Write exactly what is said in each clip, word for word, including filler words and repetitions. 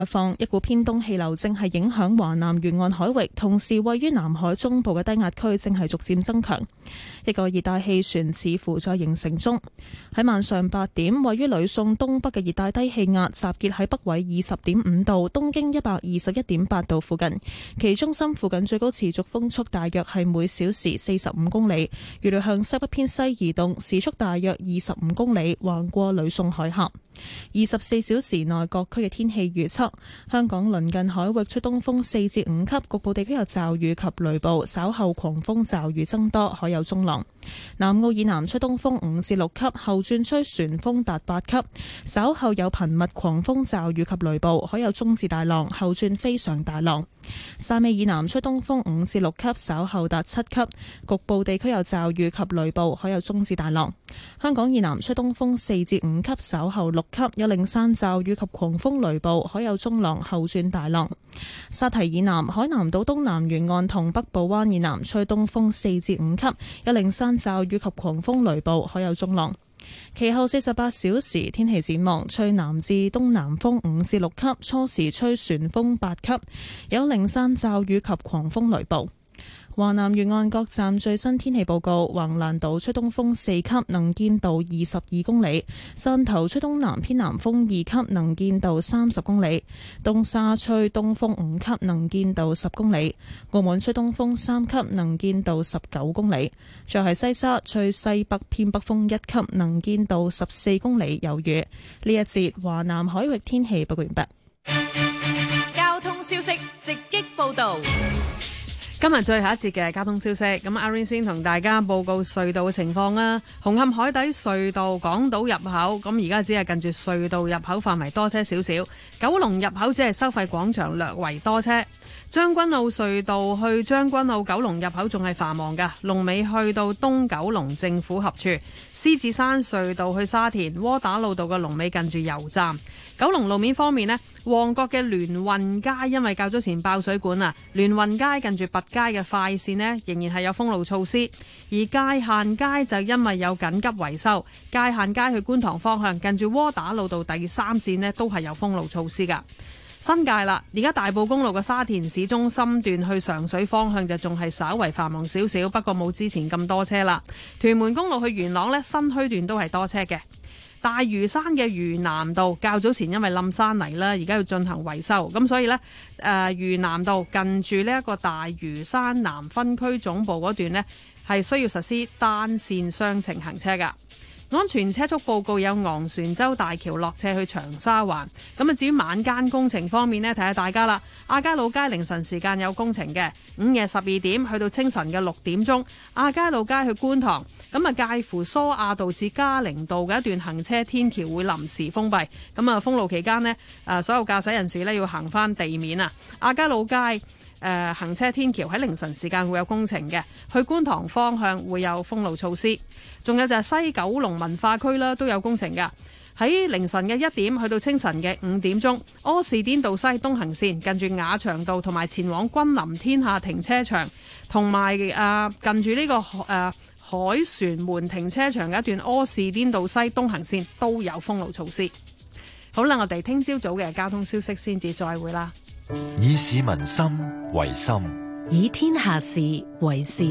放一股偏東氣流正係影響華南沿岸海域，同時位於南海中部嘅低壓區正係逐漸增強。一個熱帶氣旋似乎在形成中。喺晚上八點，位於呂宋東北嘅熱帶低氣壓集結喺北緯二十點五度、東經一百二十一點八度附近，其中心附近最高持續風速大約係每小時四十五公里，預料向西北偏西移動，時速大約二十五公里，橫過呂宋海峽。二十四小時內各區嘅天氣預測：香港鄰近海域吹東風四至五級，局部地區有驟雨及雷暴，稍後狂風驟雨增多，海有中浪。南澳以南吹東風五至六級，後轉吹旋風達八級，稍後有頻密狂風驟雨及雷暴，海有中至大浪，後轉非常大浪。汕尾以南吹東風五至六級，稍後達七級，局部地區有驟雨及雷暴，海有中至大浪。香港以南吹東風四至五級，稍後六級，有零散驟雨及狂風雷暴，海有中浪，後轉大浪。沙堤以南、海南島東南沿岸同北部灣以南吹東風四至五級，有零散驟雨及狂風雷暴，海有中浪。其後四十八小時天氣展望，吹南至東南風五至六級，初時吹旋風八級，有零散驟雨及狂風雷暴。華南沿岸各站最新天氣報告：橫瀾島吹東風四級，能見度二十二公里；汕頭吹東南偏南風二級，能見度三十公里；東沙吹東風五級，能見度十公里；澳門吹東風三級，能見度十九公里；再係西沙吹西北偏北風一級，能見度十四公里，有雨。呢一節華南海域天氣報告完畢。 交通消息直擊報道。 今日最後一節嘅交通消息，咁阿 Rain 先同大家報告隧道嘅情況啦。紅磡海底隧道港島入口，咁而家只係近住隧道入口範圍多車少少。九龍入口只係收費廣場略為多車。將軍澳隧道去將軍澳九龍入口仲係繁忙㗎，龍尾去到東九龍政府合署。獅子山隧道去沙田窩打老道嘅龍尾近住油站。九龍路面方面呢，旺角嘅聯運街因為較早前爆水管啊，聯運街近住拔街嘅快線呢仍然係有封路措施，而界限街就因為有緊急維修，界限街去觀塘方向近住窩打老道第三線呢都係有封路措施㗎。新界啦，而家大埔公路嘅沙田市中心段去上水方向就仲係稍為繁忙少少，不過冇之前咁多車啦。屯門公路去元朗呢，新墟段都係多車嘅。大嶼山嘅嶼南道較早前因為冧山泥啦，而家要進行維修，咁所以呢，誒、呃、嶼南道近住呢一個大嶼山南分區總部嗰段呢，係需要實施單線雙程行車㗎。安全車速報告有昂船洲大橋落斜去長沙灣。咁啊，至於晚間工程方面呢，提下大家啦。亞皆老街凌晨時間有工程嘅，午夜十二點去到清晨嘅六點鐘，亞皆老街去觀塘，咁啊介乎蘇亞道至嘉寧道嘅一段行車天橋會臨時封閉。咁啊，封路期間呢，誒所有駕駛人士呢要行翻地面啊。亞皆老街誒、呃、行車天橋喺凌晨時間會有工程嘅，去觀塘方向會有封路措施。仲有就係西九龍文化區啦，都有工程㗎。喺凌晨嘅一點去到清晨嘅五點鐘，柯士甸道西東行線近住雅翔道同埋前往君臨天下停車場，同埋誒近住呢、這個誒、呃、海船門停車場嘅一段柯士甸道西東行線都有封路措施。好啦，我哋聽朝早嘅交通消息先至再會啦。 以市民心為心， 以天下事為事。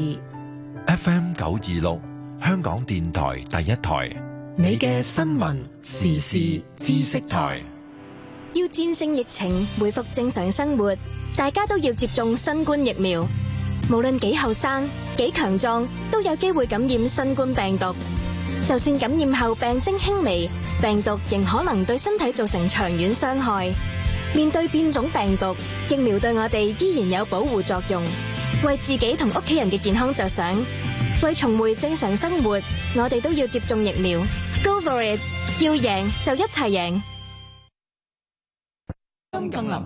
F M 九二六，香港電台第一台， 你嘅新聞時事知識台。 要戰勝疫情，恢復正常生活，大家都要接種新冠疫苗。無論幾後生、幾強壯，都有機會感染新冠病毒。就算感染後病徵輕微，病毒仍可能對身體造成長遠傷害。面對變種病毒，疫苗對我哋依然有保護作用。為自己同屋企人嘅健康着想，為重回正常生活，我哋都要接種疫苗。Go for it！ 要贏就一齊贏。 更林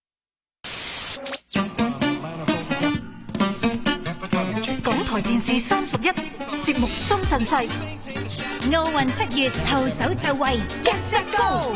港台電視三十一節目新陣勢，奧運七月後手就位 ，Get Set Go！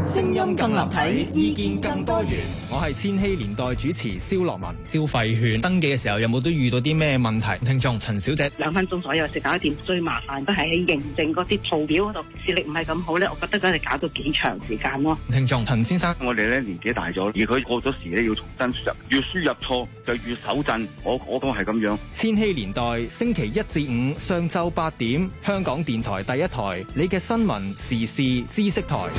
聲音更立體，意見更多元。 我係千禧年代主持蕭樂文。消費券登記嘅時候有冇都遇到啲咩問題？聽眾陳小姐， 兩分鐘左右就搞掂，最麻煩都係喺認證嗰啲圖表嗰度，視力唔係咁好咧，我覺得嗰係搞到幾長時間咯。 聽眾陳先生， 我哋咧年紀大咗，而佢過咗時咧要重新輸入，越輸入錯就越手震，我我都係咁樣。 千禧年代星期一至五上晝八點，香港電台第一台，你嘅新聞時事知識台。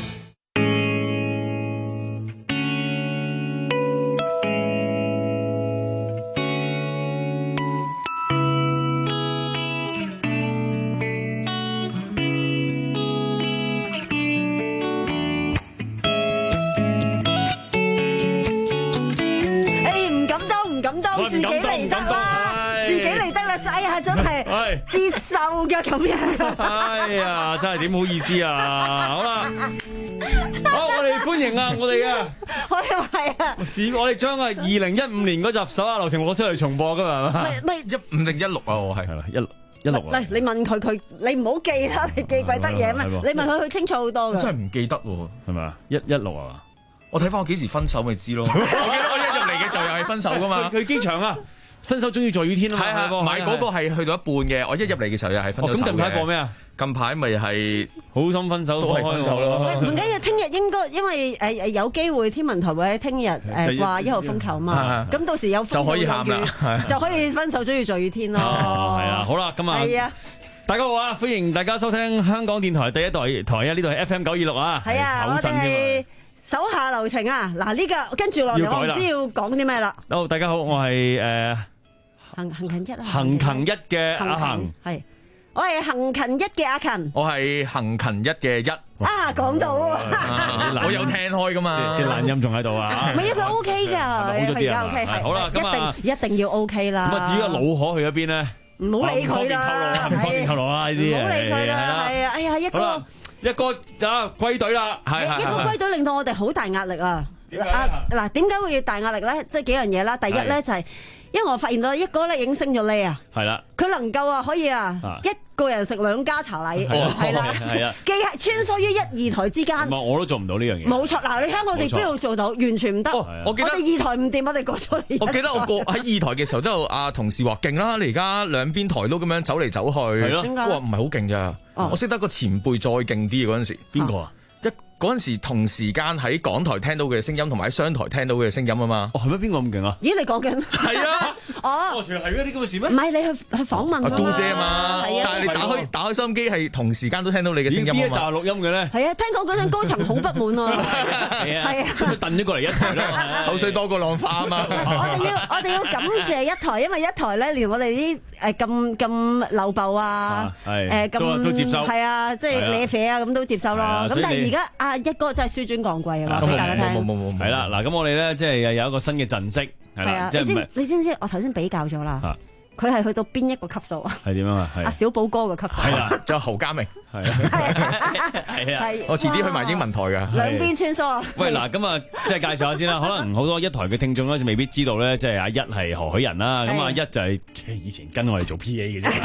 自己嚟得啦，自己嚟得啦，哎呀，真係接受噶咁樣。 哎呀，真係點好意思啊！好啦，好，我哋歡迎啊，我哋啊， 我又係啊， 是，我哋將啊二零一五年嗰集手下留情攞出嚟重播噶嘛，係嘛？ 咪咪一五定一六啊，我係係啦，一一六啊。 嚟，你問佢，佢你唔好記啦，你記鬼得嘢咩？你問佢，佢清楚好多噶。 真係唔記得喎， 係咪啊？一一六啊？ 我睇翻我幾時分手咪知咯。我記得我一入嚟嘅時候又係分手噶嘛。 佢機場啊，分手終於在雨天啊嘛。 係係，買嗰個係去到一半嘅。我一入嚟嘅時候又係分咗手嘅。咁近排過咩啊？ 近排咪係好心分手， 都係分手咯。 唔緊要，聽日應該因為誒誒有機會天文台會喺聽日誒話一號風球嘛。咁到時有風就可以喊啦，就可以分手終於在雨天咯。 係啊，好啦，咁啊。係啊。大家好啊！歡迎大家收聽香港電台第一台台啊！呢度係 F M 九二六啊。 係啊，我哋係手下留情啊！嗱，呢個跟住落嚟，我唔知要講啲咩啦。 好，大家好，我係誒行行勤一啊， 行勤一嘅阿恒， 係我係行勤一嘅阿勤， 我係行勤一嘅一。 啊，講到我有聽開噶嘛， 啲懶音仲喺度啊！ 唔係啊，佢 O K 㗎，佢而家 O K， 好啦，咁啊， 一定一定要 O K 啦。 咁啊，至於個老可去咗邊咧？ 唔好理佢啦， 唔方便透露啊！呢啲唔好理佢啦，係啊！哎呀，一個一個啊歸隊啦，係一個歸隊令到我哋好大壓力啊！啊嗱，點解會大壓力咧？即係幾樣嘢啦。第一咧就係因為我發現到一哥咧已經升咗呢啊， 係啦， 佢能夠啊可以啊一個人食兩家茶禮，係啦， 係啊， 既係穿梭於一二台之間。 唔係我都做唔到呢樣嘢。 冇錯，嗱，你香港我哋邊度做到？完全唔得。 我記得我哋二台唔掂，我哋過咗嚟。 我記得我過喺二台嘅時候都有阿同事話勁啦，你而家兩邊台都咁樣走嚟走去，係咯，我話唔係好勁咋，我識得個前輩再勁啲嘅嗰陣時， 邊個啊？ 一嗰陣時同時間喺港台聽到嘅聲音，同埋喺商台聽到嘅聲音啊嘛。 哦，係咩？邊個咁勁啊？ 咦，你講緊？ 係啊。 哦。 哦，全係嗰啲咁嘅事咩？ 唔係你去去訪問啊。 杜姐啊嘛。係啊。但係你打開打開收音機係同時間都聽到你嘅聲音啊嘛。 邊一集錄音嘅咧？ 係啊，聽講嗰陣高層好不滿啊。 係啊。係啊。所以燉咗過嚟一台咯， 口水多過浪花啊嘛。 我哋要我哋要感謝一台，因為一台咧連我哋啲誒咁咁漏爆啊，誒咁都接受。 係啊，即係瀨啡啊咁都接受咯。咁但係而家阿一哥真係輸尊降貴啊嘛，俾大家聽。 冇冇冇冇。 係啦，嗱咁我哋咧即係有一個新嘅陣式。係啊，你知你知唔知？我頭先比較咗啦，佢係去到邊一個級數啊？ 係點樣啊？ 阿小寶哥嘅級數。 係啦，仲有侯家明。係啊，係啊，我遲啲去埋英文台噶。 兩邊穿梭。 喂，嗱咁啊，即係介紹下先啦。可能好多一台嘅聽眾咧，就未必知道咧，即係阿一係何許人啦。咁阿一就係以前跟我哋做 P A 嘅啫。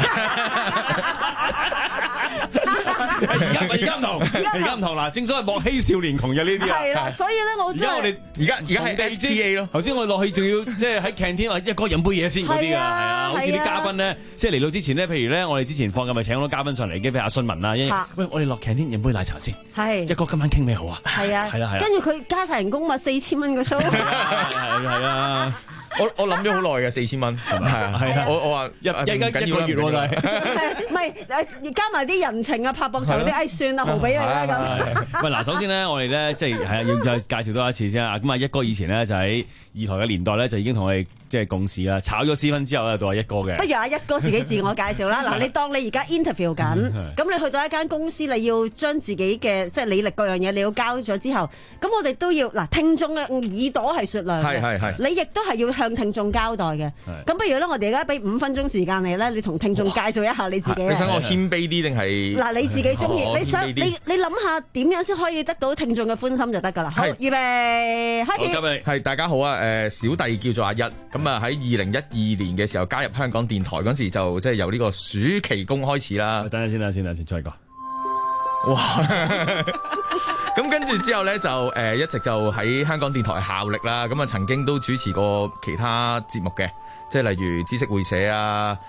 而家而家唔同，而家唔同啦。正所謂莫欺少年窮嘅呢啲啊。 係啦，所以咧我而家我哋而家而家係 S P A 咯。頭先我落去仲要即係喺 canteen 話一哥飲杯嘢先嗰啲噶，係啊，好似啲嘉賓咧，即係嚟到之前咧，譬如咧，我哋之前放假咪請好多嘉賓上嚟嘅，譬如阿信文啊，喂，我哋落 canteen 飲杯奶茶先。係。一哥今晚傾咩好啊？ 係啊，係啦，係啦。跟住佢加晒人工嘛，四千蚊個 show。 係啊，係啊。 我我諗咗好耐嘅四千蚊，係啊，係啊，我我話一一一個月喎，就係唔係誒加埋啲人情啊，拍膊頭嗰啲，誒算啦，豪俾你啦咁。 喂，嗱，首先咧，我哋咧即係係啊，要再介紹多一次先啊。咁啊，一哥以前咧就喺二台嘅年代咧，就已經同我哋即係共事啦。炒咗私分之後咧，到阿一哥嘅。 不如阿一哥自己自我介紹啦。嗱，你當你而家 interview 緊，咁你去到一間公司，你要將自己嘅即係履歷各樣嘢，你要交咗之後，咁我哋都要嗱，聽眾嘅耳朵係雪亮嘅，係係係，你亦都係要向聽眾交代嘅。咁不如咧，我哋而家俾五分鐘時間你咧，你同聽眾介紹一下你自己。 你想我謙卑啲定係？ 嗱，你自己中意，你想你你諗下點樣先可以得到聽眾嘅歡心就得㗎啦。好，預備開始。 係大家好啊！誒，小弟叫做阿一，咁啊喺二零一二年嘅時候加入香港電台嗰陣時就即係由呢個暑期工開始啦。 等陣先啦，先啦，先再講。 哇！咁跟住之後咧就誒、呃、一直就喺香港電台效力啦。咁啊曾經都主持過其他節目嘅，即係例如知識會社啊。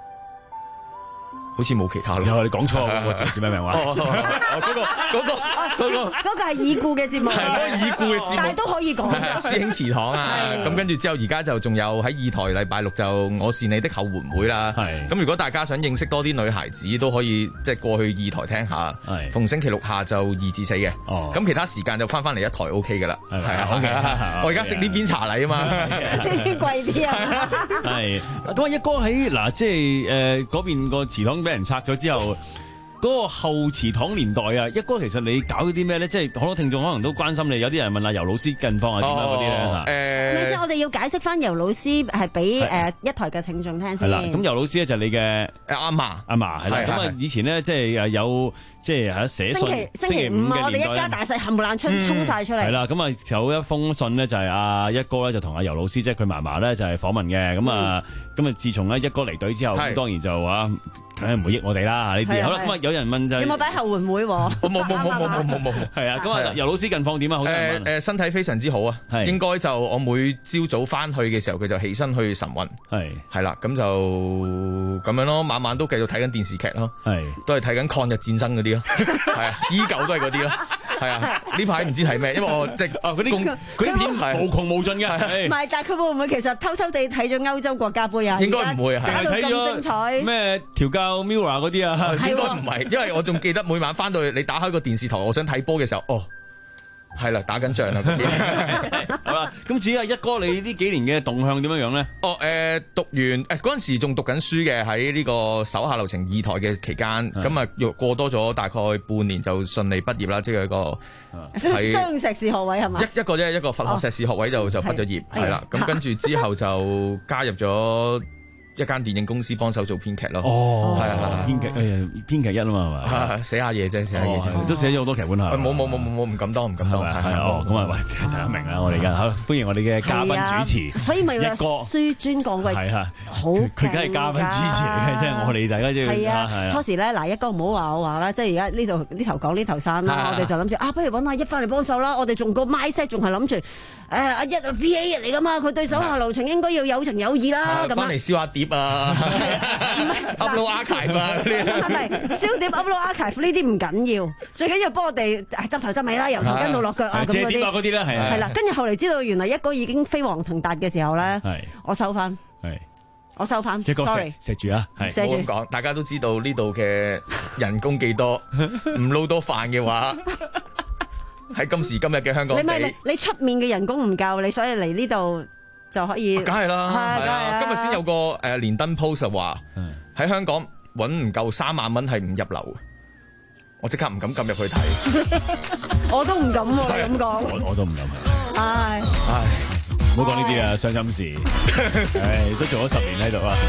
好似冇其他咯， 你講錯嗰個叫咩名話？ 嗰個嗰個嗰個嗰個係已故嘅節目， 係嗰個已故嘅節目， 但係都可以講㗎。 師兄祠堂啊，咁跟住之後，而家就仲有喺二台禮拜六就我是你的後援會啦。咁如果大家想認識多啲女孩子，都可以即係過去二台聽下。逢星期六下晝二至四嘅。咁其他時間就翻翻嚟一台 O K 㗎啦。係啊，OK。我而家食呢邊茶禮啊嘛， 呢邊貴啲啊。 係。咁啊，一哥喺嗱，即係誒嗰邊個祠堂俾人拆咗之後，嗰、那個後祠堂年代啊，一哥其實你搞咗啲咩咧？即係好多聽眾可能都關心你，有啲人問阿游老師近況係點啊嗰啲咧嚇。誒， 咩先？我哋要解釋翻游老師係俾誒一台嘅聽眾聽先。 係啦，咁游老師咧就係你嘅阿嫲，阿嫲係啦。咁啊，以前咧即係誒有即係喺寫信。 星期星期五啊，我哋一家大細冚唪唥出衝曬出嚟。 係啦，咁啊有一封信咧就係阿一哥咧就同阿游老師即係佢嫲嫲咧就係訪問嘅。咁啊咁啊，自從咧一哥離隊之後，咁當然就話。梗係唔會益我哋啦呢啲，好啦咁啊！有人問就有冇擺後援會？冇冇冇冇冇冇冇冇， 係啊！咁啊，游老師近況點啊？好多人問。 誒誒，身體非常之好啊，應該就我每朝早翻去嘅時候，佢就起身去晨運，係係啦，咁就咁樣咯，晚晚都繼續睇緊電視劇咯，係都係睇緊抗日戰爭嗰啲咯，係啊，依舊都係嗰啲咯，係啊，呢排唔知睇咩，因為我即係啊嗰啲嗰啲片係無窮無盡嘅， 唔係，但係佢會唔會其實偷偷地睇咗歐洲國家杯啊？ 應該唔會啊， 搞到咁精彩咩調教Mirror 嗰啲啊， 應該唔係，因為我仲記得每晚翻到去，你打開個電視台，我想睇波嘅時候，哦，係啦，打緊仗啦嗰啲。 好啦，咁至於阿一哥，你呢幾年嘅動向點樣樣咧？ 哦，誒、呃，讀完誒嗰陣時仲讀緊書嘅，喺呢個手下留情二台嘅期間，咁啊又過多咗大概半年就順利畢業啦，即係一個係雙碩士學位係嘛？ 一一個啫，一個佛學碩士學位就、哦、就畢咗業，係啦，咁跟住之後就加入咗一間電影公司幫手做編劇咯。 哦，係啊，編劇誒編劇一啊嘛係嘛， 寫下嘢啫，寫下嘢啫， 都寫咗好多劇本下。 冇冇冇冇冇，唔敢當唔敢當。 係哦，咁啊喂，大家明啦，我哋而家好歡迎我哋嘅嘉賓主持。 所以咪話書專講嘅係啊，好佢梗係嘉賓主持嚟嘅，即係我哋大家即係。 係啊，初時咧嗱，一哥唔好話我話啦，即係而家呢度呢頭講呢頭散啦，我哋就諗住啊，不如揾阿一翻嚟幫手啦。我哋仲個 mindset 仲係諗住誒阿一啊 P A 嚟噶嘛，佢對手下留情應該要有情有義啦。咁翻嚟燒下碟啊！upload archive 啊， 係咪燒碟 upload archive 呢啲唔緊要，最緊要幫我哋執頭執尾啦，由頭跟到落腳啊咁嗰啲。 嗰啲啦，係啊。 係啦，跟住後嚟知道原來一哥已經飛黃騰達嘅時候咧，我收翻，我收翻。sorry， 錫住啊， 係冇咁講，大家都知道呢度嘅人工幾多，唔撈多飯嘅話，喺今時今日嘅香港， 你咪你出面嘅人工唔夠你，所以嚟呢度。就可以， 梗係啦，係啊！今日先有個誒連登 post 話喺香港揾唔夠三萬蚊係唔入流，我即刻唔敢撳入去睇。 我都唔敢喎，你咁講， 我我都唔敢。 唉唉，唔好講呢啲啊，傷心事。唉，都做咗十年喺度啊！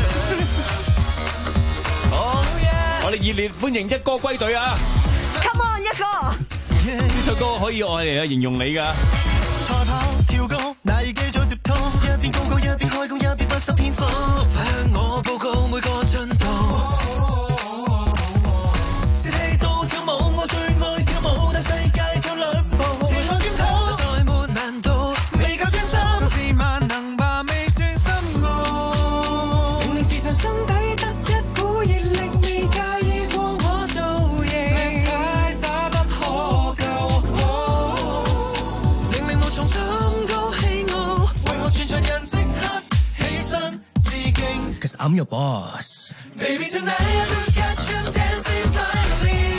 好，我哋熱烈歡迎一哥歸隊啊 ！Come on， 一哥， 呢首歌可以我嚟形容你㗎。 賽跑跳高，那已記咗接通，一邊高歌一邊開工，一邊不失篇幅，快向我報告每個進度。泄氣到跳舞，我最愛跳舞，但世界夠兩步，自我檢討實在沒難度，未夠專心，自萬能吧未算深奧。明明時常心底得一股熱力，未介意過我做嘢，命太打不可救。重心高氣傲，為我全場人即刻起身致敬。Cause I'm your boss. Baby tonight I look at you dancing finally.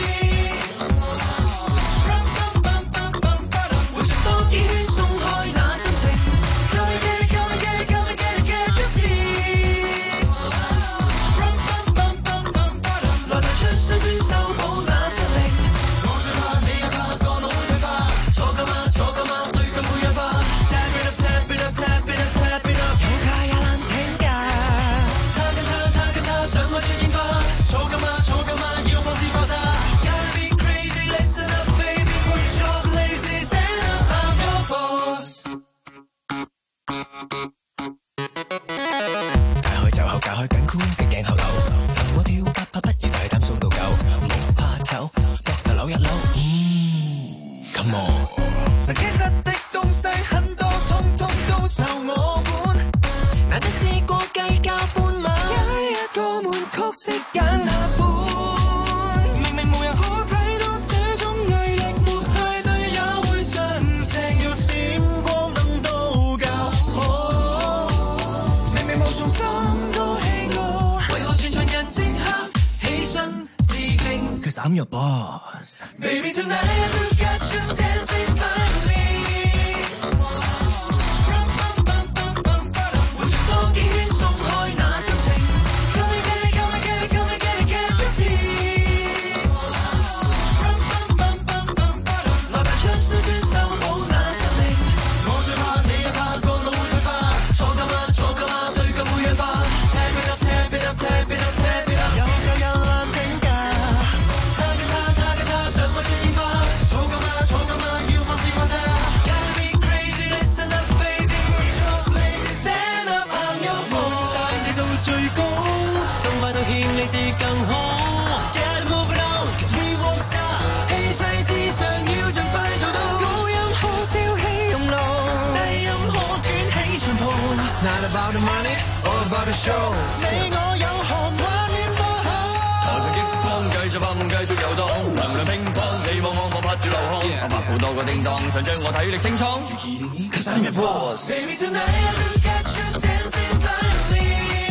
活着當已鬆開那心情 ，Come and get it, come and get it, come and get it, get your feet. 來排出雙肩手抱那實力，我最怕你也怕個腦退化，錯㗎嘛錯㗎嘛。大開就後，解開緊箍嘅頸後流，同我跳八拍不如大膽數到九，冇怕醜，搏得扭一扭，嗯，Come on。 實機質的東西很多，通通都受我管。難得試過計較半晚，一一個悶曲式揀下款。明明無人可睇到這種毅力，沒派對也會盡情，要閃光燈都較好。明明無從心高氣傲，為何全場人即刻起身致敬 ？Cause I'm your boss. Baby tonight I got you dancing finally。最高，更快到獻理智更好。Get move on, 'cause we won't stop。氣勢至上要盡快做到。高音可燒起熔爐，低音可捲起長袍。Not about the money, all about the show。你我有寒畫面播好。台上激光繼續噴，繼續遊蕩，能量乒乓，你望我我拍住流汗。我拍好多個叮當，想將我體力清倉。Cause I'm your boss。Baby tonight I got you dancing finally。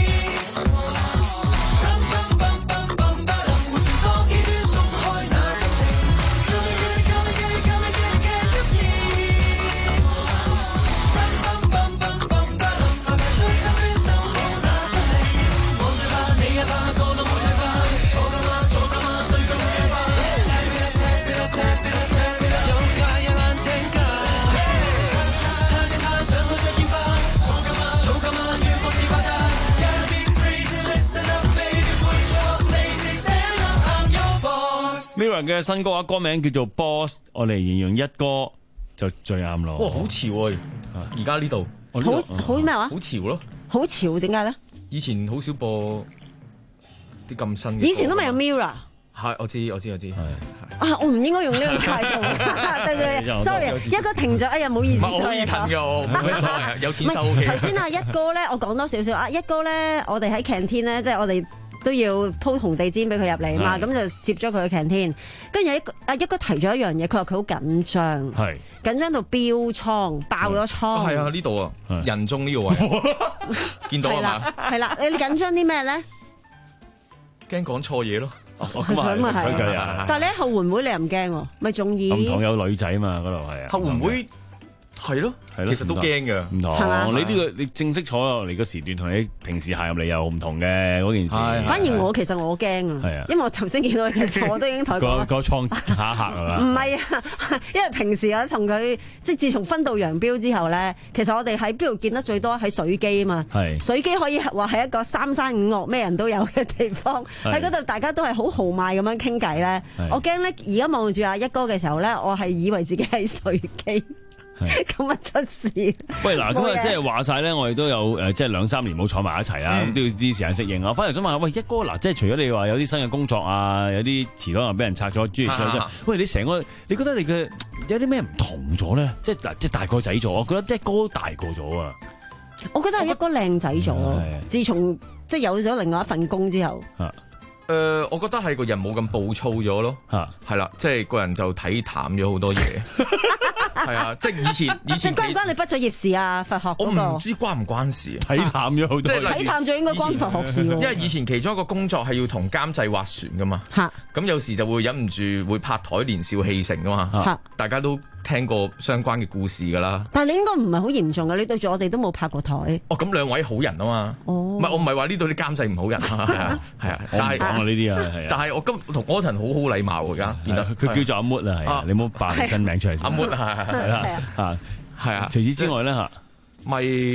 Mirror 嘅新歌啊，歌名叫做 Boss， 我嚟形容一哥就最啱咯。 哇，好潮啊！而家呢度好好咩話？ 好潮咯！ 好潮點解咧？ 以前好少播啲咁新嘅。 以前都未有 Mirror。 係，我知我知我知。係啊，我唔應該用呢個態度。對對對 ，sorry，一哥停咗，哎呀，唔好意思。 唔可以停嘅，我冇咩所謂，有錢收嘅。 頭先啊，一哥咧，我講多少少啊，一哥咧，我哋喺 canteen 咧，即係我哋。都要鋪紅地氈俾佢入嚟嘛，咁就接咗佢去 canteen。跟住一啊一哥提咗一樣嘢，佢話佢好緊張，緊張到飆瘡，爆咗瘡。 係啊，呢度啊，人中呢個位，見到啊嘛？ 係啦，你緊張啲咩咧？ 驚講錯嘢咯。 咁啊係。但係你喺後援會你又唔驚喎，咪仲要？ 唔同有女仔嘛，嗰度係啊。 後援會。係咯，其實都驚嘅， 唔同。你呢個你正式坐落嚟個時段，同你平時行入嚟又唔同嘅嗰件事。 反而我其實我驚啊，因為我頭先見到嘅時候，我都已經同佢講。 個個倉下一刻係嘛？ 唔係啊，因為平時我同佢即係自從分道揚鑣之後咧，其實我哋喺邊度見得最多喺水機啊嘛。水機可以話係一個三山五岳咩人都有嘅地方，喺嗰度大家都係好豪邁咁樣傾偈咧。我驚咧，而家望住阿一哥嘅時候咧，我係以為自己係水機。咁啊出事！ 喂嗱，咁啊即係話晒咧，我哋都有誒，即係兩三年冇坐埋一齊啦，咁都要啲時間適應啊。我反而想問下，喂一哥嗱，即係除咗你話有啲新嘅工作啊，有啲祠堂又俾人拆咗，諸如此類，喂你成個，你覺得你嘅有啲咩唔同咗咧？即係即係大個仔咗，我覺得一哥都大個咗啊！ 我覺得係一哥靚仔咗，自從即係有咗另外一份工之後。 誒、呃，我覺得係個人冇咁暴躁咗咯，係啦，即係個人就睇淡咗好多嘢，係啊，即係以前以前關唔關你畢咗業事啊？佛學嗰、那個我唔知關唔關事， 睇淡咗好多， 即係睇淡咗應該關佛學事， 因為以前其中一個工作係要同監製划船噶嘛，咁有時就會忍唔住會拍台年少氣盛噶嘛，大家都聽過相關嘅故事噶啦。 但係你應該唔係好嚴重嘅，你對住我哋都冇拍過台。 哦，咁兩位好人啊嘛，唔係、哦、我唔係話呢度啲監製唔好人啊，係啊，係啊，但係。呢啲啊，係啊！但係我今同柯騰好好禮貌㗎，而家見到佢叫做阿 Mood 啊，係啊，你唔好扮真名出嚟先。阿 Mood 係係啦，啊係啊。除此之外咧嚇，咪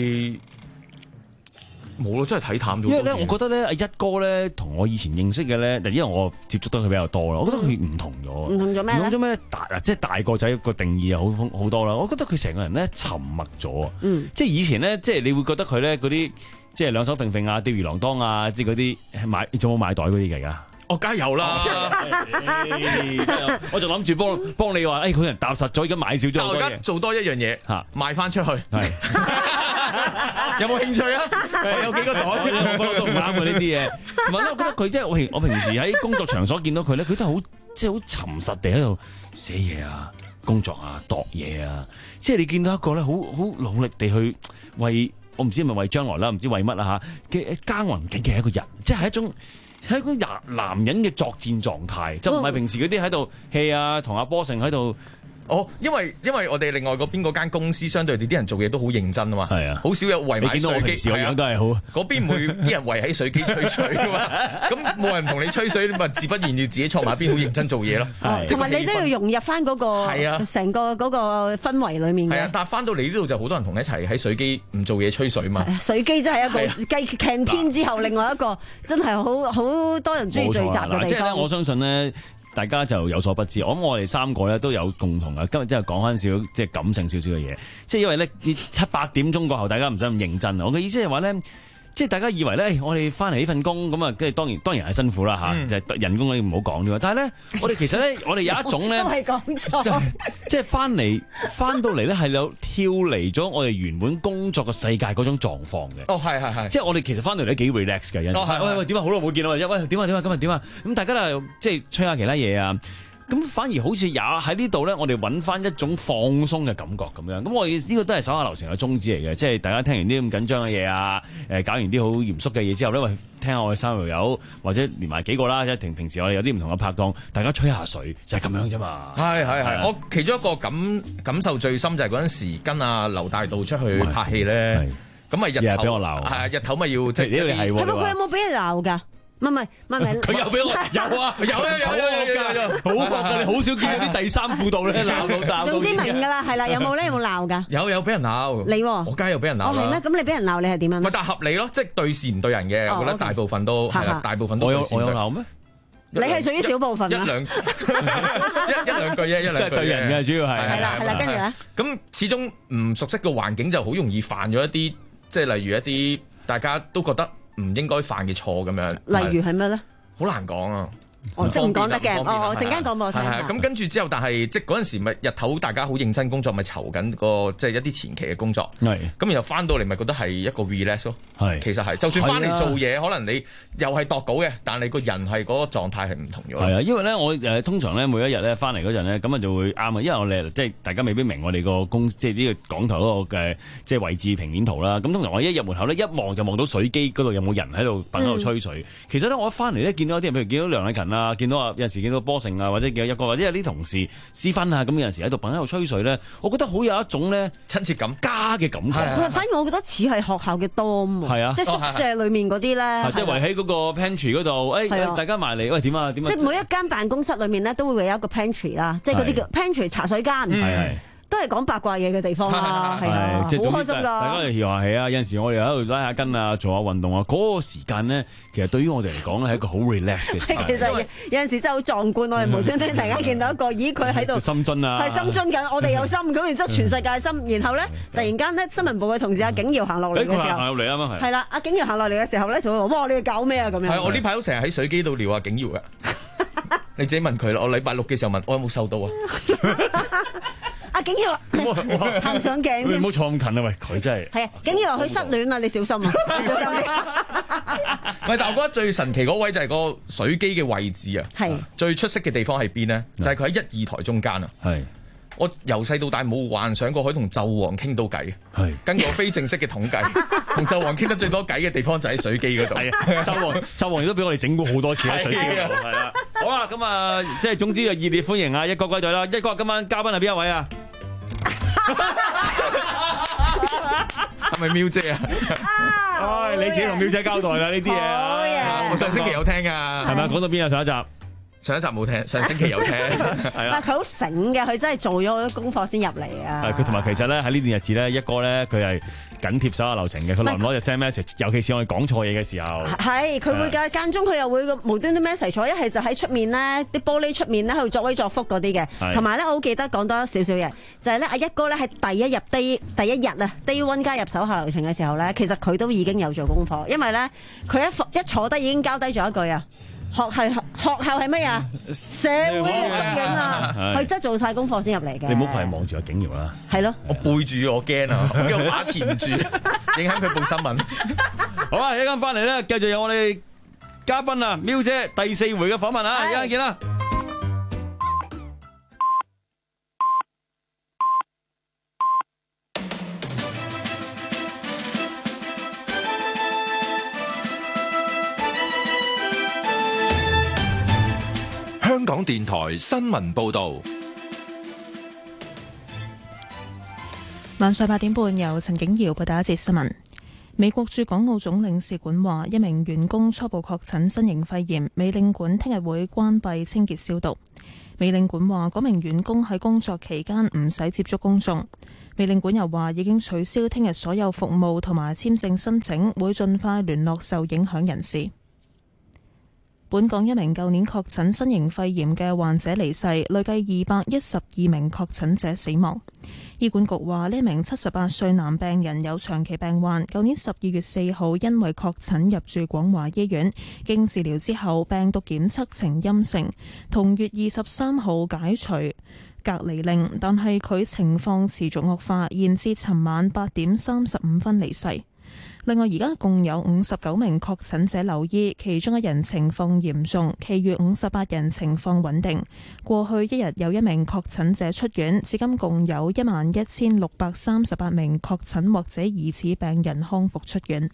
冇咯，真係睇淡咗。因為咧，我覺得咧，阿一哥咧，同我以前認識嘅咧，因為我接觸得佢比較多啦，我覺得佢唔同咗。唔同咗咩？唔同咗咩？大即係大個仔個定義又好好多啦。我覺得佢成個人咧沉默咗啊！嗯，即係以前咧，即係你會覺得佢咧嗰啲。即係兩手揈揈啊，吊兒郎當啊，即係嗰啲買，仲有冇買袋嗰啲㗎？而家哦，梗係有啦！ 我就諗住幫幫你話，誒佢人踏實咗，而家買少咗好多嘢。 而家做多一樣嘢嚇，賣翻出去。係有冇興趣啊？我有幾個袋， 我覺得都唔啱嘅呢啲嘢。唔係咧，我覺得佢即係我平我平時喺工作場所見到佢咧，佢都係好即係好沉實地喺度寫嘢啊、工作啊、度嘢啊。即係你見到一個咧，好好努力地去為我唔知係咪為將來啦，唔知為乜啦嚇嘅耕耘緊嘅一個人，即係一種。係一個男男人嘅作戰狀態，就唔係平時嗰啲喺度 hea 啊，同阿波成喺度。 哦，因為因為我哋另外嗰邊嗰間公司，相對地啲人做嘢都好認真啊嘛。係啊，好少有圍埋水機。 時我樣都係好。 嗰邊會啲人圍喺水機吹水噶嘛，咁冇人同你吹水，你咪自不然要自己坐埋一邊好認真做嘢咯。 同埋你都要融入翻嗰個係啊，成個嗰個氛圍裡面嘅。 係啊，但係翻到嚟呢度就好多人同你一齊喺水機唔做嘢吹水嘛。 水機真係一個繼 canteen 之後，另外一個真係好好多人中意聚集嘅地方。 即係咧，我相信咧。大家就有所不知，我諗我哋三個咧都有共同嘅。今日真係講翻少即係感性少少嘅嘢，即係因為咧七八點鐘過後，大家唔使咁認真啊！我嘅意思係話咧，即係大家以為咧，我哋翻嚟呢份工咁啊，跟住當然當然係辛苦啦嚇，就係、嗯、人工你唔好講啫。但係咧，我哋其實咧，我哋有一種咧， 都係講錯， 即係翻嚟翻到嚟咧係有跳離咗我哋原本工作嘅世界嗰種狀況嘅。 哦，係係係， 即係我哋其實翻到嚟都幾 relax 嘅。哦，係喂喂，點啊？好耐冇見啦！喂喂，點啊點啊？今日點啊？咁大家咧即係吹下其他嘢啊！咁反而好似也喺呢度咧，我哋揾翻一種放鬆嘅感覺咁樣。咁我哋呢個都係手下留情嘅宗旨嚟嘅，即係大家聽完啲咁緊張嘅嘢啊，誒搞完啲好嚴肅嘅嘢之後咧，喂，聽下我哋三條友或者連埋幾個啦，即係平平時我哋有啲唔同嘅拍檔，大家吹下水就係、是、咁樣啫嘛。 係係係，我其中一個感感受最深就係嗰陣時跟阿劉大道出去拍戲咧，咁咪日頭俾我鬧，係啊，日頭咪要即係呢個係喎。 佢有冇俾人鬧㗎？唔係唔係唔係， 佢有俾我有啊有啊有啊有啊，好惡㗎！你好少見到啲第三褲道咧鬧到鬧到。 總之明㗎啦，係啦，有冇咧？有冇鬧㗎？ 有有俾人鬧。 你我梗係有俾人鬧啦。 哦係咩？咁你俾人鬧你係點樣？ 唔係，但係合理咯，即係對事唔對人嘅。我覺得大部分都係啦，大部分都對事。 我有我有鬧咩？ 你係屬於小部分啊？ 一兩一一兩句啫，一兩句。 對人嘅主要係。 係啦係啦，跟住咧。 咁始終唔熟悉嘅環境，就好容易犯咗一啲，即係例如一啲大家都覺得唔應該犯嘅錯咁樣。 例如係咩咧？ 好難講啊！ 哦，即係唔講得嘅。哦，我陣間講俾我聽下。 咁跟住之後，但係即係嗰陣時咪日頭大家好認真工作，咪籌緊個即係一啲前期嘅工作。係。咁然後翻到嚟咪覺得係一個 relax 咯。係。其實係，就算翻嚟做嘢，可能你又係度稿嘅，但係你個人係嗰個狀態係唔同咗。 係啊，因為咧我誒通常咧每一日咧翻嚟嗰陣咧，咁啊就會啱啊，因為我哋即係大家未必明我哋個公即係呢個港台嗰個嘅即係位置平面圖啦。咁通常我一入門口咧，一望就望到水機嗰度有冇人喺度等喺度吹水。嗯、其實咧我一翻嚟咧見到有啲人，譬如見到梁禮勤啊，見到啊有陣時見到波成啊，或者見到一個或者有啲同事私分啊，咁有陣時喺度等喺度吹水咧，我覺得好有一種咧親切感、家嘅感覺。 反而我覺得似係學校嘅 dorm 係啊， 即係宿舍裡面嗰啲咧， 即係圍喺嗰個 pantry 嗰度，誒大家埋嚟，喂點啊點啊！ 即係每一間辦公室裡面咧都會有一個 pantry 啦，即係嗰啲叫 pantry 茶水間。係。都係講八卦嘢嘅地方啦，係啊，好開心㗎！大家嚟搖下氣啊！有陣時我哋喺度拉下筋啊，做下運動啊，嗰、那個時間咧，其實對於我哋嚟講咧係一個好 relax 嘅時間。 其實有陣時真係好壯觀，我哋無端端突然間見到一個，咦佢喺度深蹲啊， 係深蹲緊，我哋有心咁，然之後全世界心，然後咧突然間咧新聞部嘅同事阿景耀行落嚟嘅時候， 行落嚟啊嘛係。 係啦，阿景耀行落嚟嘅時候咧就會話：哇！你哋搞咩啊？咁樣。 係我呢排都成日喺水機度撩阿景耀嘅，你自己問佢啦。我禮拜六嘅時候問我有冇收到啊？ 阿景耀行上鏡添， 唔好坐咁近啊！喂，佢真係係啊！景耀話佢失戀啦，你小心啊！你小心啲。 唔係，但係我覺得最神奇嗰位就係個水機嘅位置啊！係最出色嘅地方喺邊呢？就係佢喺一二台中間啊！係我由細到大冇幻想過可以同紂王傾到偈。係根據我非正式嘅統計，同紂王傾得最多偈嘅地方就喺水機嗰度。係啊， 紂王紂王亦都俾我哋整過好多次喺水機嗰度。係啦，好啦，咁啊，即係總之就熱烈歡迎啊！一哥歸隊啦！一哥今晚嘉賓係邊一位啊？ 係咪喵姐啊？ 唉，你自己同喵姐交代啦呢啲嘢。 好嘢！ 我上星期有聽噶， 係咪講到邊啊？上一集， 上一集冇聽，上星期有聽。係啦，佢好醒嘅，佢真係做咗好多功課先入嚟啊。 係佢同埋其實咧喺呢段日子咧，一哥咧佢係緊貼手下留情嘅，佢攞唔攞就 send message，尤其是我哋講錯嘢嘅時候。係， 佢會㗎，間中佢又會無端端 message 錯，一係就喺出面咧啲玻璃出面咧喺度作威作福嗰啲嘅。同埋咧，我好記得講多少少嘢，就係咧阿一哥咧喺第一日 day 第一日啊 day one 加入手下留情嘅時候咧，其實佢都已經有做功課，因為咧佢一一坐低已經交低咗一句啊。 學係學校係乜啊？社會嘅縮影啊！佢真係做晒功課先入嚟嘅。 你唔好係望住阿景瑤啦。 係咯， 我背住我驚啊，我驚把持唔住，影響佢報新聞。 好啦，一陣間翻嚟咧，繼續有我哋嘉賓啊，喵姐第四回嘅訪問啊，一陣見啦。 香港電台新聞報道， 晚上八點半由陳景瑤報道一節新聞。美國駐港澳總領事館話，一名員工初步確診新型肺炎，美領館聽日會關閉清潔消毒。美領館話，嗰名員工喺工作期間唔使接觸公眾。美領館又話，已經取消聽日所有服務同埋簽證申請，會盡快聯絡受影響人士。本港一名舊年確診新型肺炎嘅患者離世，累計二百一十二名確診者死亡。醫管局話，呢名七十八歲男病人有長期病患，舊年十二月四號因為確診入住廣華醫院，經治療之後病毒檢測呈陰性，同月二十三號解除隔離令，但係佢情況持續惡化，延至尋晚八點三十五分離世。另外，而家共有五十九名確診者留醫，其中一人情況嚴重，其餘五十八人情況穩定。過去一日有一名確診者出院，至今共有一萬一千六百三十八名確診或者疑似病人康復出院。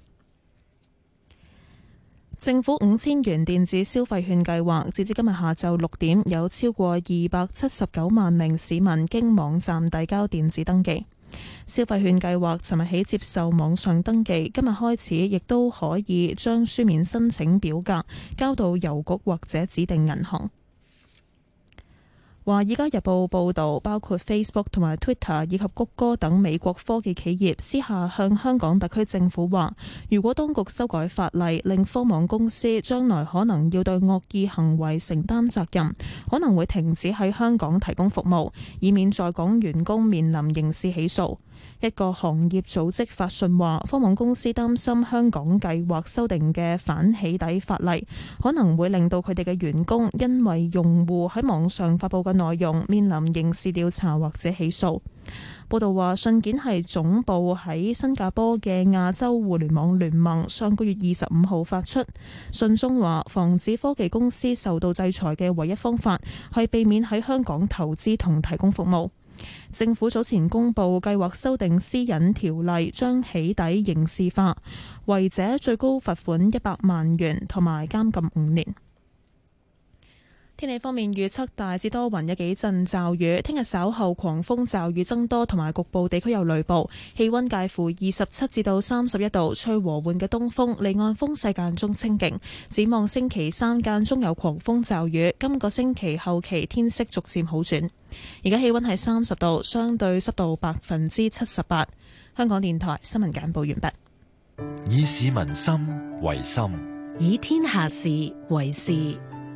政府五千元電子消費券計劃，截至今日下晝六點，有超過二百七十九萬名市民經網站遞交電子登記。消費券計劃尋日起接受網上登記，今日開始亦都可以將書面申請表格交到郵局或者指定銀行。華爾街日報報導，包括 Facebook 同埋 Twitter 以及谷歌等美國科技企業私下向香港特區政府話，如果當局修改法例，令科網公司將來可能要對惡意行為承擔責任，可能會停止喺香港提供服務，以免在港員工面臨刑事起訴。一個行業組織發信話，科網公司擔心香港計劃修訂嘅反起底法例，可能會令到佢哋嘅員工因為用戶喺網上發佈嘅內容面臨刑事調查或者起訴。報道話，信件係總部喺新加坡嘅亞洲互聯網聯盟上個月二十五號發出。信中話，防止科技公司受到制裁嘅唯一方法係避免喺香港投資同提供服務。政府早前公布計劃修訂私隱條例，將起底刑事化，違者最高罰款一百萬元同埋監禁五年。天氣方面預測大致多雲，有幾陣驟雨。聽日稍後狂風驟雨增多，同埋局部地區有雷暴。氣溫介乎二十七至到三十一度，吹和緩嘅東風，離岸風勢間中清勁。展望星期三間中有狂風驟雨，今個星期後期天色逐漸好轉。而家氣溫係三十度，相對濕度百分之七十八。香港電台新聞簡報完畢。 以市民心為心， 以天下事為事。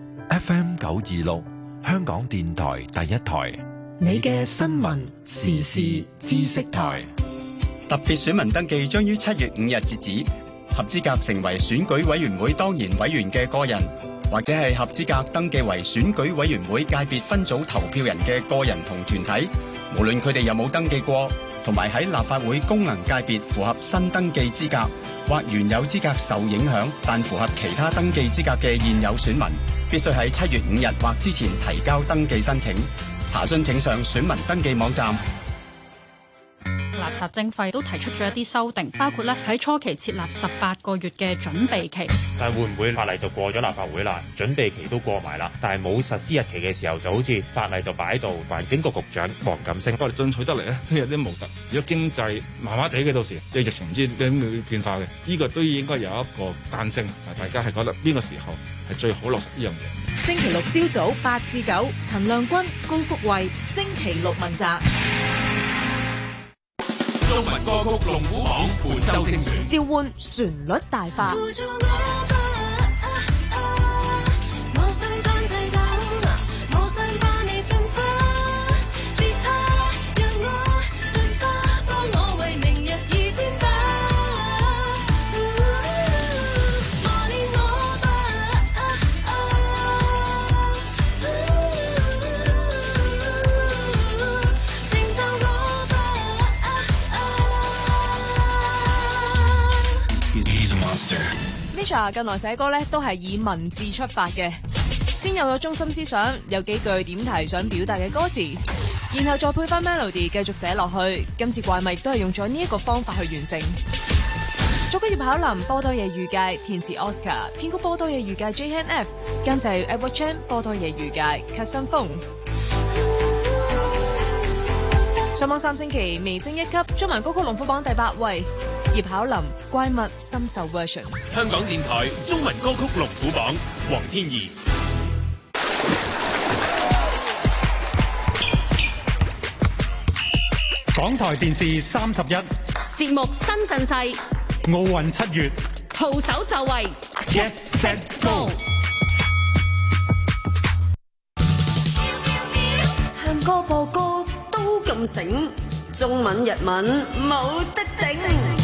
F M 九二六，香港電台第一台， 你嘅新聞時事知識台。 特別選民登記將於七月五日截止，合資格成為選舉委員會當然委員嘅個人，或者係合資格登記為選舉委員會界別分組投票人嘅個人同團體，無論佢哋有冇登記過，同埋喺立法會功能界別符合新登記資格，或原有資格受影響但符合其他登記資格嘅現有選民，必須喺七月五日或之前提交登記申請。查詢請上選民登記網站。 垃圾徵費都提出咗一啲修訂，包括咧喺初期設立十八個月嘅準備期。 但係會唔會法例就過咗立法會啦，準備期都過埋啦，但係冇實施日期嘅時候，就好似法例就擺喺度。環境局局長黃錦星， 我哋進取得嚟咧，都有啲模特。如果經濟麻麻地嘅，到時嘅疫情唔知點會變化嘅，呢、這個都應該有一個彈性。大家係覺得邊個時候係最好落實呢樣嘢？ 星期六朝早八至九，陳亮君、高福慧，星期六問責。 中文歌曲龍虎榜伴奏精選， 召喚旋律大法。 Misha 近來寫歌咧都係以文字出發嘅，先有咗中心思想，有幾句點題想表達嘅歌詞，然後再配翻 melody 繼續寫落去。今次怪物亦都係用咗呢一個方法去完成。作曲葉巧琳，波多野預介，填詞 Oscar， 編曲波多野預介 J N F， 監製 Edward Chan， 波多野預介 Cut 新風。上網三星期，微升一級，中文歌曲龍虎榜第八位，葉巧琳《怪物深受 version》。 香港電台中文歌曲龍虎榜，黃天怡。 港台電視三十一節目新陣勢， 奧運七月， 號手就位 ，Yes Set Go。 唱歌播歌都咁醒，中文日文冇得頂。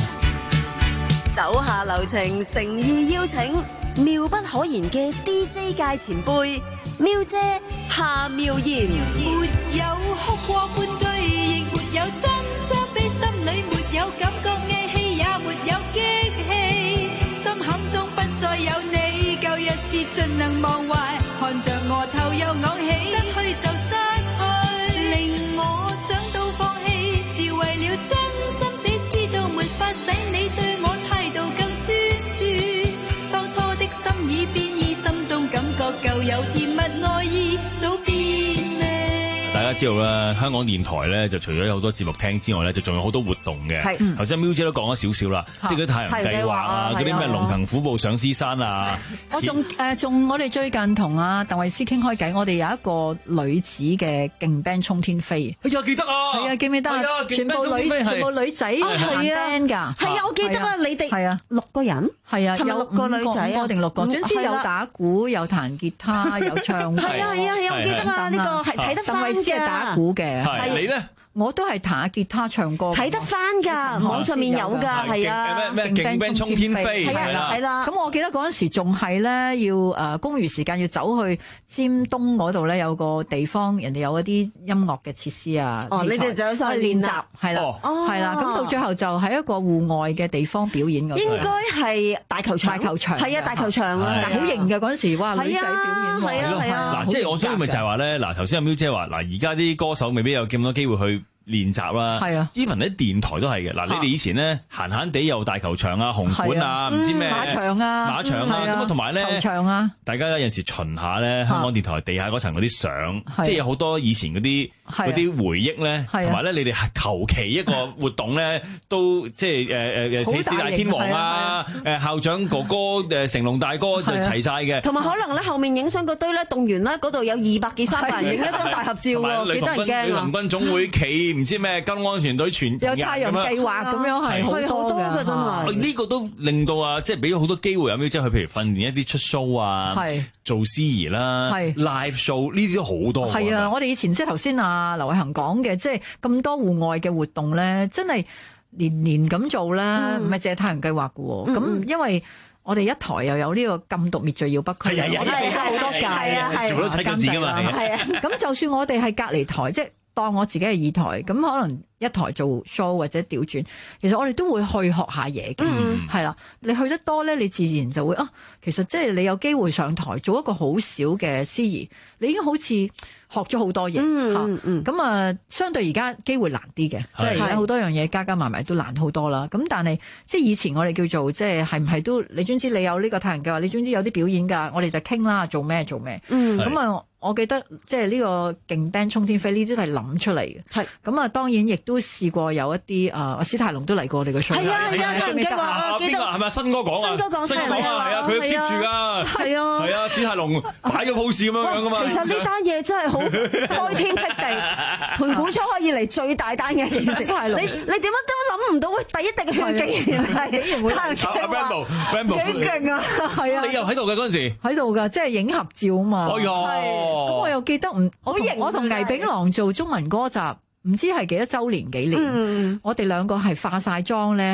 手下留情，誠意邀請，妙不可言嘅 D J 界前輩，妙姐夏妙妍。 沒有哭過半句，亦沒有真心的心裏沒有感覺翳氣，也沒有激氣，心坎中不再有你，舊日是盡能忘懷，看着我頭又昂起，失去就失去，令我想到放棄，是為了真心死，知道沒法使你對我態度更專注，當初的心已變異，心中感覺舊有甜蜜愛意早變味。 大家知道啦，香港電台咧就除咗有好多節目聽之外咧，就仲有好多活動嘅。頭先 Miu 姐都講咗少少啦，即係嗰啲太陽計劃啊，嗰啲咩龍騰虎步上獅山啊。 我仲誒仲我哋最近同阿鄧慧思傾開偈，我哋有一個女子嘅勁 band 衝天飛。 哎呀，記得啊！ 係啊，記唔記得啊？全部女全部女仔行 band 㗎。 係啊，我記得啊，你哋係啊六個人。 係啊， 有六個女仔五個定六個，總之有打鼓、有彈吉他、有唱歌。 係啊係啊係啊，我記得啊，呢個係睇得翻㗎。鄧慧思係打鼓嘅， 係你咧？ 我都係彈下吉他唱歌， 睇得翻㗎，網上面有㗎，係啊。 咩咩勁 band 衝天飛， 係啦係啦。 咁我記得嗰陣時仲係咧要誒公餘時間要走去尖東嗰度咧有個地方，人哋有嗰啲音樂嘅設施啊。 哦，你哋就有上去練習， 係啦，係啦。咁到最後就喺一個戶外嘅地方表演嗰度。 應該係大球場， 大球場係啊，大球場啊， 好型嘅嗰陣時，哇！女仔表演喎， 係啊係啊。 嗱，即係我所以咪就係話咧，嗱頭先阿 Miu 姐話嗱，而家啲歌手未必有咁多機會去練習啦，係啊 even 喺電台都係嘅。嗱，你哋以前咧閒閒地有大球場啊、紅館啊、唔知咩馬場啊、 馬場啊，咁啊同埋咧球場啊， 大家有陣時巡下咧，香港電台地下嗰層嗰啲相，即係有好多以前嗰啲嗰啲回憶咧，同埋咧你哋求其一個活動咧，都即係誒誒四大天王啊、誒校長哥哥、誒成龍大哥就齊晒嘅， 同埋可能咧後面影相嗰堆咧動員咧嗰度有二百幾三百人影一張大合照喎，幾得人驚啊！ 旅行軍總會企唔知咩交通安全隊全有太陽計劃咁樣係好多嘅，真係呢個都令到啊，即係俾咗好多機會有咩即係去譬如訓練一啲出 show 啊，做司儀啦，live show 呢啲都好多。 係啊，我哋以前即係頭先啊劉偉恒講嘅，即係咁多戶外嘅活動咧，真係年年咁做啦，唔係淨係太陽計劃嘅喎。咁因為我哋一台又有呢個禁毒滅罪要北區，我哋加好多屆， 全部都七個字㗎嘛。 係啊，咁就算我哋係隔離台，即係當我自己係二台，咁可能一台做 show 或者調轉，其實我哋都會去學下嘢嘅，係啦、嗯。你去得多咧，你自然就會啊。其實即係你有機會上台做一個好少嘅司儀，你已經好似學咗好多嘢嚇。咁、嗯嗯嗯、啊，相對而家機會難啲嘅，即係而家好多樣嘢加加埋埋都難好多啦。咁但係即係以前我哋叫做即係係唔係都你總之你有呢個太陽計劃，你總之有啲表演㗎，我哋就傾啦，做咩做咩。咁啊，我記得即係呢個勁 band 衝天飛呢啲都係諗出嚟嘅。係咁啊，當然亦都試過有一啲啊，史泰龍都嚟過我哋個 show。係啊係啊，記唔記得啊？ 邊個係咪新哥講啊？新哥講，新哥講啊，係啊，佢 keep 住㗎。係啊，係啊，史泰龍擺咗 pose 咁樣樣㗎嘛。 其實呢單嘢真係好開天闢地，盤古初可以嚟最大單嘅件事。你你點樣都諗唔到，喂，第一滴血竟然係竟然會太陽計劃，幾勁啊！係啊， 你又喺度嘅嗰陣時， 喺度㗎，即係影合照啊嘛。 哎呀！ 咁我又記得唔，我同我同倪炳郎做中文歌集，唔知係幾多週年幾年，嗯、我哋兩個係化晒妝咧，係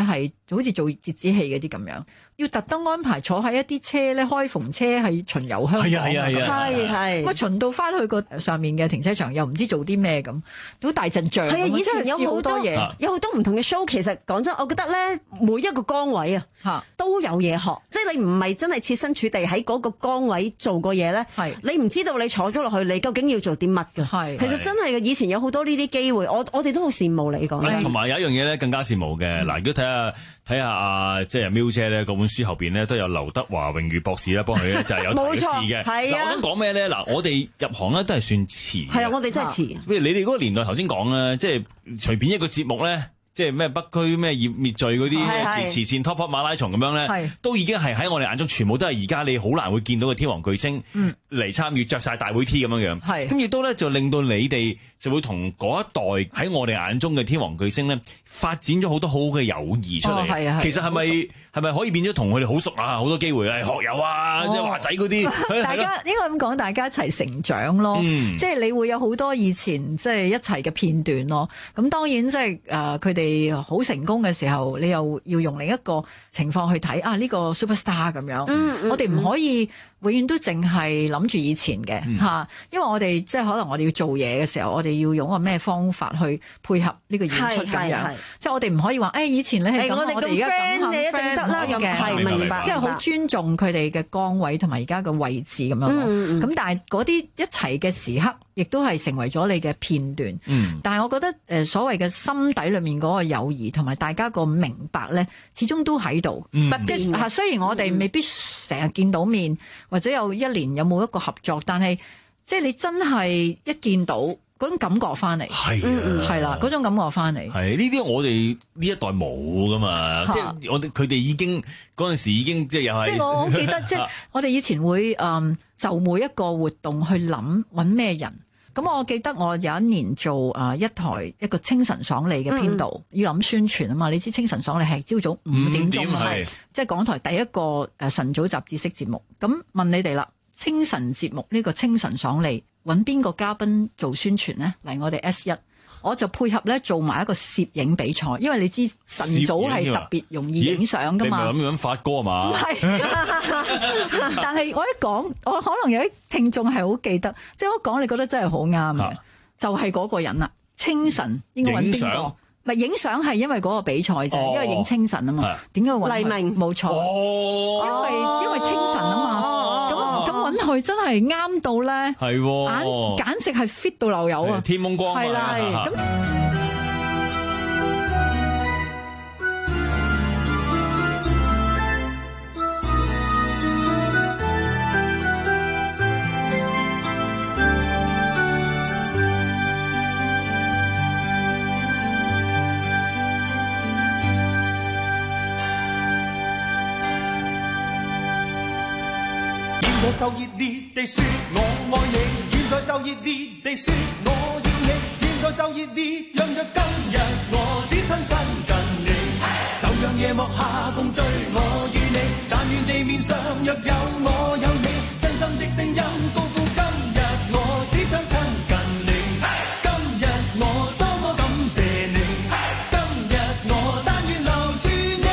就好似做折子戲嗰啲咁樣，要特登安排坐喺一啲車咧，開篷車係巡遊香港， 係啊係啊係啊， 係係咁啊巡到翻去個上面嘅停車場，又唔知做啲咩咁，好大陣仗。 係啊，以前有好多嘢， 有好多唔同嘅 show。其實講真，我覺得咧，每一個崗位啊，都有嘢學。即係你唔係真係設身處地喺嗰個崗位做過嘢咧，你唔知道你坐咗落去，你究竟要做啲乜㗎？係，其實真係嘅。以前有好多呢啲機會，我我哋都好羨慕你講。 同埋有一樣嘢咧，更加羨慕嘅嗱，如果睇下睇下啊，即係喵姐咧嗰本書後邊咧都有劉德華榮譽博士咧幫佢咧就係有提字嘅。嗱，我想講咩咧？嗱，我哋入行咧都係算遲。係啊，我哋真係遲。譬如你哋嗰個年代頭先講咧，即係隨便一個節目咧。即係咩北區咩滅滅罪嗰啲慈善 top up 馬拉松咁樣咧，都已經係喺我哋眼中全部都係而家你好難會見到嘅天王巨星嚟參與，着晒大會 T 咁樣樣。咁亦都咧就令到你哋就會同嗰一代喺我哋眼中嘅天王巨星咧發展咗好多好好嘅友誼出嚟。哦、其實係咪係咪可以變咗同佢哋好熟啊？好多機會誒學友啊，即係華仔嗰啲。 大家應該咁講，大家一齊成長咯。嗯、即係你會有好多以前即係一齊嘅片段咯。咁當然即係誒佢哋。好成功嘅時候，你又要用另一個情況去睇啊呢、呢個 superstar 咁樣，嗯嗯、我哋唔可以永遠都淨係諗住以前嘅吓，嗯、因為我哋即係可能我哋要做嘢嘅時候，我哋要用個咩方法去配合呢個演出咁樣，即係我哋唔可以話誒、哎、以前你係咁，我哋而家咁你一定得啦咁嘅，明白？即係好尊重佢哋嘅崗位同埋而家嘅位置咁樣咯。咁、嗯嗯、但係嗰啲一齊嘅時刻，亦都係成為咗你嘅片段。嗯、但係我覺得誒所謂嘅心底裏面嗰個友誼同埋大家個明白咧，始終都喺度。即係、嗯、雖然我哋未必成日見到面，或者有一年有冇一個合作，但係即係你真係一見到嗰種感覺翻嚟，係係啦，嗰種感覺翻嚟。係呢啲我哋呢一代冇噶嘛，即係我哋佢哋已經嗰陣時已經即係又係。即係我記得，即係我哋以前會誒、嗯、就每一個活動去諗揾咩人。咁我記得我有一年做誒一台一個清晨爽利嘅編導，嗯、要諗宣傳啊嘛。你知清晨爽利係朝早五點鐘啊，即係港台第一個誒晨早雜誌式節目。咁問你哋啦，清晨節目呢個清晨爽利揾邊個嘉賓做宣傳呢？嚟我哋 S 一，我就配合咧做埋一個攝影比賽，因為你知晨早係特別容易影相噶嘛。你唔係諗緊發哥啊嘛？唔係，但係我一講，我可能有啲聽眾係好記得，即係我講，你覺得真係好啱嘅，啊、就係嗰個人啦。清晨應該揾邊個？唔係影相係因為嗰個比賽啫，哦、因為影清晨啊嘛。點解揾黎明？冇錯，哦、因為因為清晨啊嘛。咁咁揾佢真係啱到咧，係簡簡直係 fit 到流油啊！天蒙光係啦，咁。 就熱烈地說我愛你，現在就熱烈地說我要你，現在就熱烈讓着今日我只想親近你，就讓夜幕下共對我與你，但願地面上若有我有你，真心的聲音高呼今日我只想親近你，今日我多麼感謝你，今日我但願留住你。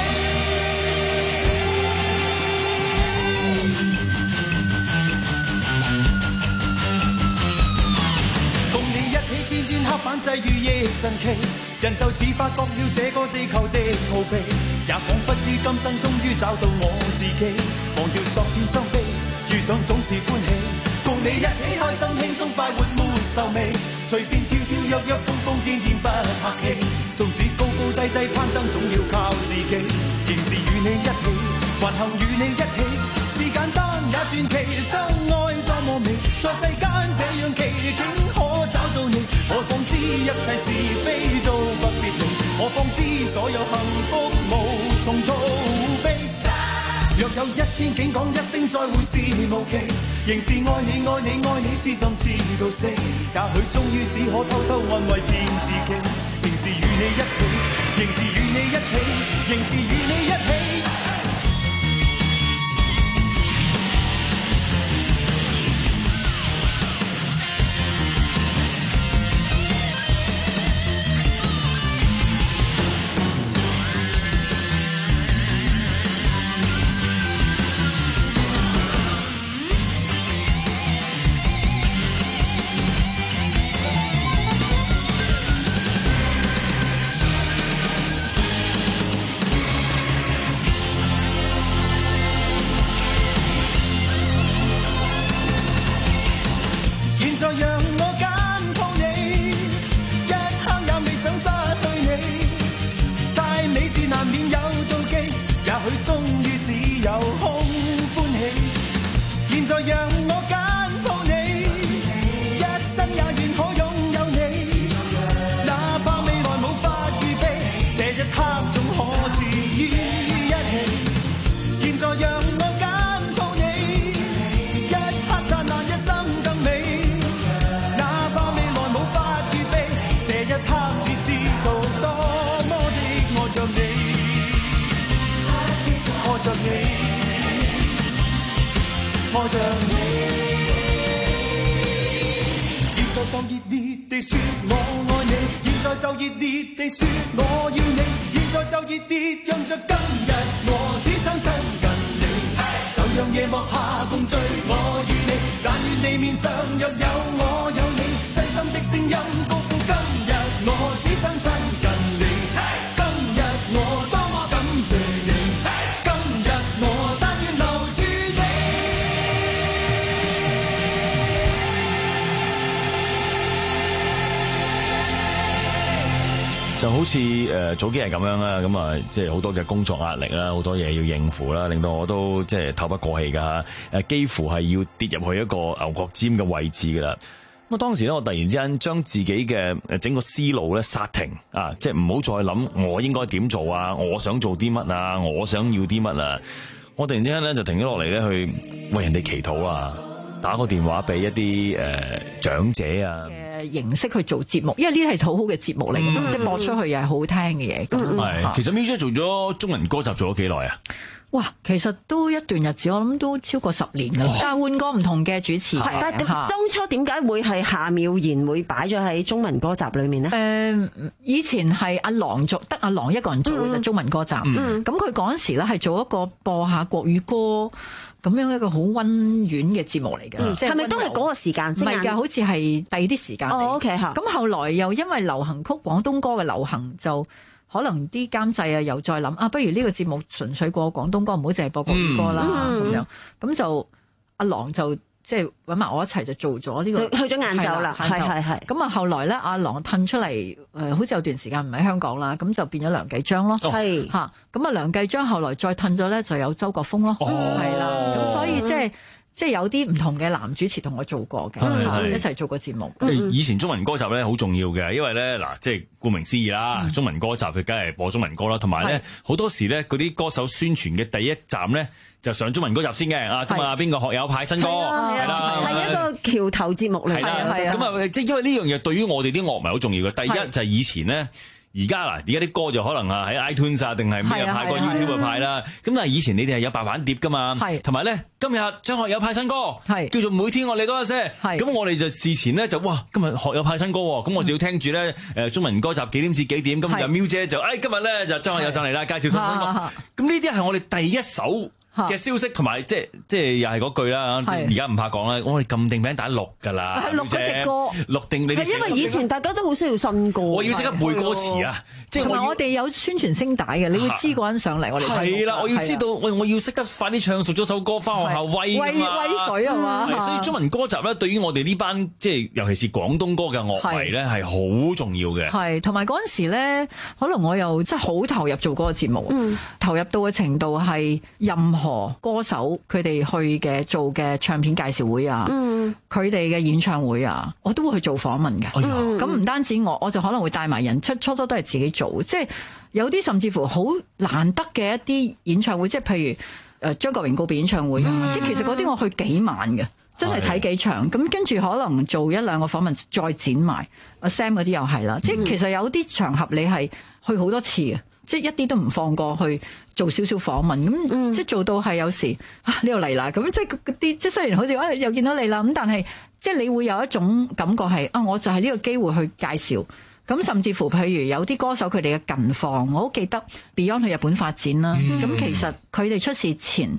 反際遇亦神奇，人就似發覺了這個地球的奧秘，也彷彿於今生終於找到我自己，忘掉昨天傷悲，遇上總是歡喜，共你一起開心輕鬆快活沒愁味，隨便跳跳躍躍瘋瘋癲癲不客氣，縱使高高低低攀登總要靠自己，仍是與你一起，還幸與你一起，是簡單也傳奇，相愛多麼美，在世間這樣奇景可找到你，我方知一切是非都不必理，我方知所有幸福無從逃避，若有一天竟講一聲再會是無期，仍是愛你愛你愛你痴心痴到死，也許終於只可偷偷安慰騙自己，仍是與你一起，仍是與你一起，仍是與你一起。 終於只有空歡喜。現在讓我緊抱你，一生也願可擁有你，哪怕未來無法預備，這一刻總可自於一起。現在讓我緊抱你，一刻燦爛，一生更美，哪怕未來無法預備，這一刻只知道多麼的愛着你，愛着你，愛着你。現在就熱烈地說我愛你，現在就熱烈地說我要你，現在就熱烈讓着今日我只想親近你，就讓夜幕下共對我與你，但願你面上若有我有你，真心的聲音高呼今日我只想親近你，今日我多麼感謝你，今日我但願留住你。 就好似誒、呃、早幾日咁樣啦，咁啊即係好多嘅工作壓力啦，好多嘢要應付啦，令到我都即係透不過氣㗎嚇，誒幾乎係要跌入去一個牛角尖嘅位置㗎啦。咁啊當時咧，我突然之間將自己嘅誒整個思路咧剎停啊，即係唔好再諗我應該點做啊，我想做啲乜啊，我想要啲乜啊，我突然之間咧就停咗落嚟咧去為人哋祈禱啊，打個電話俾一啲誒、呃、長者啊。 形式去做節目，因為呢啲係好好嘅節目嚟嘅，即係播出去又係好聽嘅嘢。咁係，其實 Miu 姐做咗中文歌集做咗幾耐啊？ 哇，其實都一段日子，我諗都超過十年㗎啦。但係換過唔同嘅主持。 但係當初點解會係夏妙然會擺咗喺中文歌集裏面呢？ 誒、呃，以前係阿郎做，得阿郎一個人做嘅、嗯、中文歌集。咁佢嗰陣時咧係做一個播下國語歌。咁樣一個好溫婉嘅節目嚟嘅， 嗯、即係係咪都係嗰個時間？ 唔係㗎，好似係第二啲時間嚟。 哦 OK 嚇。 咁後來又因為流行曲廣東歌嘅流行，就可能啲監製啊又再諗啊，不如呢個節目純粹過廣東歌，唔好淨係播國語歌啦咁、嗯、樣。咁就阿郎就即係揾埋我一齊就做咗呢、呢個， 去咗晏晝啦，係係係。 咁啊後來咧，阿郎褪出嚟，誒、呃、好似有段時間唔喺香港啦，咁就變咗梁繼章咯。係嚇，咁啊梁繼章後來再褪咗咧，就有周國峰咯，係、哦、啦。咁所以即係即係有啲唔同嘅男主持同我做過嘅，一齊做過節目。 以前中文歌集咧好重要嘅，因為咧嗱，即係顧名思義啦，嗯、中文歌集佢梗係播中文歌啦，同埋咧好多時咧嗰啲歌手宣傳嘅第一站咧。就上中文歌集先嘅，啊咁啊邊個學友派新歌，係啦， 係一個橋頭節目嚟，係啦， 咁啊即係因為呢樣嘢對於我哋啲樂迷好重要嘅。第一就係以前咧，而家嗱，而家啲歌就可能啊喺 iTunes 啊定係咩派過 YouTube 派啦，咁但係以前你哋係有白板碟噶嘛，同埋咧今日張學友派新歌，叫做每天我哋多一些，咁我哋就事前咧就哇今日學友派新歌，咁我就要聽住咧誒中文歌集幾點至幾點，咁就 Miu 姐就誒今日咧就張學友上嚟啦，介紹新新歌，咁呢啲係我哋第一首嘅消息，同埋即係即係又係嗰句啦，而家唔怕講啦，我哋撳定名打錄㗎啦， 錄嗰隻歌， 錄定你啲。 係因為以前大家都好需要新歌， 我要識得背歌詞啊，即係同埋我哋有宣傳聲帶嘅，你會知嗰人上嚟我哋。 係啦，我要知道，我我要識得快啲唱熟咗首歌，翻學校威威威水係嘛？ 所以中文歌集咧，對於我哋呢班即係尤其是廣東歌嘅樂迷咧，係好重要嘅。 係同埋嗰陣時咧，可能我又真係好投入做嗰個節目，嗯、投入到嘅程度係任何歌手。佢哋去嘅做嘅唱片介紹會啊，佢哋嘅演唱會啊，我都會去做訪問嘅。咁唔、嗯、單止我，我就可能會帶埋人出，初初都係自己做，即係有啲甚至乎好難得嘅一啲演唱會，即係譬如誒張國榮告別演唱會啊，嗯、即係其實嗰啲我去幾晚嘅，真係睇幾場。咁跟住可能做一兩個訪問，再剪埋阿 Sam 嗰啲又係啦。嗯、即係其實有啲場合你係去好多次嘅。即係一啲都唔放過去做少少訪問，咁、嗯、即係做到係有時啊呢度嚟啦，咁即係嗰啲即係雖然好似啊又見到你啦，咁但係即係你會有一種感覺係啊，我就係呢個機會去介紹，咁甚至乎譬如有啲歌手佢哋嘅近況，我好記得 Beyond 去日本發展啦，咁、嗯、其實佢哋出事前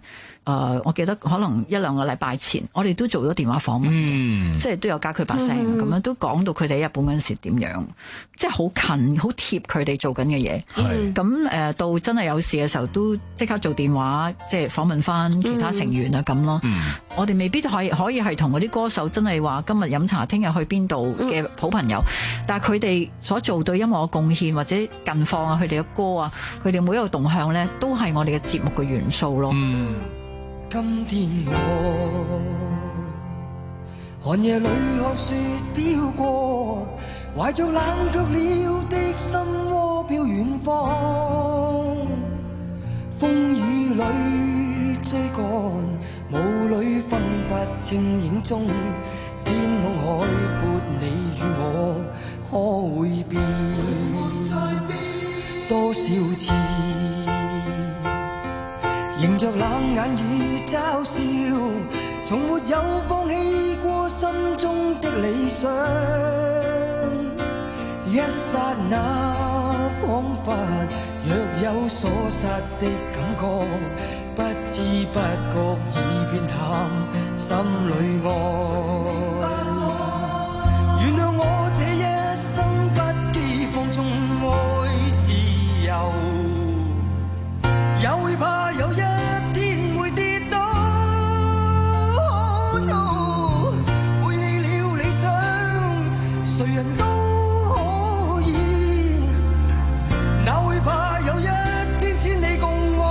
呃，我記得可能一兩個禮拜前，我哋都做咗電話訪問，嗯、即係都有加佢把聲，咁、嗯、樣都講到佢哋喺日本嗰陣時點樣，即係好近好貼佢哋做緊嘅嘢。咁誒、呃、到真係有事嘅時候，都即刻做電話，即係訪問翻其他成員啊咁咯。嗯、我哋未必可以可以係同嗰啲歌手真係話今日飲茶，聽日去邊度嘅好朋友，嗯、但係佢哋所做對音樂嘅貢獻或者近況啊，佢哋嘅歌啊，佢哋每一個動向咧，都係我哋嘅節目嘅元素咯。嗯， 今天我寒夜裏看雪飄過，懷着冷卻了的心窩飄遠方，風雨裏追趕，霧裏分不清影蹤，天空海闊，你與我可會變？多少次迎着冷眼與嘲笑，從沒有放棄過心中的理想。一剎那彷彿若有所失的感覺，不知不覺已變淡心裏愛。原諒我這一生不羈放縱愛自由，也會怕有一天會跌倒。Oh no， 背棄了理想，誰人都可以，哪會怕有一天千里共我。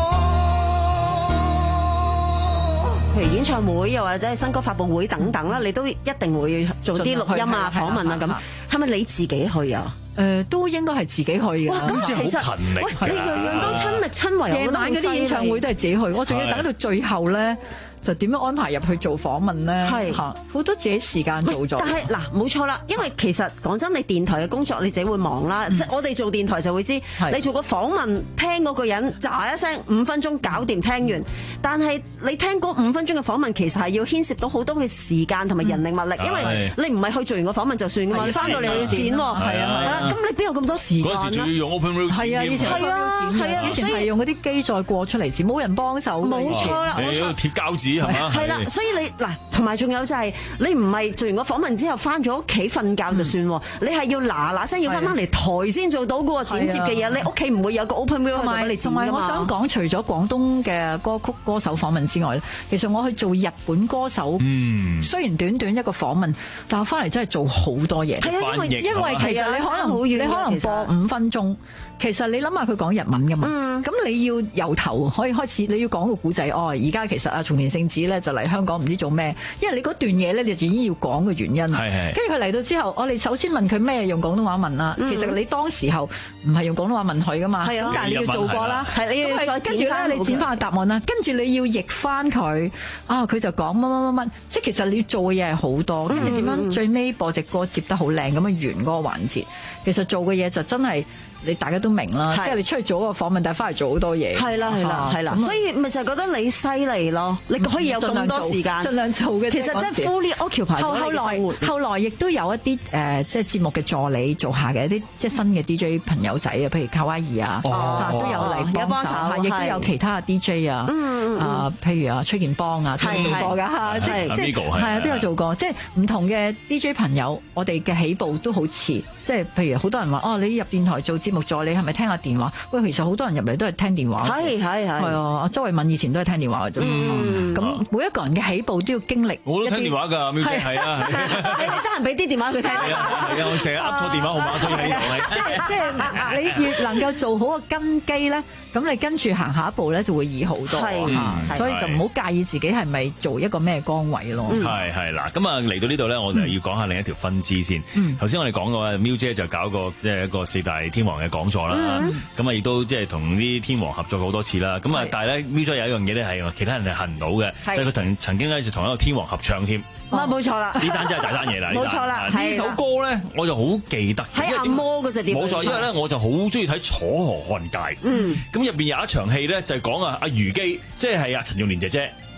譬如演唱會又或者係新歌發佈會等等啦，你都一定會做啲錄音啊、訪問啊咁，係咪你自己去啊？ 誒、呃、都應該係自己去嘅。 哇！咁其實喂，你樣樣都親力親為， 夜晚嗰啲演唱會都係自己去，我仲要等到最後咧。就點樣安排入去做訪問咧？係好多自己時間做咗。 但係嗱，冇錯啦，因為其實講真，你電台嘅工作你自己會忙啦。嗯、即係我哋做電台就會知，你做個訪問，聽嗰個人喳一聲五分鐘搞掂聽完。但係你聽嗰五分鐘嘅訪問，其實係要牽涉到好多嘅時間同埋人力物力，嗯、因為你唔係去做完個訪問就算㗎嘛，你翻到嚟要剪喎，係啊係啊。咁你邊有咁多時間？ 嗰時仲要用 Open Real 剪。 係啊，以前係啊係啊，以前係用嗰啲機再過出嚟剪，冇人幫手。 冇錯啦， 冇錯。貼膠紙。係啦，所以你嗱，同埋仲有就係你唔係做完個訪問之後翻咗屋企瞓覺就算，你係要嗱嗱聲要翻翻嚟台先做到嗰個剪接嘅嘢。你屋企唔會有個 open view 喺度俾你剪㗎嘛。 同埋我想講，除咗廣東嘅歌曲歌手訪問之外，其實我去做日本歌手，雖然短短一個訪問，但我翻嚟真係做好多嘢。 係啊，因為因為其實你可能你可能播五分鐘，其實你諗下佢講日文㗎嘛，咁你要由頭可以開始，你要講個古仔。哦，而家其實啊，松田聖子咧就嚟香港唔知做咩，因為你嗰段嘢咧，你就已經要講嘅原因。跟住佢嚟到之後，我哋首先問佢咩用廣東話問啦。嗯、其實你當時候唔係用廣東話問佢噶嘛，咁、嗯、但係你要做過啦。係你要再跟住咧，你剪翻個答案啦。跟住你要譯翻佢啊，佢就講乜乜乜乜，即係其實你要做嘅嘢係好多。跟住點樣最尾播隻歌接得好靚咁樣完嗰個環節，其實做嘅嘢就真係。你大家都明啦，即係你出去做個訪問，但係翻嚟做好多嘢。係啦，係啦，係啦，所以咪就係覺得你犀利咯，你可以有咁多時間，盡量做嘅。其實真係 fully occupy 咗你嘅生活。後來亦都有一啲誒，即係節目嘅助理做下嘅一啲即係新嘅 D J 朋友仔啊，譬如卡哇伊啊，都有嚟幫手，亦都有其他嘅 D J 啊，啊，譬如啊崔健邦啊，都有做過㗎嚇，即係即係係啊，都有做過，即係唔同嘅 D J 朋友，我哋嘅起步都好似，即係譬如好多人話哦，你入電台做節目助理係咪聽下電話？喂，其實好多人入嚟都係聽電話。係係係。係啊，周慧敏以前都係聽電話嘅啫。咁、嗯、每一個人嘅起步都要經歷。我都聽電話㗎，苗姐係啊。你得閒俾啲電話佢聽。係啊，係啊，我成日噏錯電話號碼，所以喺度係。即係即係你越能夠做好個根基咧，咁你跟住行下一步咧就會易好多。係，所以就唔好介意自己係咪做一個咩崗位咯。係係嗱，咁啊嚟到呢度咧，我哋要講下另一條分支先。頭先、嗯、我哋講過啊，苗姐就搞個即係一個四大天王嘅講座。啦，咁啊亦都即係同啲天王合作過好多次啦。咁啊，但係咧，Miu 有一樣嘢咧係其他人係行唔到嘅，就係佢曾曾經咧就同一個天王合唱添。啊，冇錯啦，呢單真係大單嘢啦。冇錯啦，呢首歌咧我就好記得。喺阿摩嗰隻碟。冇錯，因為咧我就好中意睇《楚河漢界》。嗯。咁入邊有一場戲咧就係講啊阿虞姬，即係阿陳玉蓮姐姐。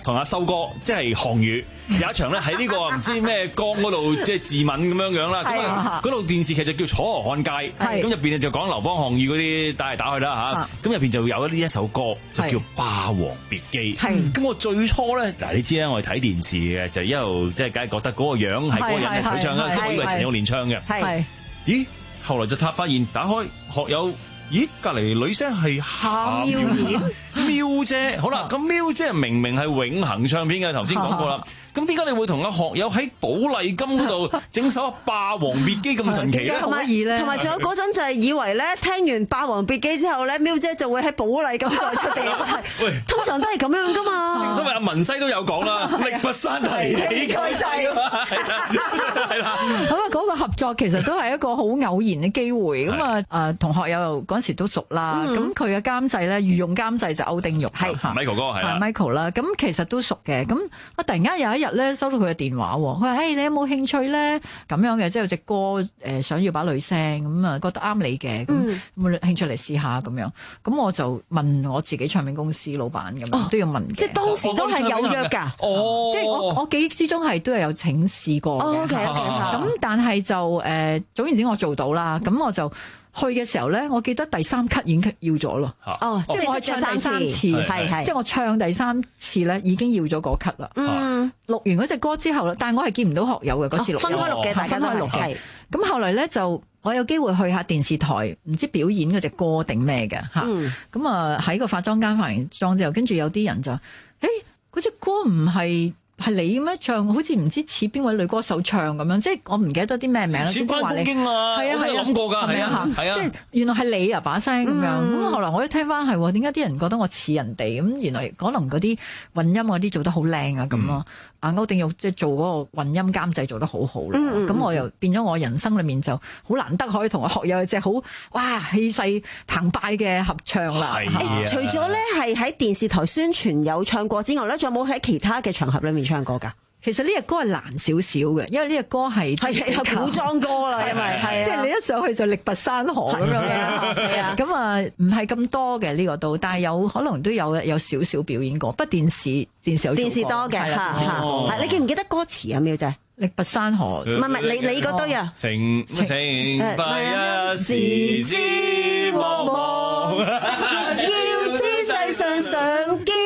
同阿修哥即係項羽有一場咧喺呢個唔知咩江嗰度即係自刎咁樣樣啦。咁啊嗰套電視劇就叫《楚河漢界》，咁入邊就講劉邦項羽嗰啲打嚟打去啦嚇。咁入邊就有呢一首歌就叫《霸王別姬》。咁我最初咧嗱，你知啦，我哋睇電視嘅就一路即係梗係覺得嗰個樣係嗰個人係佢唱啦，即係我以為陳玉蓮唱嘅。係，咦？後來就發發現打開學友。咦，隔離女聲係夏妙賢，妙姐，好啦，咁妙姐明明係永恆唱片嘅，頭先講過啦。咁點解你會同阿學友喺寶麗金嗰度整首《霸王別姬》咁神奇咧？ 同埋同埋仲有嗰陣就係以為咧，聽完《霸王別姬》之後咧，妙姐就會喺寶麗金再出碟。喂，通常都係咁樣噶嘛。 正所謂阿文西都有講啦，力拔山兮氣蓋世啊嘛，係啦，係啦。 咁啊，嗰個合作其實都係一個好偶然嘅機會。咁啊，誒同學友嗰陣時都熟啦。咁佢嘅監製咧，御用監製就歐丁玉，係 Michael 哥係啦 ，Michael 啦。咁其實都熟嘅。咁啊，突然間有一日咧，收到佢嘅電話，佢話：誒，你有冇興趣咧？咁樣嘅，即係有隻歌誒，想要把女聲，咁啊，覺得啱你嘅，咁有冇興趣嚟試下咁樣？咁我就問我自己唱片公司老闆咁樣，都要問。 即係當時都係有約㗎。 哦，即係我我記憶之中係都係有請試過嘅。咁但係就誒，總言之我做到啦。咁我就。去嘅時候咧，我記得第三級已經要咗咯。 哦， 即係我唱第三次， 係係， 即係我唱第三次咧，已經要咗嗰級啦。嗯，錄完嗰隻歌之後啦，但係我係見唔到學友嘅嗰次錄。分開錄嘅，大家都係錄嘅。咁後來咧就我有機會去下電視台，唔知表演嗰隻歌定咩嘅嚇。咁啊喺個化妝間化完妝之後，跟住有啲人就誒嗰隻歌唔係。係你咩唱？好似唔知似邊位女歌手唱咁樣，即係我唔記得咗啲咩名啦。 似關公京啊， 係啊係啊， 諗過㗎，係啊係啊， 即係原來係你啊把聲咁樣。咁後來我一聽翻係，點解啲人覺得我似人哋？咁原來可能嗰啲混音嗰啲做得好靚啊咁咯。阿歐定玉即係做嗰個混音監製做得好好啦。咁我又變咗我人生裏面就好難得可以同我學友隻好哇氣勢澎湃嘅合唱啦。 除咗咧係喺電視台宣傳有唱過之外咧，仲有冇喺其他嘅場合裏面唱過㗎？ 其實呢隻歌係難少少嘅，因為呢隻歌係係古裝歌啦，因為係即係你一上去就力拔山河咁樣嘅，咁啊唔係咁多嘅呢個都，但係有可能都有有少少表演過，不過電視電視有電視多嘅嚇，係你記唔記得歌詞啊？妙姐， 力拔山河， 唔係唔係你你嗰堆啊？ 成成敗一時之茫茫， 要知世上常見。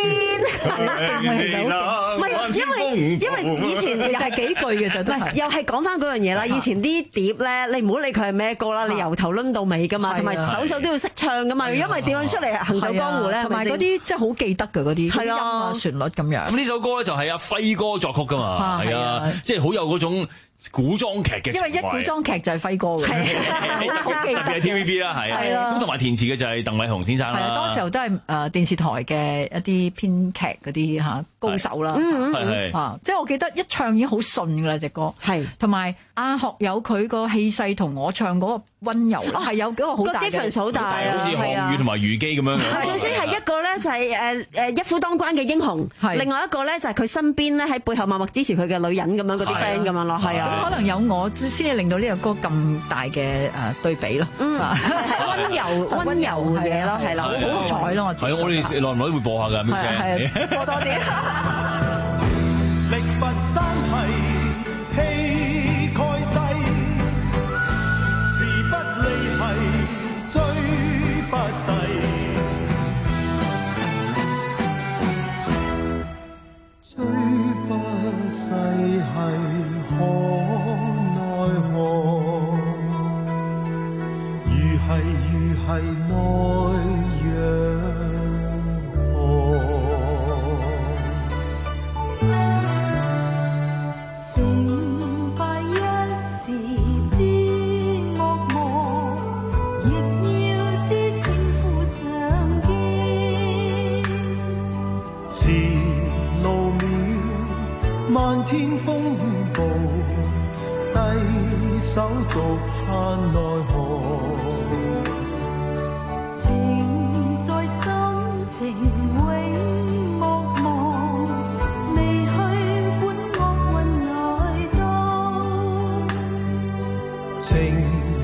唔係，因為因為以前又係幾句嘅就都係，又係講翻嗰樣嘢啦。以前啲碟咧，你唔好理佢係咩歌啦，你由頭攆到尾噶嘛，同埋首首都要識唱噶嘛。因為點樣出嚟行走江湖咧？ 同埋嗰啲即係好記得嘅嗰啲音啊旋律咁樣。 咁呢首歌咧就係阿輝哥作曲噶嘛，係啊，即係好有嗰種古裝劇嘅。 因為一古裝劇就係輝哥嘅， 特別係 T V B 啦，係啊。咁同埋填詞嘅就係鄧偉雄先生啦。 係啊，當時候都係誒電視台嘅一啲編劇嗰啲嚇高手啦。係啊，即係我記得一唱已經好順㗎啦隻歌。係，同埋阿學友佢個氣勢同我唱嗰個温柔係有幾個好大嘅 difference 好大啊！ 好似項羽同埋虞姬咁樣。 總之係一個咧就係誒誒一夫當關嘅英雄，另外一個咧就係佢身邊咧喺背後默默支持佢嘅女人咁樣嗰啲 friend 咁樣咯。係啊， 咁可能有我先至令到呢個歌咁大嘅誒對比咯。嗯， 係温柔温柔嘢咯，係啦， 好好彩咯，我知。 係啊，我哋耐唔耐會播下㗎，咩啫？ 播多啲。 力拔山兮氣蓋世，時不利兮追不逝。追不逝兮可奈何，如係如係奈若。漫天風暴，低手獨盼奈何。 情在心，情永莫忘，未去管惡運來到。 情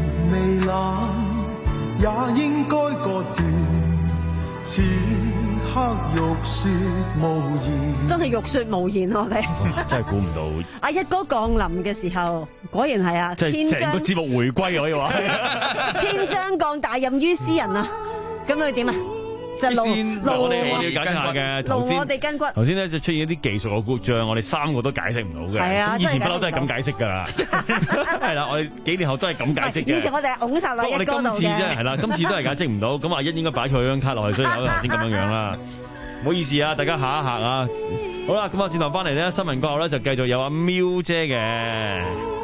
未冷，也應該割斷，此刻欲說無言， 真係欲說無言我哋， 真係估唔到。 阿一哥降臨嘅時候，果然係啊， 即係成個節目回歸可以話， 天將降大任於斯人啊！咁佢點啊？就路路我哋我哋要解下嘅，頭先我哋筋骨。 頭先咧就出現一啲技術嘅故障，我哋三個都解釋唔到嘅。 係啊， 以前不嬲都係咁解釋㗎啦。係啦，我哋幾年後都係咁解釋嘅。 以前我哋係拱晒落一哥度嘅。 我哋今次啫係啦，今次都係解釋唔到。咁阿一應該擺錯張卡落去，所以搞到頭先咁樣樣啦。唔好意思啊，大家下一下啊。好啦，咁啊轉頭翻嚟咧，新聞過後咧就繼續有阿喵姐嘅。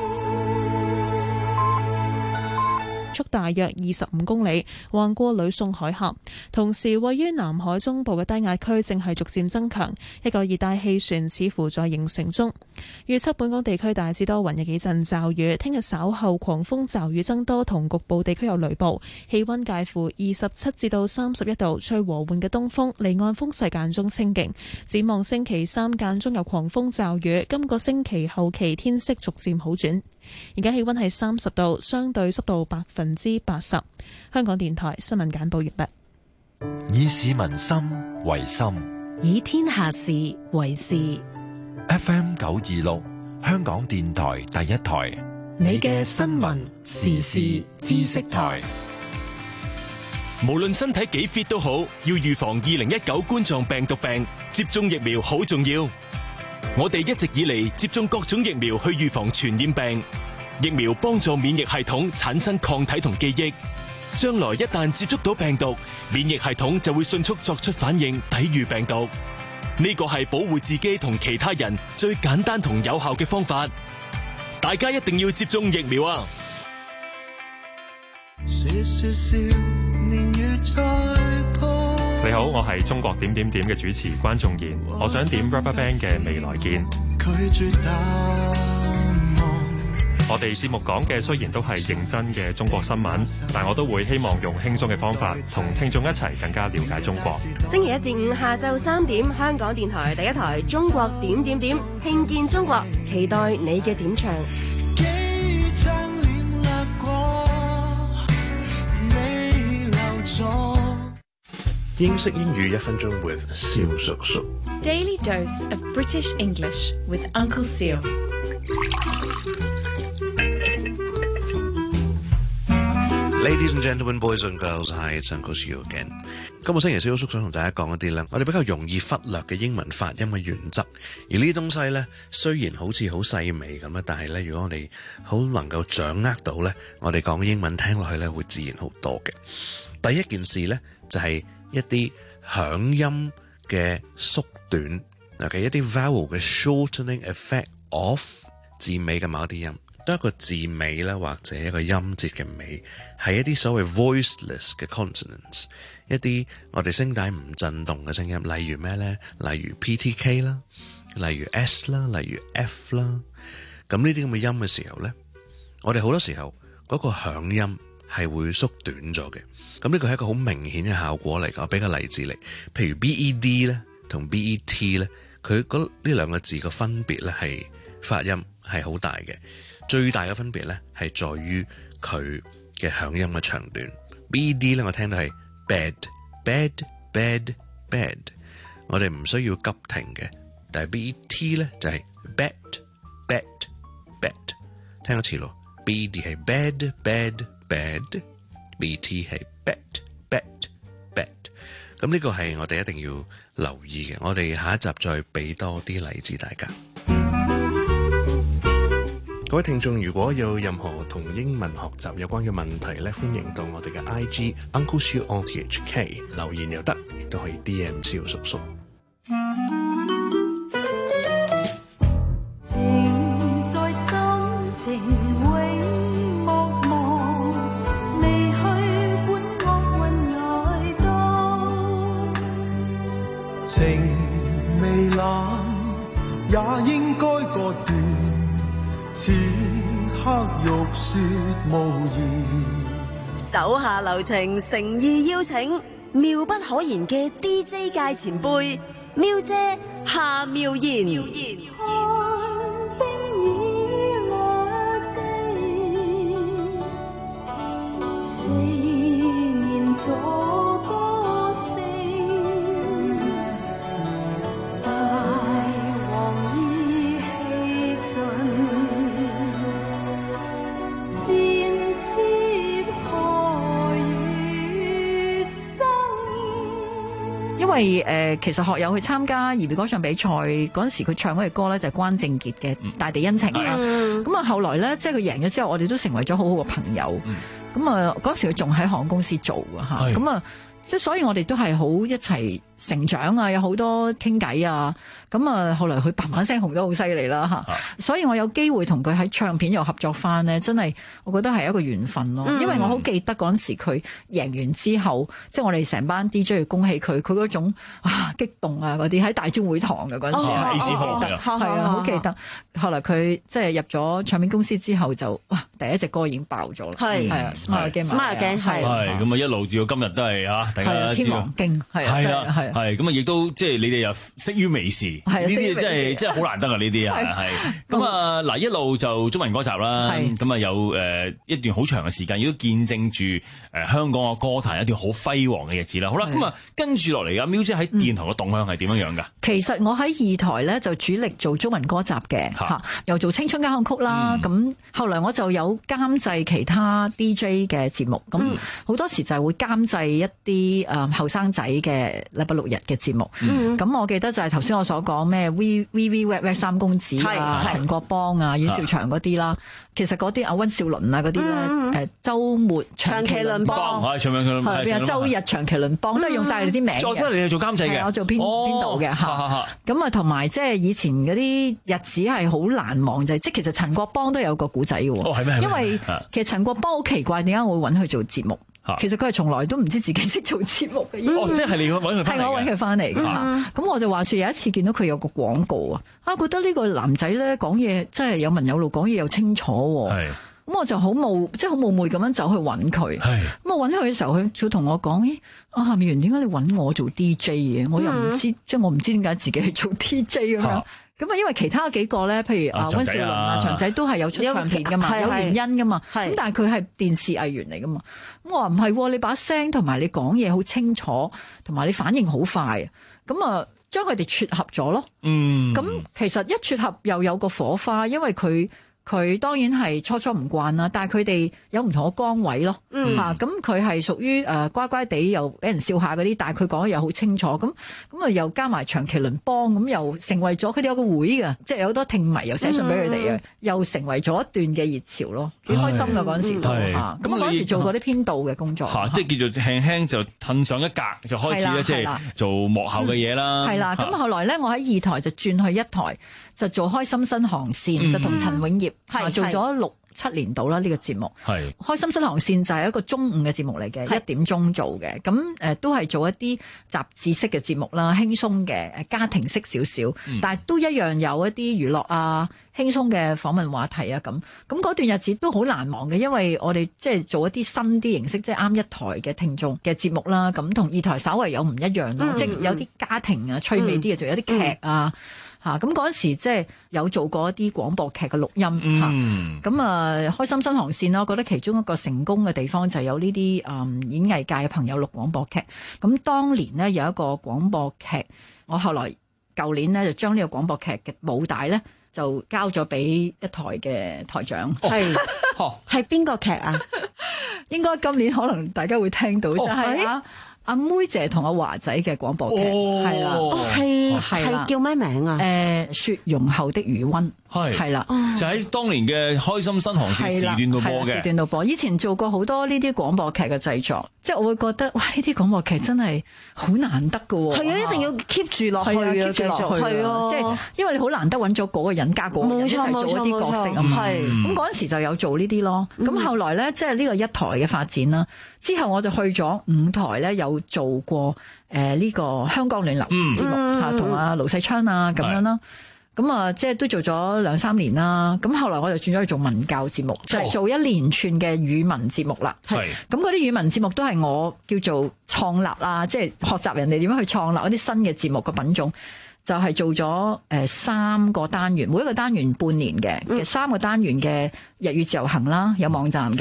速大約二十五公里，橫過呂宋海峽。同時，位於南海中部嘅低壓區正係逐漸增強，一個熱帶氣旋似乎在形成中。預測本港地區大致多雲，有幾陣驟雨。聽日稍後狂風驟雨增多，同局部地區有雷暴。氣溫介乎二十七至到三十一度，吹和緩嘅東風，離岸風勢間中清勁。展望星期三間中有狂風驟雨，今個星期後期天色逐漸好轉。而家氣溫係三十度，相對濕度百分之八十。香港電台新聞簡報完畢。 以市民心為心， 以天下事為事。 F M 九二六，香港電台第一台， 你嘅新聞時事知識台。 無論身體幾 fit 都好，要預防二零一九冠狀病毒病，接種疫苗好重要。我哋一直以嚟接種各種疫苗去預防傳染病，疫苗幫助免疫系統產生抗體同記憶，將來一旦接觸到病毒，免疫系統就會迅速作出反應，抵禦病毒。呢個係保護自己同其他人最簡單同有效嘅方法，大家一定要接種疫苗啊！ 說說笑，年月再鋪。 你好，我係中國點點點嘅主持關仲賢，我想點 RubberBand 嘅《未來見》。我哋節目講嘅雖然都係認真嘅中國新聞，但我都會希望用輕鬆嘅方法同聽眾一齊更加了解中國。 星期一至五下晝三點，香港電台第一台《中國點點點》，聽見中國，期待你嘅點唱。 英式英語一分鐘 with 蕭叔叔。 Daily dose of British English with Uncle Seal。 Ladies and gentlemen, boys and girls, hi, it's Uncle Seal again。今個星期蕭叔想同大家講一啲咧，我哋比較容易忽略嘅英文發音嘅原則。而呢啲東西咧，雖然好似好細微咁啦，但係咧，如果我哋好能夠掌握到咧，我哋講嘅英文聽落去咧，會自然好多嘅。第一件事咧，就係、是、一啲響音嘅縮短，尤其一啲 vowel 嘅 shortening effect of 字尾嘅某一啲音，都一個字尾啦，或者一個音節嘅尾，係一啲所謂 voiceless 嘅 consonants， 一啲我哋聲帶唔震動嘅聲音，例如咩咧？例如 P T K 啦，例如 S 啦，例如 F 啦。咁呢啲咁嘅音嘅時候咧，我哋好多時候嗰個響音係會縮短咗嘅。咁呢個係一個好明顯嘅效果嚟㗎，我俾個例子嚟，譬如 B E D 咧同 B E T 咧，佢嗰呢兩個字個分別咧係發音係好大嘅，最大嘅分別咧係在於佢嘅響音嘅長短。B E D 咧我聽到係 bed bed bed bed， 我哋唔需要急停嘅，但係 B E T 咧就係 bed bed bed， 聽多次咯 ，B E D 係 bed bed bed，B E T 係bed bed bed， 咁呢個係我哋一定要留意嘅。我哋下一集再俾多啲例子大家。各位聽眾，如果有任何同英文學習有關嘅問題咧，歡迎到我哋嘅 I G Uncle Siu O T H K 留言又得，亦都可以 D M 蕭叔叔。 情在心情永情未冷，也應該割斷。此刻欲說無言。 手下留情，誠意邀請妙不可言嘅 D J 界前輩喵姐夏妙妍。 為誒、呃、其實學友去參加兒童歌唱比賽嗰陣時，佢唱嗰隻歌咧就係關正傑嘅《大地恩情》啦。咁啊、嗯、後來咧，即係佢贏咗之後，我哋都成為咗好好嘅朋友。咁啊嗰時佢仲喺航空公司做㗎嚇。咁啊即係所以我哋都係好一齊成長啊，有好多傾偈啊。咁啊，後來佢嘭嘭聲紅得好犀利啦嚇，所以我有機會同佢喺唱片又合作翻呢，真係我覺得係一個緣分咯。因為我好記得嗰陣時佢贏完之後，即係我哋成班 D J 去恭喜佢，佢嗰種啊激動啊嗰啲喺大專會堂嘅嗰陣時係，好記得，係啊，好記得。後來佢即係入咗唱片公司之後就哇，第一隻歌已經爆咗啦，係啊 ，Smile Again，Smile Again 係， 係咁啊一路至到今日都係啊，大家天王經係啊，係啊， 係咁啊，亦都即係你哋又識於微時。呢啲真係真係好難得啊！呢啲係係咁啊嗱，一路就中文歌集啦，咁啊有誒一段好長嘅時間，亦都見證住誒香港嘅歌壇一段好輝煌嘅日子啦。好啦，咁啊跟住落嚟嘅Miu姐喺電台嘅動向係點樣樣㗎？ 其實我喺二台咧就主力做中文歌集嘅嚇，又做青春交響曲啦。咁後來我就有監製其他 D J 嘅節目，咁好多時就係會監製一啲誒後生仔嘅禮拜六日嘅節目。咁我記得就係頭先我所講咩 V V V Wet Wet 三公子啊、陳國邦啊、阮兆祥嗰啲啦，其實嗰啲阿溫兆倫啊嗰啲咧，誒週末長期輪幫， 係長期輪幫， 係週日長期輪幫，都係用晒你啲名嘅。 作得你係做監製嘅， 我做編編導嘅嚇。咁啊，同埋即係以前嗰啲日子係好難忘，就係即係其實陳國邦都有個古仔嘅喎。 哦，係咩？ 因為其實陳國邦好奇怪，點解我會揾佢做節目？其實佢係從來都唔知自己識做節目嘅。 哦，即係你揾佢翻嚟嘅。 係我揾佢翻嚟嘅。咁我就話説有一次見到佢有個廣告啊，啊覺得呢個男仔咧講嘢真係有文有路，講嘢又清楚喎。咁我就好冒，即係好冒昧咁樣走去揾佢。咁我揾佢嘅時候，佢就同我講：咦，啊夏妙園點解你揾我做 D J 嘅？我又唔知，即係我唔知點解自己係做 D J 咁樣。咁啊，因為其他幾個咧，譬如啊溫兆倫啊、長仔都係有出唱片噶嘛，有原因噶嘛。咁但係佢係電視藝員嚟噶嘛。咁我話唔係，你把聲同埋你講嘢好清楚，同埋你反應好快。咁啊，將佢哋撮合咗咯。嗯。咁其實一撮合又有個火花，因為佢。佢當然係初初唔慣啦，但係佢哋有唔同嘅崗位咯，嚇咁佢係屬於誒乖乖地又俾人笑下嗰啲，但係佢講得又好清楚，咁咁啊又加埋長期輪幫，咁又成為咗佢哋有個會嘅，即係有好多聽迷又寫信俾佢哋嘅，嗯、又成為咗一段嘅熱潮咯，幾開心㗎嗰陣時都嚇。咁我嗰時做過啲編導嘅工作，嚇即係叫做輕輕就褪上一格，就開始咧即係做幕後嘅嘢啦。係啦，咁後來咧我喺二台就轉去一台。就做開心新航線，嗯、就同陳永業係做咗六七年度啦呢個節目。係開心新航線就係一個中午嘅節目嚟嘅，一點鐘做嘅。咁誒、呃、都係做一啲雜誌式嘅節目啦，輕鬆嘅誒家庭式少少，嗯、但係都一樣有一啲娛樂啊、輕鬆嘅訪問話題啊咁。咁嗰段日子都好難忘嘅，因為我哋即係做一啲新啲形式，即係啱一台嘅聽眾嘅節目啦。咁同二台稍微有唔一樣咯，嗯、即係有啲家庭啊、趣味啲嘅，仲有啲劇啊。嚇咁嗰陣時即係有做過一啲廣播劇嘅錄音嚇，咁、嗯、啊開心新航線啦，我覺得其中一個成功嘅地方就係有呢啲誒演藝界嘅朋友錄廣播劇。咁當年呢，有一個廣播劇，我後來舊年呢，就將呢個廣播劇嘅舞帶咧就交咗俾一台嘅台長。係係邊個劇啊？應該今年可能大家會聽到，哦、就係啊。阿妹姐同阿華仔嘅廣播劇係啦，係係叫咩名啊？誒，雪融後的餘溫係係啦， 就喺當年嘅開心新航線時段度播嘅， 時段度播。以前做過好多呢啲廣播劇嘅製作，即係我會覺得哇，呢啲廣播劇真係好難得噶。係啊，一定要 keep 住落去啊，keep 住落去係啊，即係因為你好難得揾咗嗰個人加嗰個人一齊做一啲角色啊嘛。咁嗰陣時就有做呢啲咯。咁後來咧，即係呢個一台嘅發展啦。之後我就去咗五台咧，有做過誒呢、呃這個香港暖流節目嚇，同阿盧世昌啊咁樣啦。咁啊，即係都做咗兩三年啦。咁後來我就轉咗去做文教節目，就係、是、做一連串嘅語文節目啦。係咁嗰啲語文節目都係我叫做創立啦，即係學習人哋點樣去創立一啲新嘅節目嘅品種。就係做咗誒三個單元，每一個單元半年嘅嘅、嗯、三個單元嘅日語自由行啦，有網站嘅。誒、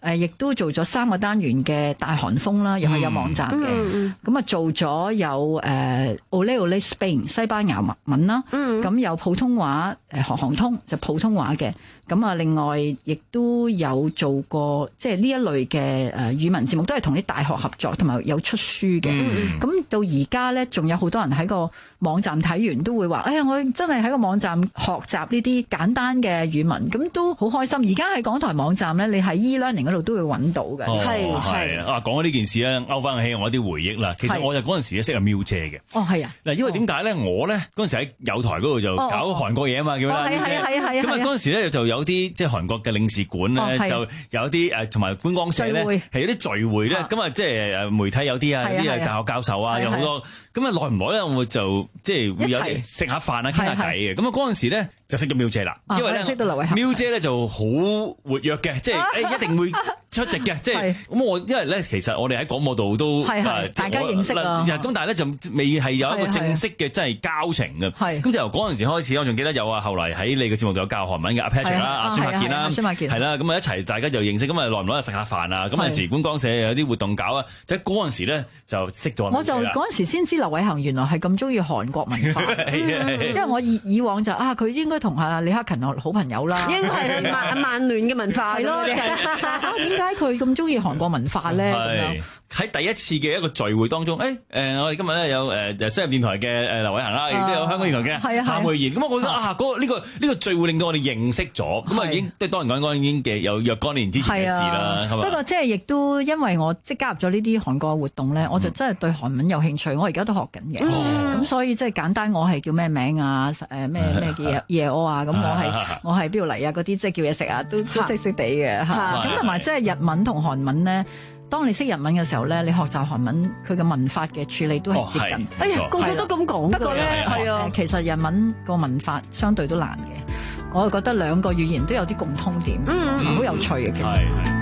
誒亦都做咗三個單元嘅大韓風啦，又係有網站嘅。咁、嗯、啊做咗有誒 Ole Ole Spain 西班牙文啦，咁、嗯、有普通話誒行行通就普通話嘅。咁啊，另外亦都有做過即係呢一類嘅誒語文節目，都係同啲大學合作，同埋有出書嘅。咁、嗯、到而家咧，仲有好多人喺個網站睇完都會話：哎呀，我真係喺個網站學習呢啲簡單嘅語文，咁都好開心。而家喺港台網站咧，你喺 e-learning 嗰度都會揾到嘅。 係係啊，講緊呢件事咧，勾翻起我啲回憶啦。其實我就嗰陣時咧識阿妙姐嘅。 哦，係啊。嗱， 因為點解咧？我咧嗰陣時喺友台嗰度就搞韓國嘢啊嘛，叫咩？ 係係係係咁啊嗰陣時咧就有啲即係韓國嘅領事館咧，就有啲誒同埋觀光社咧係有啲聚會咧。咁啊即係誒媒體有啲啊，有啲係大學教授啊，有好多。咁啊耐唔耐咧，我就即係會有食下飯啊，傾下偈嘅。咁啊嗰陣時咧就識咗妙姐啦，因為咧識到劉偉恒妙姐咧就好活躍嘅，即係誒一定會出席嘅。即係咁我因為咧其實我哋喺廣播道都大家認識啊。 咁但係咧就未係有一個正式嘅真係交情嘅。咁就由嗰陣時開始，我仲記得有啊，後嚟喺你嘅節目度有教韓文嘅阿 Patrick 啦、阿孫柏健啦，係啦，咁啊一齊大家就認識，咁啊耐唔耐就食下飯啊。咁有時觀光社有啲活動搞啊，即係嗰陣時咧就識咗。 我就嗰陣時先知劉偉恒原來係咁中意韓國文化，因為我以以往就啊佢應該同阿李克勤好朋友啦， 應該係曼曼聯嘅文化係咯。點解佢咁中意韓國文化咧？ 喺第一次嘅一個聚會當中，誒、欸、誒、呃，我哋今日咧有誒商業電台嘅誒劉偉恒啦，亦都有香港電台嘅夏梅賢。咁我覺得啊，嗰、那個呢、這個呢、這個聚會令到我哋認識咗，咁啊已經即係當然講講已經嘅有若干年之前嘅事啦。 不過即係亦都因為我即係加入咗呢啲韓國活動咧，我就真係對韓文有興趣。我而家都學緊嘅，咁、嗯、所以即係簡單，我係叫咩名啊？誒咩咩嘅嘢屙啊？咁我係我係邊度嚟啊？嗰啲即係叫嘢食啊，都都識識地嘅嚇。咁同埋即係日文同韓文咧。當你識日文嘅時候咧，你學習韓文，佢嘅文法嘅處理都係接近。 哦、 哎呀，個個都咁講。不過咧，係啊， 其實日文個文法相對都難嘅。我覺得兩個語言都有啲共通點，好、嗯、有趣嘅其實。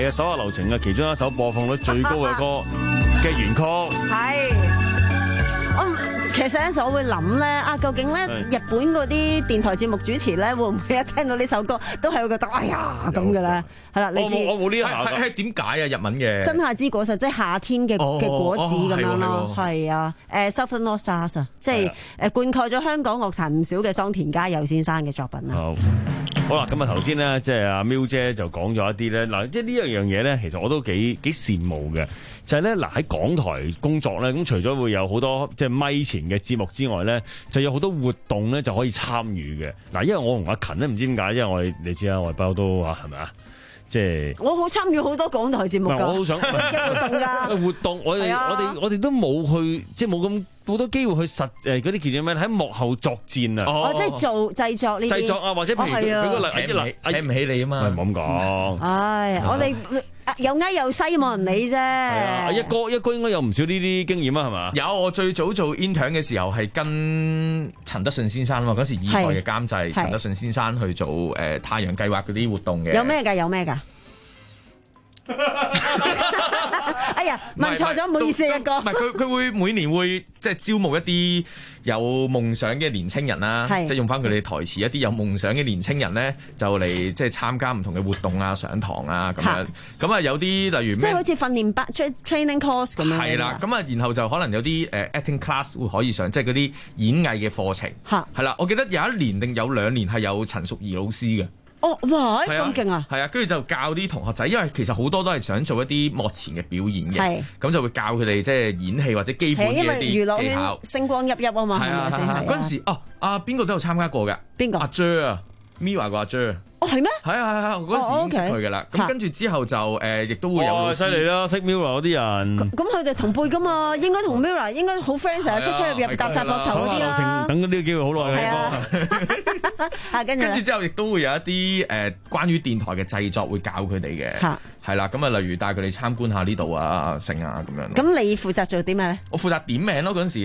係啊，手下留情嘅其中一首播放率最高嘅歌嘅原曲。 係，我其實有陣時我會諗咧，啊究竟咧日本嗰啲電台節目主持咧，會唔會一聽到呢首歌都係會覺得哎呀咁嘅咧？係啦，你知我冇呢一下係係點解啊？日文嘅真夏之果實，即係夏天嘅嘅果子咁樣咯，係啊，誒 Southern All Stars 啊，即係誒灌溉咗香港樂壇唔少嘅桑田佳佑先生嘅作品啦。 好，好啦，咁啊頭先咧，即係阿 Miu 姐就講咗一啲咧，嗱，即係呢一樣嘢咧，其實我都幾幾羨慕嘅，就係咧嗱喺港台工作咧，咁除咗會有好多即係咪前嘅節目之外咧，就有好多活動咧就可以參與嘅。嗱，因為我同阿勤咧唔知點解，因為我哋你知啦，我哋不嬲都話係咪啊？即係我好參與好多港台節目㗎， 我好想活動㗎。 活動我哋我哋我哋都冇去，即係冇咁好多機會去實誒嗰啲叫做咩喺幕後作戰啊！ 哦，即係做製作呢啲製作啊，或者譬如舉個例， 請唔起你啊嘛， 唔好咁講。 唉，我哋又翳又西冇人理啫。 阿一哥一哥應該有唔少呢啲經驗啊，係嘛？ 有，我最早做 intern 嘅時候係跟陳德順先生啊嘛，嗰時二台嘅監製陳德順先生去做誒太陽計劃嗰啲活動嘅。 有咩㗎？有咩㗎？哎呀，問錯咗，唔好意思，一哥。 唔係佢佢會每年會即係招募一啲有夢想嘅年青人啦，即係用翻佢哋台詞，一啲有夢想嘅年青人咧，就嚟即係參加唔同嘅活動啊、上堂啊咁樣。咁啊有啲例如咩？ 即係好似訓練班 training course 咁樣。 係啦，咁啊然後就可能有啲誒 acting class 會可以上，即係嗰啲演藝嘅課程。嚇，係啦，我記得有一年定有兩年係有陳淑儀老師嘅。 哦，哇！咁勁啊！ 係啊，跟住就教啲同學仔，因為其實好多都係想做一啲幕前嘅表演嘅，咁就會教佢哋即係演戲或者基本嘅一啲技巧。 星光熠熠啊嘛，係咪先？ 嗰陣時，哦，阿邊個都有參加過嘅。 邊個？ 阿 Jer 啊 ，Mirror 個阿 Jer。 哦，係咩？ 係啊係啊，嗰陣時已經識佢㗎啦。咁跟住之後就誒，亦都會有老師。 犀利啦，識 Mirror 嗰啲人。 咁佢哋同輩㗎嘛，應該同 Mirror 應該好 friend，成日出出入入搭晒膊頭嗰啲啦。 等嗰啲機會好耐嘅。啊，跟住跟住之後亦都會有一啲誒關於電台嘅製作會教佢哋嘅。係。係啦，咁啊，例如帶佢哋參觀下呢度啊、成啊咁樣。 咁你負責做啲咩咧？ 我負責點名咯，嗰陣時。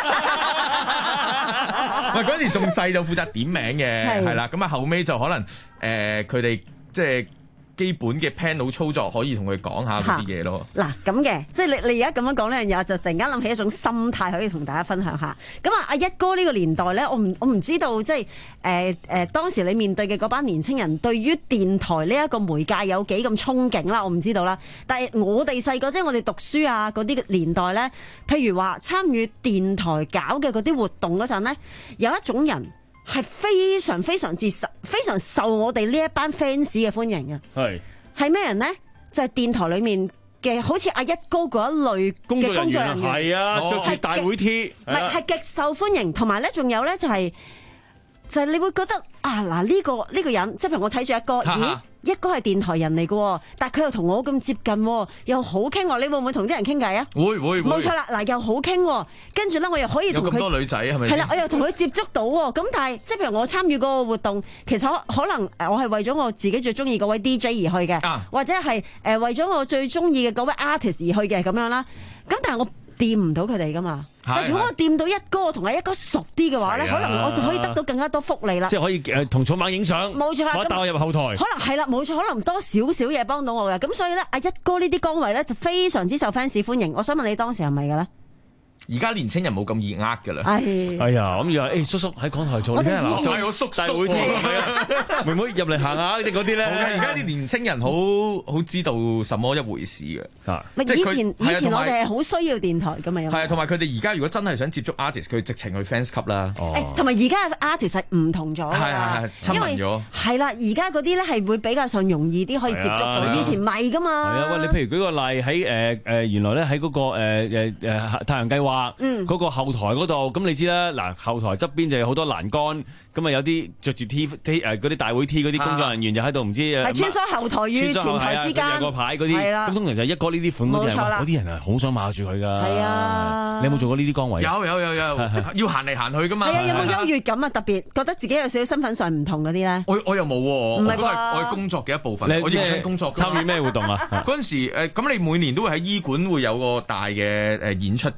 唔係嗰陣時仲細就負責點名嘅，係啦。咁啊後尾就可能誒佢哋即係基本嘅 panel 操作可以同佢講下嗰啲嘢咯。 嗱咁嘅，即係你你而家咁樣講呢樣嘢，我就突然間諗起一種心態可以同大家分享下。咁啊，阿一哥呢個年代咧，我唔我唔知道即係誒誒當時你面對嘅嗰班年青人對於電台呢一個媒介有幾咁憧憬啦，我唔知道啦。但係我哋細個即係我哋讀書啊嗰啲年代咧，譬如話參與電台搞嘅嗰啲活動嗰陣咧，有一種人係非常非常之受非常受我哋呢一班 fans 嘅歡迎嘅。係係咩人咧？就係、是、電台裏面嘅好似阿一哥嗰一類嘅工作人員。係啊，着住大會 T， 唔係係極受歡迎。同埋咧，仲有咧就係、是、就係、是、你會覺得啊嗱呢、這個呢、這個人，即係譬如我睇住一哥，咦？一個係電台人嚟嘅，但係佢又同我咁接近，又好傾。你會唔會同啲人傾偈啊？ 會會會。冇錯啦，嗱又好傾，跟住咧我又可以同佢。有咁多女仔係咪？ 係啦，我又同佢接觸到。咁但係即係譬如我參與嗰個活動，其實可能我係為咗我自己最中意嗰位 D J 而去嘅，啊、或者係誒為咗我最中意嘅嗰位 artist 而去嘅咁樣啦。咁但係我掂唔到佢哋噶嘛？但如果我掂到一哥，同阿一哥熟啲嘅話咧，可能我就可以得到更加多福利啦。 即係可以誒同草蜢影相， 冇錯， 我帶我入後台。 可能係啦，冇錯，可能多少少嘢幫到我嘅。咁所以咧，阿一哥呢啲崗位咧就非常之受 fans 歡迎。我想問你當時係咪嘅咧？ 而家年青人冇咁易呃㗎啦。 哎呀，咁又話誒叔叔喺港台做，你聽下就係我叔叔會添，妹妹入嚟行下啲嗰啲咧。而家啲年青人好好知道什麼一回事嘅。 以前以前我哋係好需要電台㗎嘛。 係啊，同埋佢哋而家如果真係想接觸 artist，佢直情去 fans club 啦。 誒，同埋而家嘅 artist 係唔同咗㗎。係係係，親民咗。係啦，而家嗰啲咧係會比較上容易啲可以接觸到，以前唔係㗎嘛。 係啊，喂，你譬如舉個例喺誒誒原來咧喺嗰個誒誒誒太陽計劃。嗯，嗰個後台嗰度，咁你知啦，嗱後台側邊就有好多欄杆，咁啊有啲着住 T T 誒嗰啲大會 T 嗰啲工作人員就喺度唔知誒， 係穿梭後台與前台之間有個牌嗰啲，咁通常就係一哥呢啲款嗰啲人，嗰啲人係好想馬住佢㗎。係啊，你有冇做過呢啲崗位？ 有有有有，要行嚟行去㗎嘛。 係啊，有冇優越感啊？特別覺得自己有少少身份上唔同嗰啲咧？ 我我又冇喎，我都係我係工作嘅一部分。我認真工作。 參與咩活動啊？ 嗰陣時誒，咁你每年都會喺醫館會有個大嘅誒演出㗎嘛。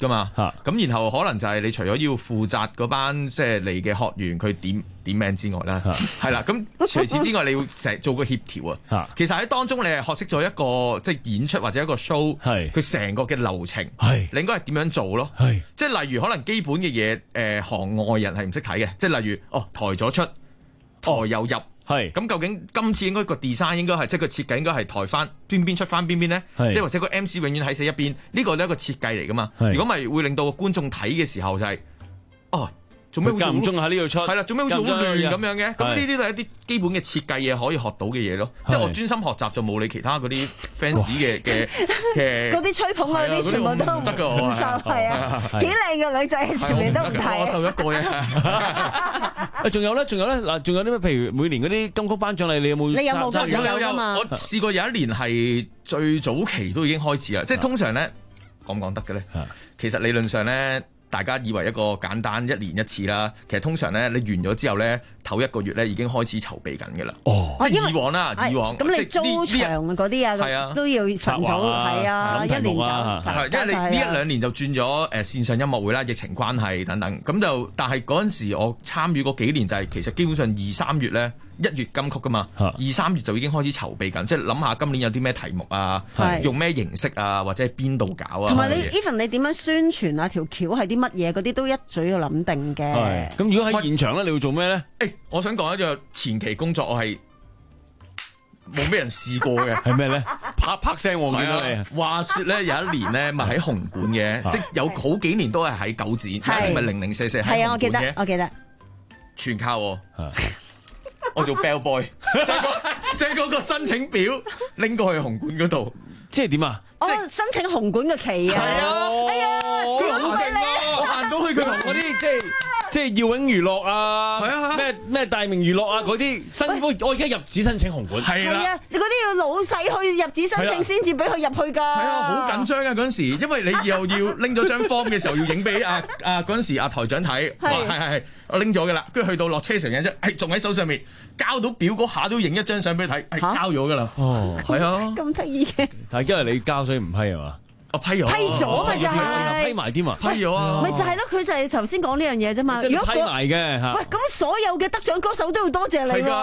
咁然後可能就係你除咗要負責嗰班即係你嘅學員佢點點名之外啦，係啦。咁除此之外，你要成做個協調啊。其實喺當中你係學識咗一個即係演出或者一個 show，佢成個嘅流程，你應該係點樣做咯？即係例如可能基本嘅嘢，誒行外人係唔識睇嘅，即係例如哦台左出，台右入。係咁，究竟今次應該個 design 應該係即係個設計應該係台翻邊邊出翻邊邊咧？即係或者個 M C 永遠喺死一邊，呢個都係一個設計嚟噶嘛？如果咪會令到個觀眾睇嘅時候就係、是、哦。做咩間唔中喺呢度出？ 係啦，做咩好似好亂咁樣嘅？咁呢啲都係一啲基本嘅設計嘢可以學到嘅嘢咯。即係我專心學習就冇你其他嗰啲 fans 嘅嘅嘅。 嗰啲吹捧啊，嗰啲全部都唔得㗎，唔受係啊！幾靚嘅女仔，全部都唔睇。 我受一個啫。 仲有咧，仲有咧嗱，仲有啲咩？譬如每年嗰啲金曲頒獎禮，你有冇？ 你有冇參加？ 有有有。我試過有一年係最早期都已經開始啦。即係通常咧講唔講得嘅咧？其實理論上咧。大家以為一個簡單一年一次啦，其實通常咧你完咗之後咧，頭一個月咧已經開始籌備緊嘅啦。哦，即係以往啦，以往咁你租場嗰啲啊，都要晨早係啊，一年啊，因為你呢一兩年就轉咗誒線上音樂會啦，疫情關係等等，咁就但係嗰陣時我參與嗰幾年就係其實基本上二三月咧。一月金曲噶嘛，二三月就已經開始籌備緊，即係諗下今年有啲咩題目啊，用咩形式啊，或者喺邊度搞啊。 同埋你 even 你點樣宣傳啊，條橋係啲乜嘢嗰啲都一早要諗定嘅。 咁如果喺現場咧，你會做咩咧？ 誒，我想講一樣前期工作，我係冇咩人試過嘅。 係咩咧？啪啪聲喎，見到你。 話説咧，有一年咧，咪喺紅館嘅，即係有好幾年都係喺九展，咪零零四四喺紅館嘅。 係啊，我記得，我記得。 全靠我。我做 bell boy，將嗰將嗰個申請表拎過去紅館嗰度， 即係點啊？ 哦，申請紅館嘅旗啊！ 係啊， 哎呀， 佢好勁啊！我行到去佢同嗰啲即係即係耀永娛樂啊，咩咩大明娛樂啊嗰啲申，我而家入紙申請紅館， 係啦， 你嗰啲要老細去入紙申請先至俾佢入去㗎。係啊，好緊張啊嗰陣時，因為你又要拎咗張 form 嘅時候要影俾阿阿嗰陣時阿台長睇，話係係係，我拎咗㗎啦，跟住去到落車成日啫，係仲喺手上面。交到表嗰下都影一張相俾你睇，係交咗噶啦。哦，係啊， 咁得意嘅。 但係因為你交所以唔批係嘛？ 啊批咗， 批咗咪就係批埋添啊， 批咗啊。 咪就係咯，佢就係頭先講呢樣嘢啫嘛。 如果批埋嘅嚇， 喂，咁所有嘅得獎歌手都要多謝你喎。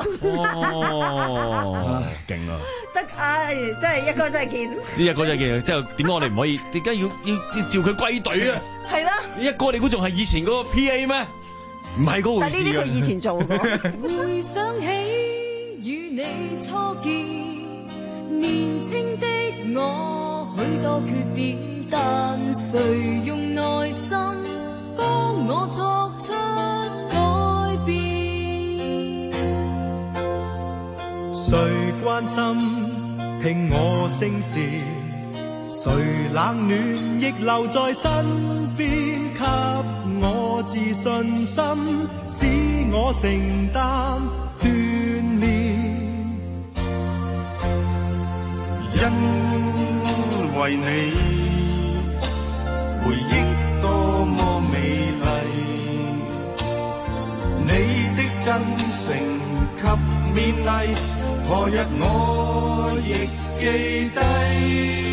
哦，勁啊！ 得唉，真係一哥真係見。 呢一哥真係見，之後點解我哋唔可以？點解要要要召佢歸隊啊？ 係啦。 一哥你估仲係以前嗰個 P A 咩？唔係嗰回事。 但呢啲佢以前做過。 回想起與你初見，年輕的我許多缺點，但誰用耐心幫我作出改變？ 誰關心聽我聲線？誰冷暖亦留在身邊？給我自信心，使我承擔鍛鍊。因為你回憶多麼美麗，你的真誠及勉勵，何日我亦記低。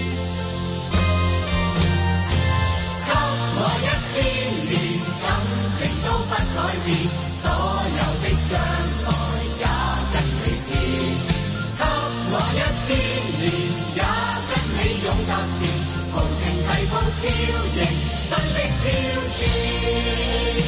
千年感情都不改變，所有的障礙也跟你變。給我一千年，也跟你勇敢前，豪情提步超迎新的挑戰。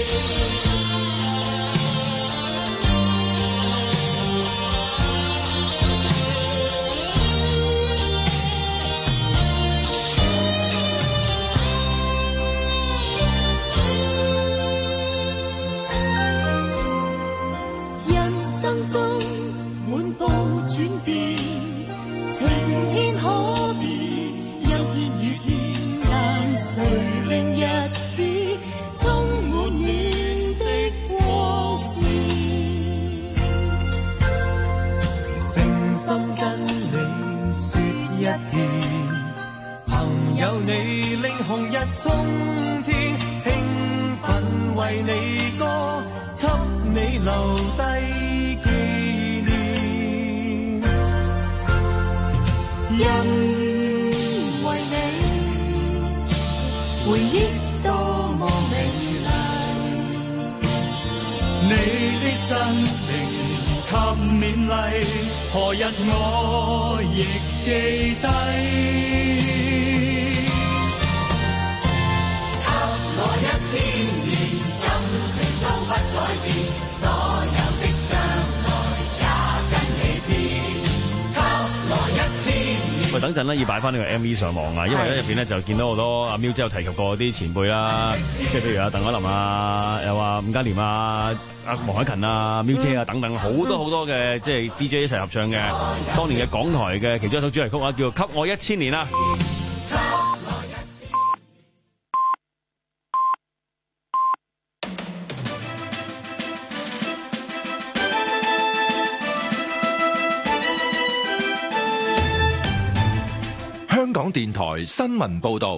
生中滿布轉變，晴天可變，陰天雨天，但誰令日子充滿暖的光線？誠心跟你說一遍，朋友你令紅日衝天，興奮為你歌，給你留低。因為你回憶多麼美麗。你的真情給勉勵，何日我亦記低。給我一千年，感情都不改變，所有的將來也跟你變。給我一千年。 喂，等陣咧要擺翻呢個 M V 上網啊，因為咧入邊咧就見到好多阿 Miu 姐有提及過啲前輩啦，即係譬如阿鄧海琳啊，又話伍嘉廉啊、阿黃凱芹啊、Miu 姐啊等等，好多好多嘅即係 D J 一齊合唱嘅，當年嘅港台嘅其中一首主題曲啊，叫做《給我一千年》啊。 香港電台新聞報道，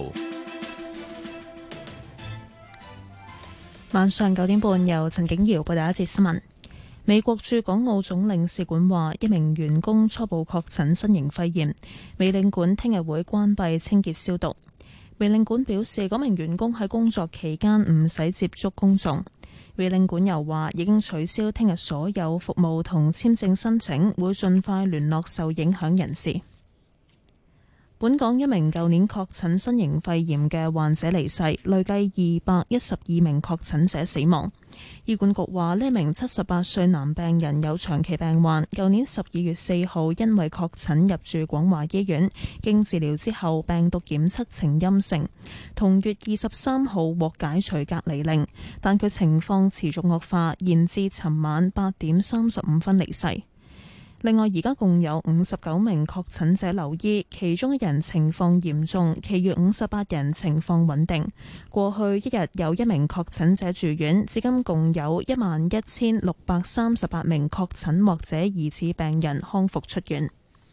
晚上九點半由陳景瑤報道一節新聞。美國駐港澳總領事館話，一名員工初步確診新型肺炎，美領館聽日會關閉清潔消毒。美領館表示，嗰名員工喺工作期間唔使接觸公眾。美領館又話，已經取消聽日所有服務同簽證申請，會盡快聯絡受影響人士。本港一名舊年確診新型肺炎嘅患者離世，累計二百一十二名確診者死亡。醫管局話，呢名七十八歲男病人有長期病患，舊年十二月四號因為確診入住廣華醫院，經治療之後病毒檢測呈陰性，同月二十三號獲解除隔離令，但佢情況持續惡化，延至尋晚八點三十五分離世。另外，而家共有五十九名確診者留醫，其中一人情況嚴重，其餘五十八人情況穩定。過去一日有一名確診者住院，至今共有一萬一千六百三十八名確診或者疑似病人康復出院。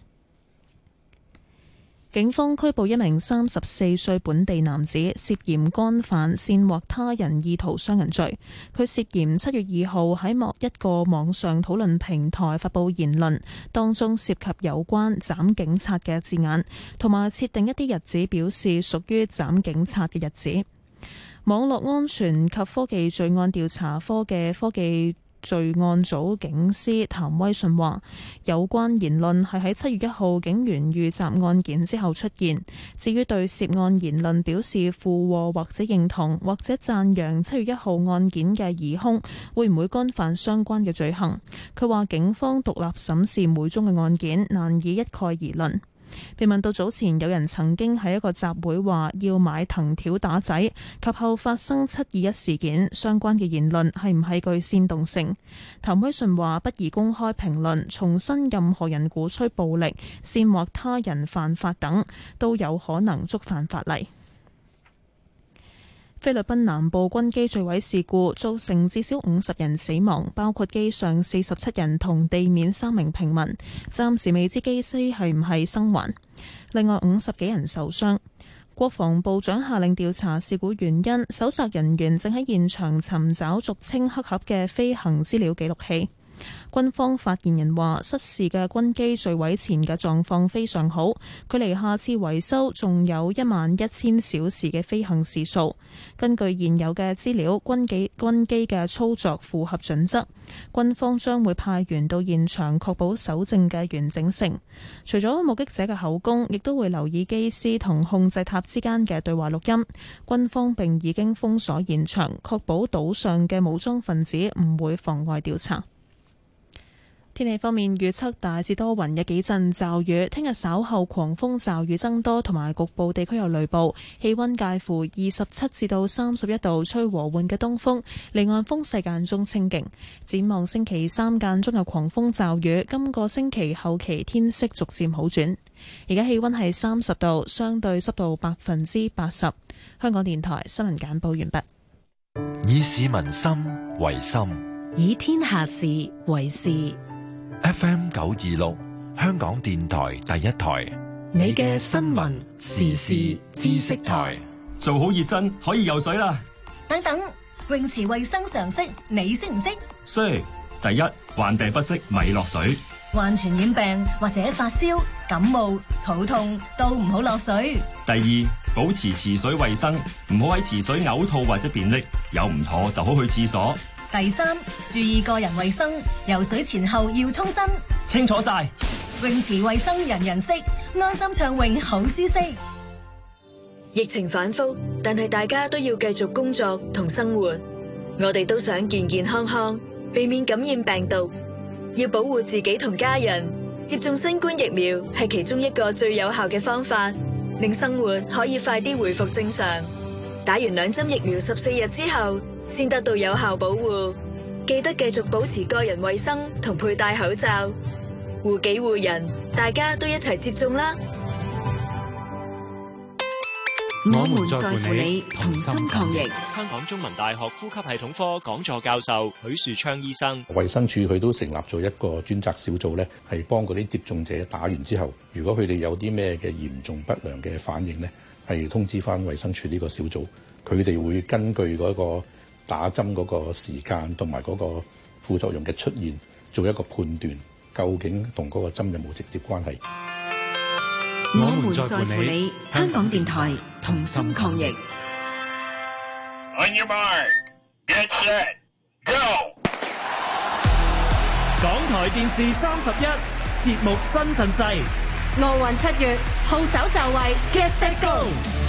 警方拘捕一名三十四歲本地男子，涉嫌干犯煽惑他人意圖傷人罪。佢涉嫌七月二號喺某一個網上討論平台發布言論，當中涉及有關斬警察嘅字眼，同埋設定一啲日子表示屬於斬警察嘅日子。網絡安全及科技罪案調查科嘅科技罪案組警司譚威信話，有關言論係喺七月一號警員遇襲案件之後出現。至於對涉案言論表示附和或者認同或者讚揚七月一號案件嘅疑兇會唔會干犯相關嘅罪行，佢話警方獨立審視每宗嘅案件，難以一概而論。被問到早前有人曾經喺一個集會話要買藤條打仔，及後發生七二一事件，相關嘅言論係唔係具煽動性？譚威信話不宜公開評論，重申任何人鼓吹暴力、煽惑他人犯法等，都有可能觸犯法例。菲律賓南部軍機墜毀事故造成至少五十人死亡，包括機上四十七人同地面三名平民，暫時未知機師係唔係生還。另外五十幾人受傷。國防部長下令調查事故原因，搜索人員正喺現場尋找俗稱黑盒嘅飛行資料記錄器。軍方發言人話，失事嘅軍機墜毀前嘅狀況非常好，距離下次維修仲有一萬一千小時嘅飛行時數。根據現有嘅資料，軍機軍機嘅操作符合準則，軍方將會派員到現場確保搜證嘅完整性。除咗目擊者嘅口供，亦都會留意機師同控制塔之間嘅對話錄音。軍方並已經封鎖現場，確保島上嘅武裝分子唔會妨礙調查。天氣方面，預測大致多雲，有幾陣驟雨。聽日稍後狂風驟雨增多，同埋局部地區有雷暴。氣溫介乎二十七至到三十一度，吹和緩嘅東風，離岸風勢間中清勁。展望星期三間中有狂風驟雨，今個星期後期天色逐漸好轉。而家氣溫係三十度，相對濕度百分之八十。香港電台新聞簡報完畢。 以市民心為心， 以天下事為事。 F M 九二六，香港電台第一台， 你嘅新聞時事知識台， 做好熱身可以游水啦。 等等，泳池衛生常識你識唔識？ 識。第一，患病不適咪落水。 患傳染病或者發燒、感冒、肚痛都唔好落水。 第二， 保持池水衛生，唔好喺池水嘔吐或者便溺，有唔妥就好去廁所。 第三，注意個人衛生，游水前後要沖身。 清楚晒。 泳池衛生人人識，安心暢泳好舒適。 疫情反覆，但係大家都要繼續工作同生活。我哋都想健健康康，避免感染病毒。要保護自己同家人，接種新冠疫苗係其中一個最有效嘅方法，令生活可以快啲回復正常。打完兩針疫苗十四日之後，先得到有效保護。記得繼續保持個人衛生同佩戴口罩，護己護人，大家都一齊接種啦！ 我們在乎你，同心抗疫。 香港中文大學呼吸系統科講座教授許樹昌醫生， 衛生署佢都成立咗一個專責小組咧，係幫嗰啲接種者打完之後，如果佢哋有啲咩嘅嚴重不良嘅反應咧，係通知翻衛生署呢個小組，佢哋會根據嗰個打針嗰個時間同埋嗰個副作用嘅出現，做一個判斷，究竟同嗰個針有冇直接關係。 我們在乎你，香港電台同心抗疫。 On your mark, get set, go！ 港台電視三十一節目新陣勢， 奧運七月，號手就位 ，Get set go！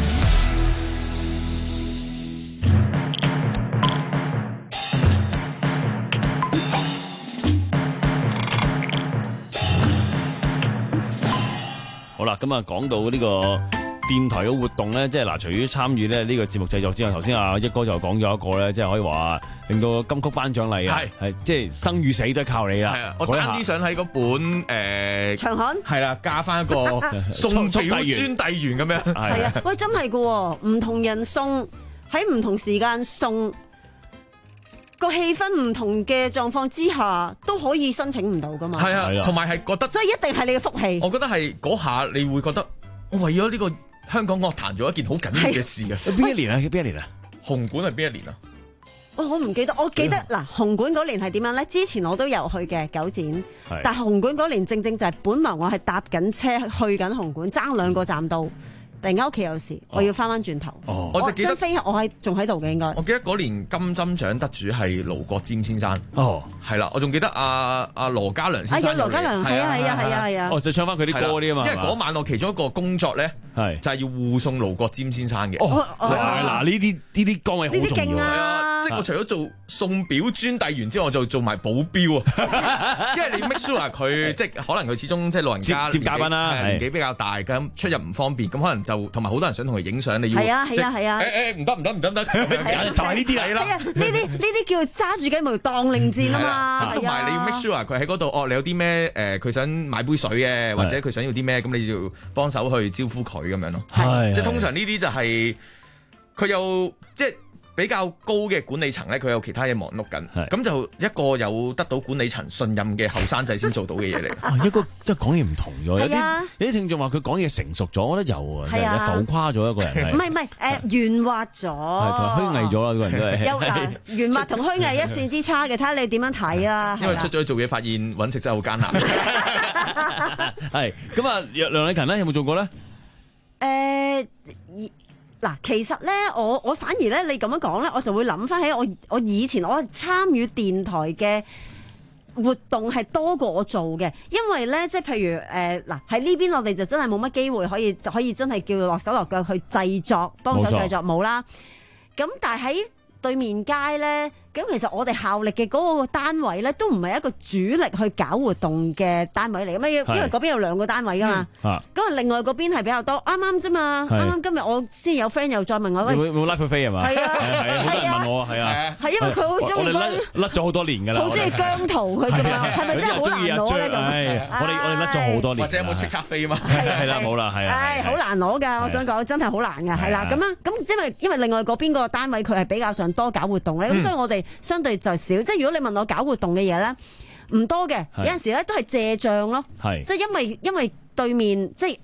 好啦，咁啊講到呢個電台嘅活動咧，即係嗱，除咗參與咧呢個節目製作之外，頭先阿一哥就講咗一個咧，即係可以話令到金曲頒獎禮啊，係即係生與死都係靠你啦。 係啊，我爭啲想喺嗰本誒長刊係啦，加翻一個送表專遞員咁樣。 係啊，喂，真係噶，唔同人送喺唔同時間送。個氣氛唔同嘅狀況之下，都可以申請唔到噶嘛？ 係啊，同埋係覺得， 所以一定係你嘅福氣。 我覺得係嗰下你會覺得，我為咗呢個香港樂壇做一件好緊要嘅事啊！ 邊一年啊？邊一年啊？ 紅館係邊一年啊？ 哦、我唔記得，我記得嗱，紅館嗰年係點樣咧？之前我都有去嘅九展，但係紅館嗰年正正就係本來我係搭緊車去緊紅館，爭兩個站到。突然間屋企有事，我要翻翻轉頭。 哦，我就記得張飛，我係仲喺度嘅應該。 我記得嗰年金針獎得主係盧國沾先生。 哦， 係啦，我仲記得阿阿羅嘉良先生。 啊，有羅嘉良，係啊，係啊，係啊，係啊。 哦，就唱翻佢啲歌啲啊嘛。 因為嗰晚我其中一個工作咧，係就係要護送盧國沾先生嘅。 哦，嗱呢啲呢啲崗位好重要啊！即係我除咗做送表專遞員之外，我就做埋保鏢啊。因為你 make sure 佢即係可能佢始終即係老人家接嘉賓啦， 年紀比較大，咁出入唔方便，咁可能就同埋好多人想同佢影相，你要係啊係啊係啊！ 誒誒唔得唔得唔得唔得，就係呢啲嚟啦。 呢啲呢啲叫揸住雞毛當令箭啊嘛。 同埋你要 make sure 佢喺嗰度，哦，你有啲咩誒，佢想買杯水嘅，或者佢想要啲咩，咁你就幫手去招呼佢咁樣咯。即係通常呢啲就係佢有即係。比較高嘅管理層咧，佢有其他嘢忙碌緊，咁就一個有得到管理層信任嘅後生仔先做到嘅嘢嚟。 啊，一個即係講嘢唔同咗，有啲、 啊、 有啲聽眾話佢講嘢成熟咗，我覺得有啊，有浮誇咗一個人。 唔係唔係，誒圓滑咗， 虛偽咗啦，個人都係。 有嗱圓滑同虛偽一線之差嘅，睇下你點樣睇啦。 因為出咗去做嘢，發現揾食真係好艱難。 係咁啊，梁禮勤咧有冇做過咧？ 誒、呃。嗱，其實咧，我我反而咧，你咁樣講咧，我就會諗翻起我我以前我參與電台嘅活動係多過我做嘅，因為咧，即係譬如誒嗱喺呢邊我哋就真係冇乜機會可以可以真係叫落手落腳去製作幫手製作冇啦。咁但係喺對面街咧，咁其實我哋效力嘅嗰個單位咧，都唔係一個主力去搞活動嘅單位嚟嘅咩？因為嗰邊有兩個單位噶嘛。咁啊、嗯，另外嗰邊係比較多，啱啱啫嘛。啱啱今日我先有 friend 又再問我，喂， 會會拉佢飛係嘛？係啊，係啊，好多人問我，係啊。係因為佢好中意甩咗好多年㗎啦。 好中意姜濤佢仲有，係咪真係好難攞咧？咁我哋我哋甩咗好多年。 或者有冇叱咤飛嘛？ 係啦，冇啦，係啊。 係好難攞㗎，我想講真係好難㗎，係啦。咁啊，咁因為因為另外嗰邊個單位佢係比較上多搞活動咧，咁所以我哋相對就少。即係如果你問我搞活動嘅嘢咧，唔多嘅，有陣時咧都係借帳咯。係，即係因為因為對面即係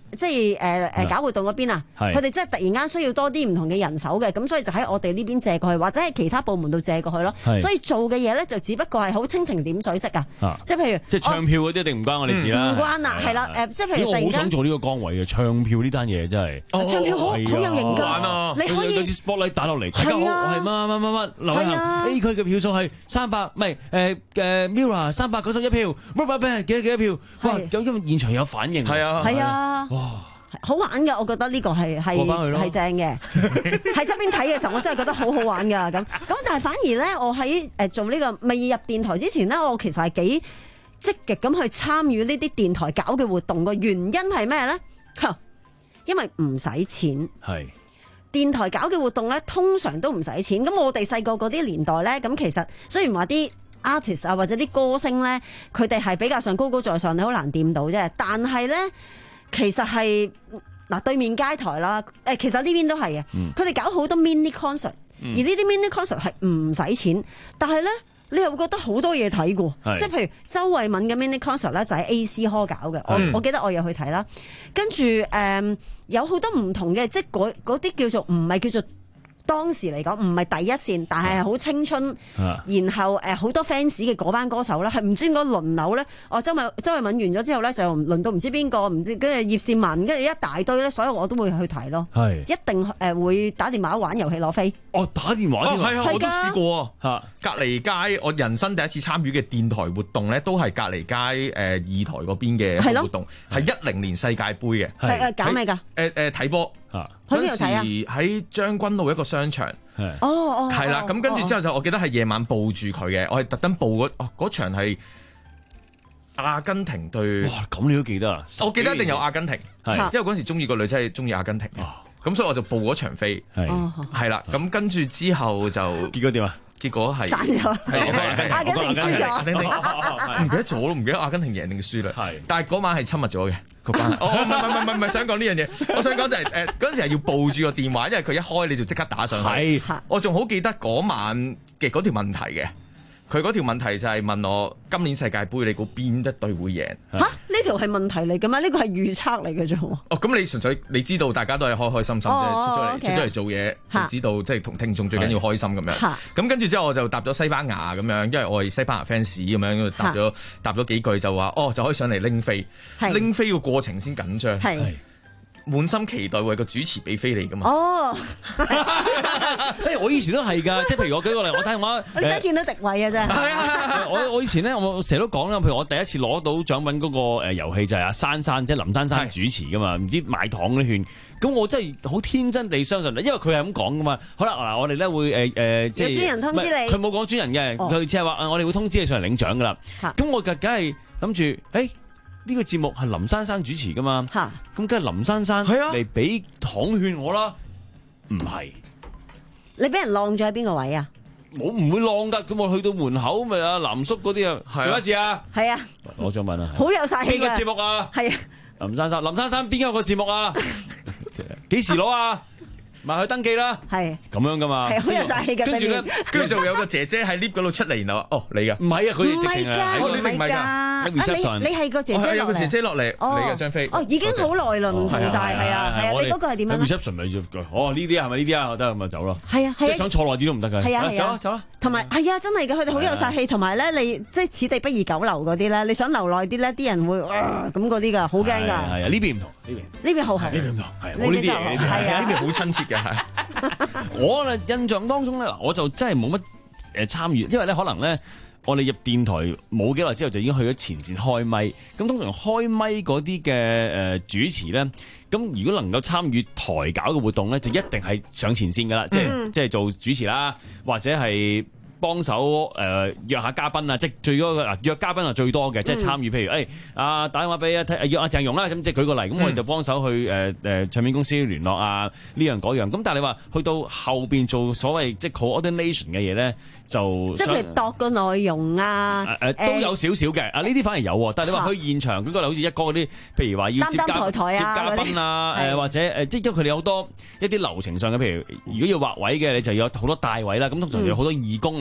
即係誒誒搞活動嗰邊啊，佢哋真係突然間需要多啲唔同嘅人手嘅，咁所以就喺我哋呢邊借過去，或者喺其他部門度借過去咯。所以做嘅嘢咧就只不過係好蜻蜓點水式啊，即係譬如即係唱票嗰啲一定唔關我哋事啦。 唔關啦，係啦，誒，即係譬如突然間， 我好想做呢個崗位嘅唱票呢單嘢真係。 唱票好好有型㗎，你可以有啲 spotlight 打落嚟，大家好，我係乜乜乜乜劉偉恒 A 區嘅票數係三百，唔係誒誒 Mirror 三百九十一票，乜乜乜幾多幾多票？哇！有因為現場有反應， 係啊， 係啊，哇！好玩㗎，我覺得呢個係係係正嘅，喺側邊睇嘅時候，我真係覺得好好玩㗎咁。咁但係反而咧，我喺誒做呢個未入電台之前咧，我其實係幾積極咁去參與呢啲電台搞嘅活動嘅原因係咩咧？因為唔使錢。係電台搞嘅活動咧，通常都唔使錢。咁我哋細個嗰啲年代咧，咁其實雖然話啲 artist 啊或者啲歌星咧，佢哋係比較上高高在上，你好難掂到啫。但係咧，其實係嗱對面街台啦，誒其實呢邊都係嘅。佢哋、嗯、搞好多 mini concert，、嗯、而呢啲 mini concert 係唔使錢，但係咧你又會覺得好多嘢睇嘅，即係譬如周慧敏嘅 mini concert 咧就喺 A C Hall 搞嘅，嗯、我我記得我又去睇啦。跟住誒、嗯、有好多唔同嘅，即係嗰嗰啲叫做唔係叫做。當時嚟講唔係第一線，但係好青春，啊、然後誒好、呃、多 fans 嘅嗰班歌手咧，係唔知點解輪流咧，哦周慧周慧敏完咗之後咧，就輪到唔知邊個，唔知跟住葉倩文，跟住一大堆咧，所以我都會去睇咯。係一定誒、呃、會打電話玩遊戲攞飛。 哦，打電話添啊！ 係啊，我都試過啊。隔離街，我人生第一次參與嘅電台活動咧，都係隔離街誒、呃、二台嗰邊嘅活動，係一零年世界盃嘅。 係誒搞咩㗎？ 誒誒睇波。啊！嗰陣時喺將軍澳一個商場， 哦哦， 係啦，咁跟住之後就我記得係夜晚報住佢嘅，我係特登報嗰哦嗰場係阿根廷對， 哇！咁你都記得啊？ 我記得一定有阿根廷，係因為嗰陣時中意個女仔係中意阿根廷嘅，咁所以我就報嗰場飛，係係啦，咁跟住之後就結果點啊？ 結果係散咗，阿根廷輸咗， 唔記得咗咯，唔記得阿根廷贏定輸啦。係，但係嗰晚係親密咗嘅個關係。哦，唔係唔係唔係唔係想講呢樣嘢，我想講就係誒嗰陣時係要報住個電話，因為佢一開你就即刻打上去。係，我仲好記得嗰晚嘅嗰條問題嘅。佢嗰條問題就係問我今年世界盃你估邊一隊會贏？ 嚇！呢條係問題嚟㗎嘛？呢個係預測嚟嘅啫喎。 哦，咁你純粹你知道大家都係開開心心啫， 哦、 出咗嚟 okay. 出咗嚟做嘢，就知道即係同聽眾最緊要開心咁樣。咁跟住之後我就答咗西班牙咁樣，因為我係西班牙 fans 咁樣，答咗答咗幾句就話哦就可以上嚟拎飛，拎飛個過程先緊張。係。滿心期待為個主持俾飛你噶嘛？哦， 誒，我以前都係㗎，即係譬如我舉個例，我睇下你想見到迪偉啊，真係。係啊，我我以前咧，我成日都講啦，譬如我第一次攞到獎品嗰個誒遊戲就係阿珊珊，即係林珊珊主持㗎嘛，唔知買糖嗰啲券，咁我真係好天真地相信，因為佢係咁講㗎嘛。好啦，嗱，我哋咧會誒誒，即係有專人通知你，佢冇講專人嘅，佢只係話我哋會通知你上嚟領獎㗎啦。咁我就梗係諗住誒。呢個節目係林珊珊主持噶嘛？嚇，咁梗係林珊珊嚟俾糖券我啦。唔係， 你俾人晾咗喺邊個位啊？ 我唔會晾噶，咁我去到門口咪阿南叔嗰啲啊，做乜事啊？ 係啊， 攞獎品啊！ 好有晒氣㗎！ 邊個節目啊？ 係啊， 林珊珊，林珊珊邊有個節目啊？幾時攞啊？埋去登記啦，係咁樣噶嘛， 係好有晒氣嘅。 跟住咧，跟住就有個姐姐喺 lift 嗰度出嚟，然後哦你噶， 唔係啊，佢哋直情啊， 唔係㗎，你你係個姐姐落嚟， 有個姐姐落嚟，你嘅張飛， 哦已經好耐啦，唔同晒，係啊係啊，你嗰個係點樣 reception 咪要哦呢啲係咪呢啲啊？得咁咪走咯， 係啊，即係想坐耐啲都唔得㗎， 係啊係啊， 走啦走啦。 同埋係啊，真係嘅，佢哋好有晒氣，同埋咧，你即係此地不宜久留嗰啲咧，你想留耐啲咧，啲人會咁嗰啲㗎，好驚㗎。係啊， 呢邊唔同，呢邊呢邊好係， 呢邊唔同，係我呢啲嘢， 係啊， 呢邊好親切嘅係。 我咧印象當中咧，我就真係冇乜誒參與，因為咧可能咧，我哋入電台冇幾耐之後就已經去咗前線開咪。咁通常開咪嗰啲嘅誒主持咧，咁如果能夠參與台搞嘅活動咧，就一定係上前線噶啦，嗯、即係即係做主持啦，或者係幫手誒約下嘉賓啊，即係最多嗱約嘉賓係最多嘅，即係參與。譬如誒啊打電話俾啊約阿鄭融啦，咁即係舉個例，咁我哋就幫手去誒誒唱片公司聯絡啊呢樣嗰樣。咁但係你話去到後邊做所謂即係 coordination 嘅嘢咧，就即係譬如度個內容啊誒都有少少嘅啊，呢啲反而有。但係你話去現場舉個例，好似一哥嗰啲，譬如話要接嘉接嘉賓啊誒或者誒，即係因為佢哋有好多一啲流程上嘅，譬如如果要劃位嘅，你就有好多帶位啦。咁通常有好多義工嚟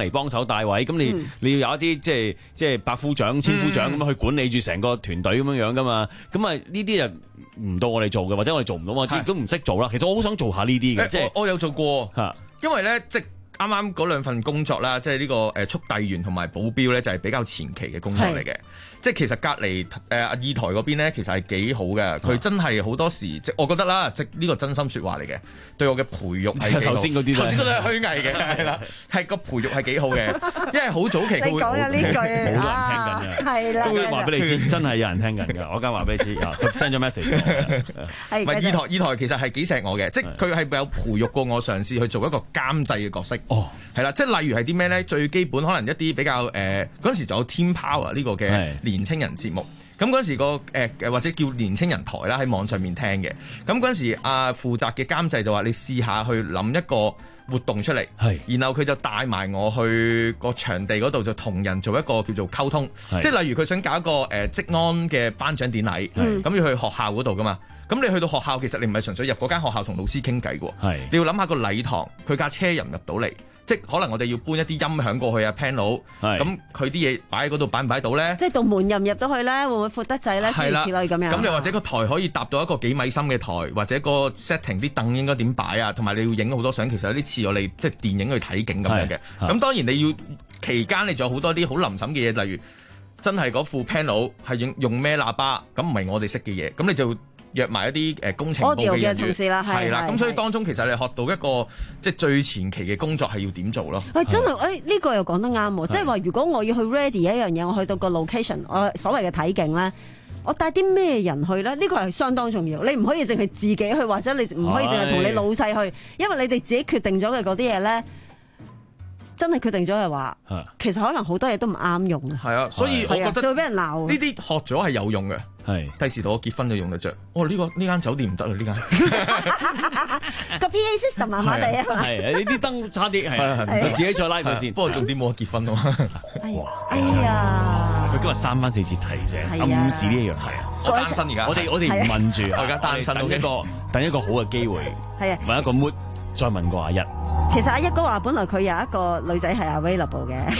嚟幫手帶位，咁你、嗯、你要有一啲即係即係百夫長、千夫長咁去管理住成個團隊咁樣樣噶嘛，咁啊呢啲就唔到我哋做嘅，或者我哋做唔到，我亦都唔識做啦。其實我好想做下呢啲嘅，即係我，我有做過嚇，因為咧即。啱啱嗰兩份工作啦，即係呢個誒速遞員同埋保鏢咧，就係比較前期嘅工作嚟嘅。即係其實隔離誒二台嗰邊咧，其實係幾好嘅。佢真係好多時，即我覺得啦，即呢個真心説話嚟嘅，對我嘅培育係頭先嗰啲， 頭先嗰啲係虛偽嘅，係啦，係個培育係幾好嘅，因為好早期佢會你講嘅呢句好多人聽緊嘅， 係啦， 都會話俾你知，真係有人聽緊嘅。我而家話俾你知，佢 send 咗 message。 唔係二台，二台其實係幾錫我嘅，即係佢係有培育過我嘗試去做一個監製嘅角色。哦，係啦，即係例如係啲咩咧？最基本可能一啲比較誒嗰陣時仲有 Team Power 呢個嘅年青人節目。咁嗰陣時個誒誒或者叫年青人台啦，喺網上面聽嘅。咁嗰陣時啊，負責嘅監製就話：你試下去諗一個活動出嚟，然後佢就帶埋我去個場地嗰度，就同人做一個叫做溝通。即係例如佢想搞一個誒職安嘅頒獎典禮，咁要去學校嗰度噶嘛。咁你去到學校，其實你唔係純粹入嗰間學校同老師傾偈嘅，你要諗下個禮堂，佢架車入唔入到嚟？即係可能我哋要搬一啲音響過去啊 panel， 咁佢啲嘢擺喺嗰度擺唔擺到咧？ 即係道門入唔入到去咧？會唔會闊得滯咧？諸如此類咁樣。 咁又或者個台可以搭到一個幾米深嘅台，或者個 setting 啲凳應該點擺啊？同埋你要影好多相，其實有啲似我哋即係電影去睇景咁樣嘅。咁當然你要期間你仲有好多啲好臨審嘅嘢，例如真係嗰副 panel 係用用咩喇叭，咁唔係我哋識嘅嘢，咁你就約埋一啲誒工程部嘅人員，係啦，咁所以當中其實你學到一個即係最前期嘅工作係要點做咯。 喂，真係誒呢個又講得啱喎，即係話如果我要去 ready 一樣嘢，我去到個 location，我所謂嘅睇景咧，我帶啲咩人去咧？呢個係相當重要。你唔可以淨係自己去，或者你唔可以淨係同你老細去，因為你哋自己決定咗嘅嗰啲嘢咧。真係決定咗係話，其實可能好多嘢都唔啱用啊。係啊， 所以我覺得就會俾人鬧。 呢啲學咗係有用嘅，係第時到我結婚就用得着。哦，呢個呢間酒店唔得啦，呢間個 P A system 麻麻地啊嘛。 係呢啲燈差啲，係佢自己再拉佢先。 不過重點冇我結婚啊嘛。 哎呀！ 佢今日三番四次提醒暗示呢一樣係啊。 我單身而家， 我哋我哋唔問住，我而家單身，等一個等一個好嘅機會， 係啊， 揾一個 mood。再問過阿一， 其實阿一哥話本來佢有一個女仔係 available 嘅。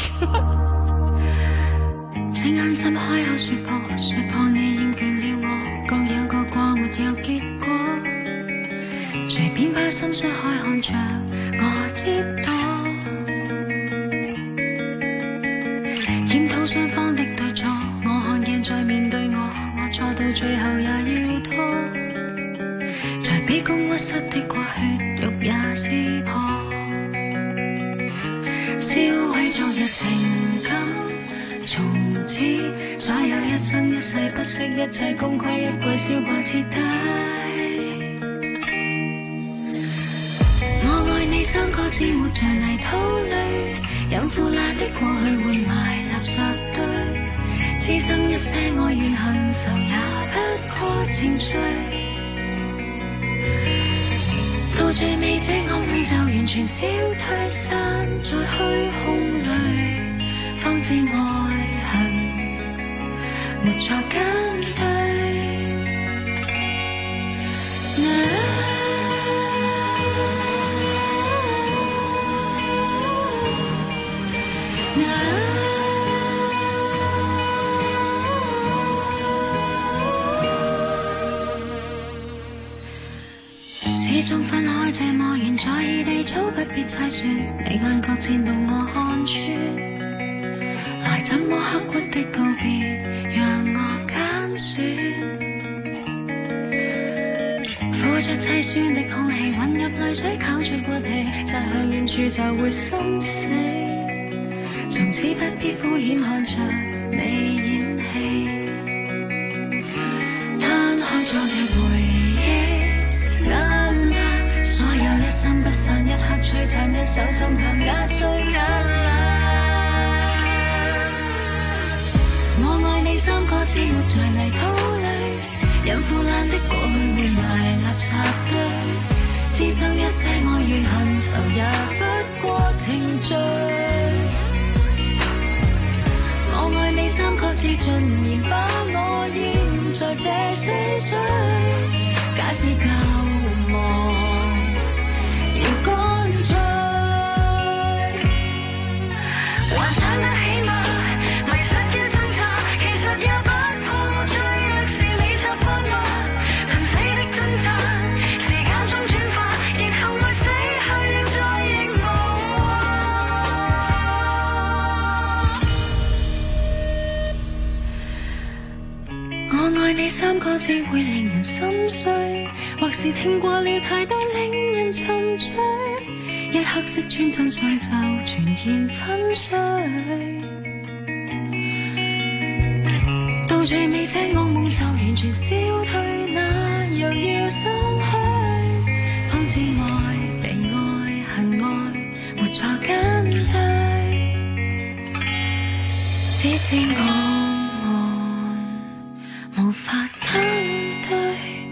請眼心開口説破，説破你厭倦了我，各有各過沒有結果。隨便把心碎開看着我跌倒，檢討雙方的對錯，我看鏡再面對我，我錯到最後也要拖。在卑躬屈膝的過血肉也撕破，燒毀昨日情感，從此所有一生一世不惜一切功虧一簣燒過徹底。我愛你三個字活在泥土裏，任腐爛的過去換埋垃圾堆，此生一些愛怨恨仇也不過情趣。到最尾這噩夢就完全消退，散在虛空裏，方知愛恨沒錯跟對。始終分開這麼遠，在異地早不必猜算，你眼角漸動我看穿，來怎麼刻骨的告別，讓我揀選，付出凄酸的空氣，混入淚水靠住骨氣，擦向遠處就會心死，從此不必敷衍看着你演戲，攤開昨日回憶，眼淚所有一生不散，一刻璀璨，一手心淡壓碎眼淚。我愛你三個字活在泥土裏，任腐爛的過去換埋垃圾堆，此生一些愛怨恨仇也不過程序。我愛你三個字盡然把我淹在這死水，假使舊夢要乾脆， 三個字會令人心碎，或是聽過了太多令人沉醉，一刻識穿真相就全然粉碎。到最尾這惡夢就完全消退，那又要心虛，方知愛被愛恨愛活在跟對，只知我們無法登對。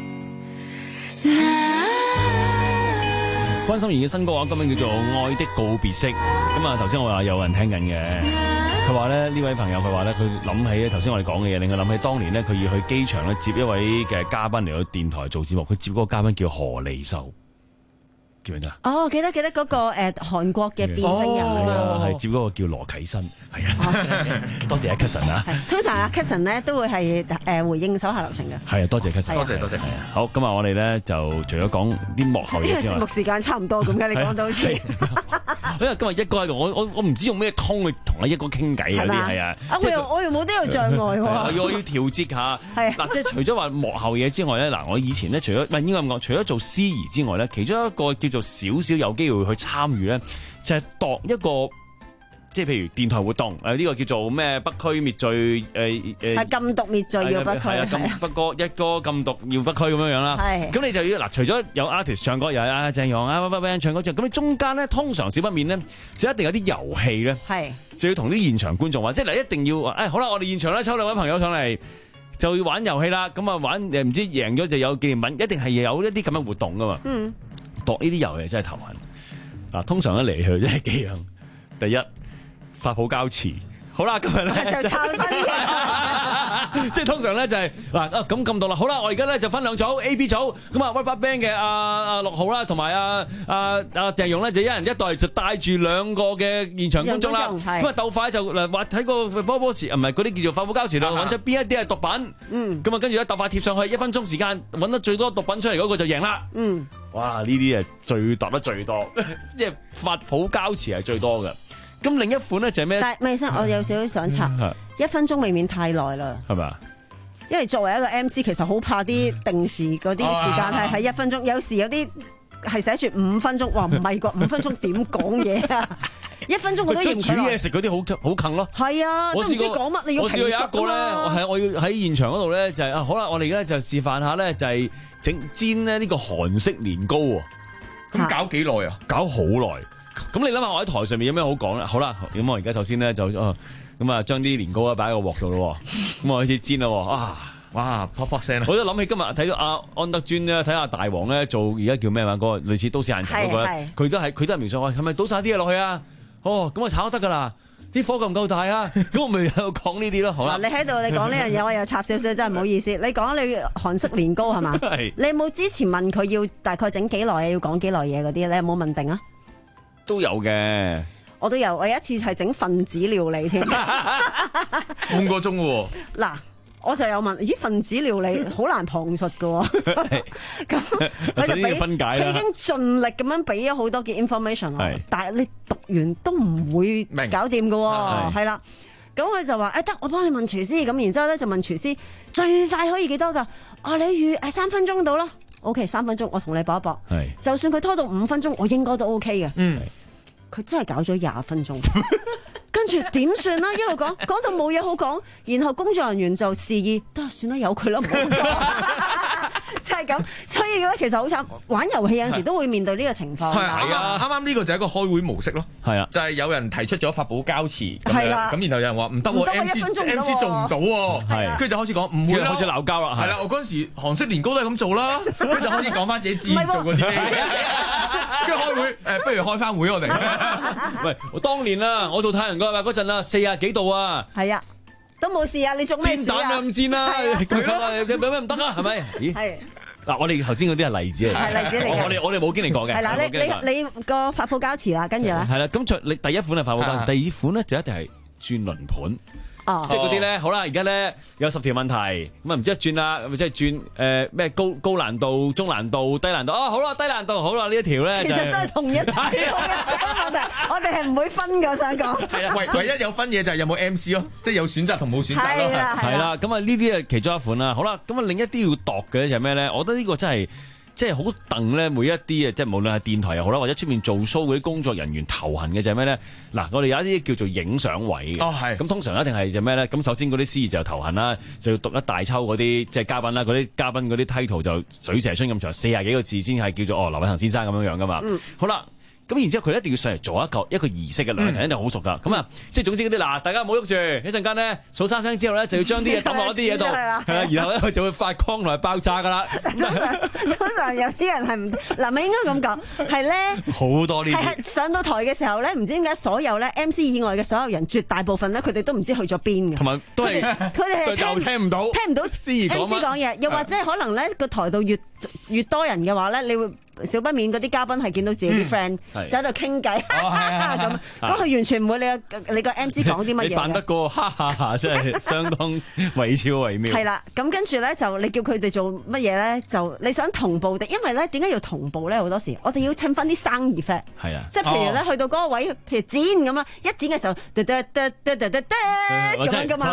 關心妍嘅新歌啊，今日叫做《愛的告別式》。咁啊，頭先我話有人聽緊嘅，佢話咧呢位朋友佢話咧佢諗起咧頭先我哋講嘅嘢，令佢諗起當年咧佢要去機場咧接一位嘅嘉賓嚟到電台做節目，佢接嗰個嘉賓叫何利秀。記唔記得？ 哦，記得記得嗰個誒韓國嘅變性人啊，係接嗰個叫羅啟新，係啊，多謝阿 Cousin 啊。 通常阿 Cousin 咧都會係誒回應手下留情嘅。 係啊，多謝 Cousin， 多謝多謝。 好，今日我哋咧就除咗講啲幕後嘢之外， 節目時間差唔多咁嘅，你講到好似。 因為今日一哥喺度，我我我唔知用咩通去同阿一哥傾偈嗰啲係啊。 啊，我又我又冇呢個障礙喎。 我要我要調節下。係嗱，即係除咗話幕後嘢之外咧，嗱，我以前咧除咗唔係應該咁講，除咗做司儀之外咧，其中一個叫做少少有機會去參與咧，就係度一個即係譬如電台活動，誒呢個叫做咩北區滅罪誒誒， 係禁毒滅罪要北區， 係啊，禁北歌一歌禁毒要北區咁樣樣啦。係，咁你就要嗱，除咗有 artist 唱歌，又係阿鄭融啊，乜乜唱歌之後，咁你中間咧通常少不免咧，就一定有啲遊戲咧，係就要同啲現場觀眾話，即係嗱一定要誒好啦，我哋現場咧抽兩位朋友上嚟。就要玩遊戲啦，咁啊玩誒唔知贏咗就有紀念品，一定係有一啲咁嘅活動噶嘛。嗯，度呢啲遊戲真係頭痕。嗱，通常一嚟去都係幾樣。第一，發泡膠詞。好啦，今日咧就抄翻啲嘢，即係通常咧就係嗱啊咁撳到啦。好啦，我而家咧就分兩組 A、B 組，咁啊 RubberBand 嘅阿阿六號啦，同埋阿阿阿鄭融咧就一人一隊，就帶住兩個嘅現場觀眾啦。咁啊鬥快就嗱話睇個波波池，唔係嗰啲叫做發泡膠池度揾出邊一啲係毒品。嗯，咁啊跟住咧鬥快貼上去，一分鐘時間揾得最多毒品出嚟嗰個就贏啦。嗯，哇呢啲係最度得最多，即係發泡膠池係最多嘅。咁另一款咧就係咩？但係，魏生，我有少少想插，嗯、一分鐘未免太耐啦，係咪？因為作為一個 M C，其實好怕啲定時嗰啲時間係喺一分鐘，有時有啲係寫住五分鐘，哇唔係啩？五分鐘點講嘢啊？一分鐘我都嫌佢耐。煮嘢食嗰啲好好近咯。係啊，都唔知講乜，你要平實啊嘛。我試過有一個咧，我係我要喺現場嗰度咧，就係、是、啊好啦，我哋而家就示範下咧，就係整煎咧呢個韓式年糕喎。咁搞幾耐啊？搞好耐。咁你諗下，我喺台上面有咩好講咧？好啦，咁我而家首先咧就咁啊，將啲年糕啊擺喺個鑊度咯。咁我開始煎啦，啊，哇，啪啪聲！我都諗起今日睇到阿安德尊咧，睇下大王咧做而家叫咩話？嗰個類似都市眼鏡嗰個，佢都係佢都係描述話係咪倒晒啲嘢落去啊？哦，咁啊炒得噶啦，啲火夠唔夠大啊？咁我咪喺度講呢啲咯。好啦，你喺度你講呢樣嘢，我又插少少，真係唔好意思。你講你韓式年糕係嘛？係。你有冇之前問佢要大概整幾耐，要講幾耐嘢嗰啲？你有冇問定啊？都有嘅，我都有。我有一次係整分子料理添，半個鐘喎。嗱，我就有問，咦，分子料理好難旁述㗎喎。咁佢就俾分解啦。佢已經盡力咁樣俾咗好多嘅 information 我，但係你讀完都唔會搞掂㗎喎。係啦，咁佢就話：誒得，我幫你問廚師。咁然之後咧就問廚師最快可以幾多㗎？哦，你預誒三分鐘到啦。O.K. 三分鐘，我同你搏一搏。係，就算佢拖到五分鐘，我應該都 O.K. 嘅。嗯，佢真係搞咗廿分鐘，跟住點算啦？一路講講到冇嘢好講，然後工作人員就示意得啦，算啦，由佢啦，唔好講。就係咁，所以咧其實好慘。玩遊戲有陣時都會面對呢個情況。係啊，啱啱呢個就係一個開會模式咯。係啊，就係有人提出咗發泡膠詞，係啦，咁然後有人話唔得喎，M C M C 做唔到喎，係，跟住就開始講唔會啦，開始鬧交啦。係啦，我嗰陣時韓式年糕都係咁做啦，跟住就開始講翻自己自做嗰啲嘢，跟住開會誒，不如開翻會我哋。喂，我當年啊，我做太陽嗰陣啊，四啊幾度啊。係啊。都冇事啊！你做咩事啊？煎蛋咁煎啦，咁咯，有咩唔得啊？係咪？咦？係嗱，我哋頭先嗰啲係例子嚟嘅，係例子嚟嘅。我哋我哋冇經歷過嘅。係啦，你你你個發泡膠匙啦，跟住啦。係啦，咁你第一款係發泡膠匙，第二款咧就一定係轉輪盤。 即係嗰啲咧，好啦，而家咧有十條問題，咁啊唔知一轉啦，咁即係轉誒咩高高難度、中難度、低難度，哦好啦，低難度好啦，呢一條咧其實都係同一題同一個問題，我哋係唔會分㗎，我想講。 係啦，唯唯一有分嘢就係有冇 M C 咯，即係有選擇同冇選擇咯。 係啦，咁啊呢啲係其中一款啦。好啦，咁啊另一啲要度嘅就係咩咧？我覺得呢個真係。即係好戥咧，每一啲啊，即係無論係電台又好啦，或者出面做 show 嗰啲工作人員頭痕嘅就係咩咧？嗱，我哋有一啲叫做影相位嘅。哦，係。咁通常一定係就咩咧？咁首先嗰啲司儀就頭痕啦，就要讀一大抽嗰啲即係嘉賓啦，嗰啲嘉賓嗰啲 title 就水蛇春咁長，四廿幾個字先係叫做哦劉偉恒先生咁樣樣噶嘛。嗯。好啦。咁然之後佢一定要上嚟做一個一個儀式嘅，兩個人一定好熟噶。咁啊、嗯，即係總之嗰啲嗱，大家唔好喐住，一陣間咧數三聲之後咧，就要將啲嘢抌落一啲嘢度，係啦，然後咧佢就會發光同埋爆炸噶啦。 通常通常有啲人係唔嗱，咪應該咁講，係咧好多呢啲係上到台嘅時候咧，唔知點解所有咧 M C 以外嘅所有人，絕大部分咧佢哋都唔知去咗邊嘅， 同埋都係佢哋係又聽唔到， 聽唔到 M C 講嘢，又或者可能咧個台度越越多人嘅話咧，你會。少不免嗰啲嘉賓係見到自己啲 friend 就喺度傾偈，咁咁佢完全唔會你個你個 M C 講啲乜嘢嘅。你扮得個哈哈哈，真係相當惟肖惟妙。係啦，咁跟住咧就你叫佢哋做乜嘢咧？就你想同步地，因為咧點解要同步咧？好多時我哋要襯翻啲生意 effect。係啊，即係譬如咧去到嗰個位，譬如剪咁啦，一剪嘅時候，噠噠噠噠噠噠咁樣噶嘛。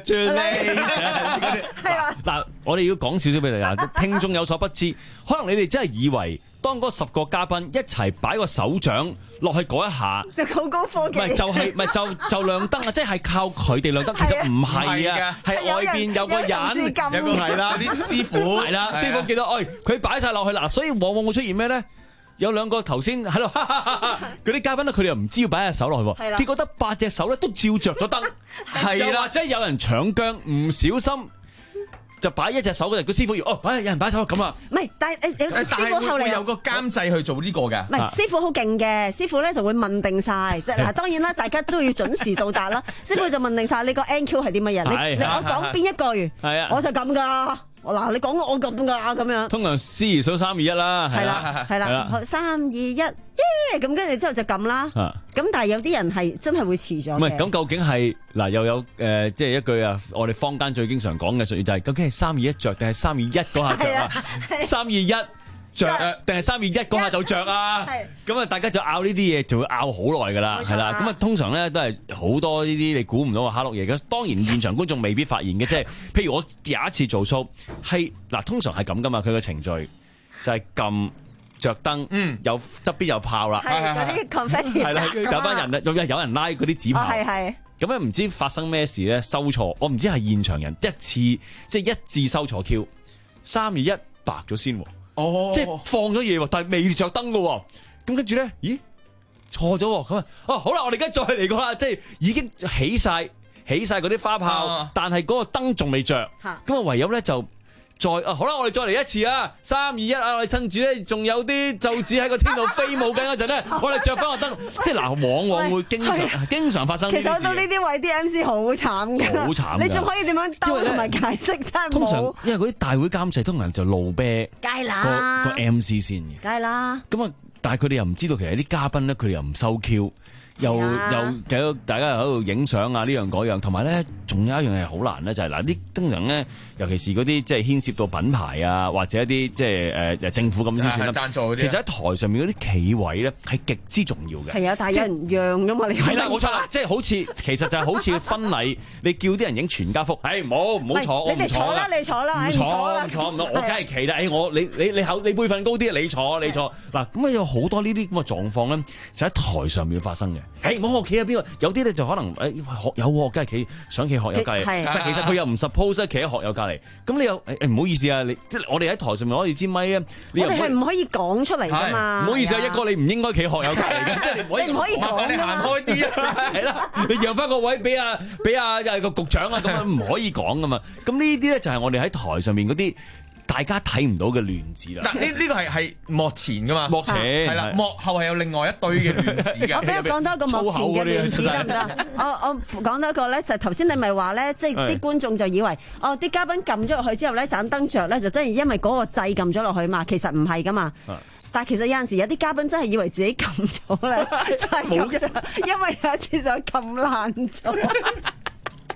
係啦，嗱，我哋要講少少俾你啊，聽眾有所不知，可能你哋真係以為。當嗰十個嘉賓一齊擺個手掌落去嗰一下，就好高科技。唔係就係唔係就就亮燈啊！即係靠佢哋亮燈，其實唔係啊，係外邊有個人，有個係啦，啲師傅係啦，師傅見到，哎，佢擺晒落去啦，所以往往會出現咩咧？有兩個頭先喺度，嗰啲嘉賓咧，佢哋又唔知要擺隻手落去，結果得八隻手咧都照着咗燈，係啦，即係有人搶姜，唔小心。就擺一隻手嗰陣，個師傅要哦，擺有人擺手咁啊！ 唔係，但係誒，師傅後嚟有個監製去做呢個嘅。 唔係，師傅好勁嘅，師傅咧就會問定晒，即係嗱，當然啦，大家都要準時到達啦。師傅就問定晒你個 N Q 係啲乜嘢？你你我講邊一句，我就咁噶。嗱，你講我咁噶咁樣。通常司儀數三二一啦，係啦，係啦，三二一，耶！咁跟住之後就撳啦。咁但係有啲人係真係會遲咗嘅。唔係，咁究竟係嗱又有誒，即係一句啊，我哋坊間最經常講嘅術語就係究竟係三二一着定係三二一嗰下着啊？三二一着定係三二一嗰下就着啊？咁啊，大家就拗呢啲嘢就會拗好耐噶啦，係啦。咁啊，通常咧都係好多呢啲你估唔到嘅蝦碌嘢嘅。當然現場觀眾未必發現嘅，即係譬如我有一次做 show 係嗱，通常係咁噶嘛，佢嘅程序就係撳。着燈，嗯，有側邊有炮啦，係嗰啲 confetti，係啦，有班人咧，仲有有人拉嗰啲紙炮，係係，咁咧唔知發生咩事咧，收錯，我唔知係現場人一次即係一致收錯 Q， 三二一白咗先，哦，即係放咗嘢，但係未着燈噶，咁跟住咧，咦，錯咗，咁啊，哦，好啦，我哋而家再嚟過啦，即係已經起晒起晒嗰啲花炮，哦、但係嗰個燈仲未着，咁啊唯有咧就。再啊好啦，我哋再嚟一次啊！三二一啊！我哋趁住咧，仲有啲皺紙喺個天度飛舞緊嗰陣咧，我哋着翻個燈，即係嗱，往往會經常經常發生呢啲事。其實到呢啲位啲 M C 好慘㗎，好慘！你仲可以點樣兜同埋解釋？真係冇。通常因為嗰啲大會監製通常就路啤，梗係啦，個個 M C 先嘅，梗係啦。咁啊，但係佢哋又唔知道，其實啲嘉賓咧，佢哋又唔收 Q。又又有大家又喺度影相啊，呢樣嗰樣，同埋咧仲有一樣嘢好難咧，就係嗱啲通常咧，尤其是嗰啲即係牽涉到品牌啊，或者一啲即係誒誒政府咁先算啦。贊助嗰啲，其實喺台上面嗰啲企位咧係極之重要嘅。係啊，但係有人讓㗎嘛，你係啦，冇錯啦，即係好似其實就係好似婚禮，你叫啲人影全家福，誒唔好唔好坐，你哋坐啦，你坐啦，唔坐啦，坐唔到，我梗係企啦，誒我你你你口你輩份高啲，你坐你坐嗱，咁啊有好多呢啲咁嘅狀況咧，就喺台上面發生嘅。誒，唔好學企喺邊個？有啲咧就可能誒學友喎，梗係企想企學友隔離，但其實佢又唔 suppose 企喺學友隔離。咁你又誒唔好意思啊，你即係我哋喺台上面攞住支咪啊，我哋係唔可以講出嚟㗎嘛。唔好意思啊，一哥你唔應該企學友隔離嘅，即係你唔可以講㗎嘛。你行開啲啊，係啦，你讓翻個位俾阿俾阿個局長啊，咁樣唔可以講㗎嘛。咁呢啲咧就係我哋喺台上面嗰啲。大家睇唔到嘅亂子啦！嗱，呢呢個係係幕前噶嘛，幕前係啦，幕後係有另外一堆嘅亂子嘅。我俾我講多一個幕前嘅亂子得唔得？我我講多一個咧，就係頭先你咪話咧，即係啲觀眾就以為哦，啲嘉賓撳咗落去之後咧，盞燈着咧，就真係因為嗰個掣撳咗落去嘛，其實唔係噶嘛。但係其實有陣時有啲嘉賓真係以為自己撳咗咧，真係冇嘅，因為有一次就撳爛咗。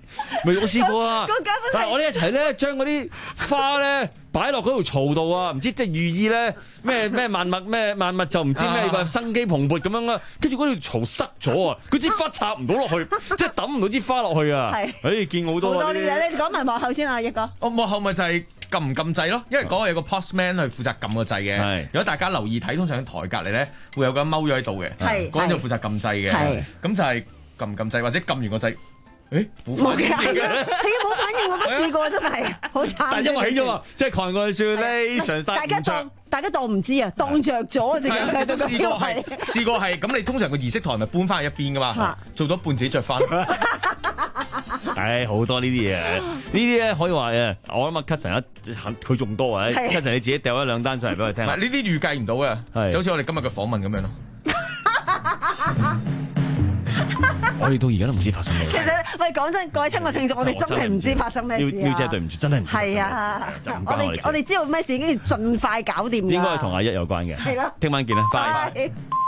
咪我試過啊！ 個嘉賓係但係我哋一齊咧將嗰啲花咧擺落嗰條槽度啊，唔知即係寓意咧咩咩萬物咩萬物就唔知咩話生機蓬勃咁樣啦，跟住嗰條槽塞咗啊，佢支花插唔到落去，即係抌唔到支花落去啊！ 係， 誒見好多好多呢啲，你講埋幕後先啊，一哥。 我幕後咪就係撳唔撳掣咯，因為嗰個有個 postman 去負責撳個掣嘅。如果大家留意睇，通常台隔離咧會有個人踎咗喺度嘅，嗰個人就負責撳掣嘅。咁就係撳唔撳掣，或者撳完個掣。誒冇反應嘅， 係啊冇反應，我都試過真係好慘。 但係因為起咗嘛，即係 congratulations， 大家當大家當唔知啊，當着咗啊，直情喺度試過係試過係咁，你通常個儀式台咪搬翻去一邊噶嘛，做到一半自己着翻。 唉，好多呢啲嘢，呢啲咧可以話誒，我諗阿 Cousin 一佢仲多啊 ，Cousin 你自己掉一兩單上嚟俾我聽。 呢啲預計唔到嘅，就好似我哋今日嘅訪問咁樣咯。 我哋到而家都唔知發生咩事。 其實喂，講真，各位親愛聽眾，我哋真係唔知發生咩事啊！ 喵姐對唔住，真係唔知。 係啊，我哋我哋知道咩事，已經盡快搞掂。 應該係同阿一有關嘅。 係咯， 聽晚見啦，拜拜。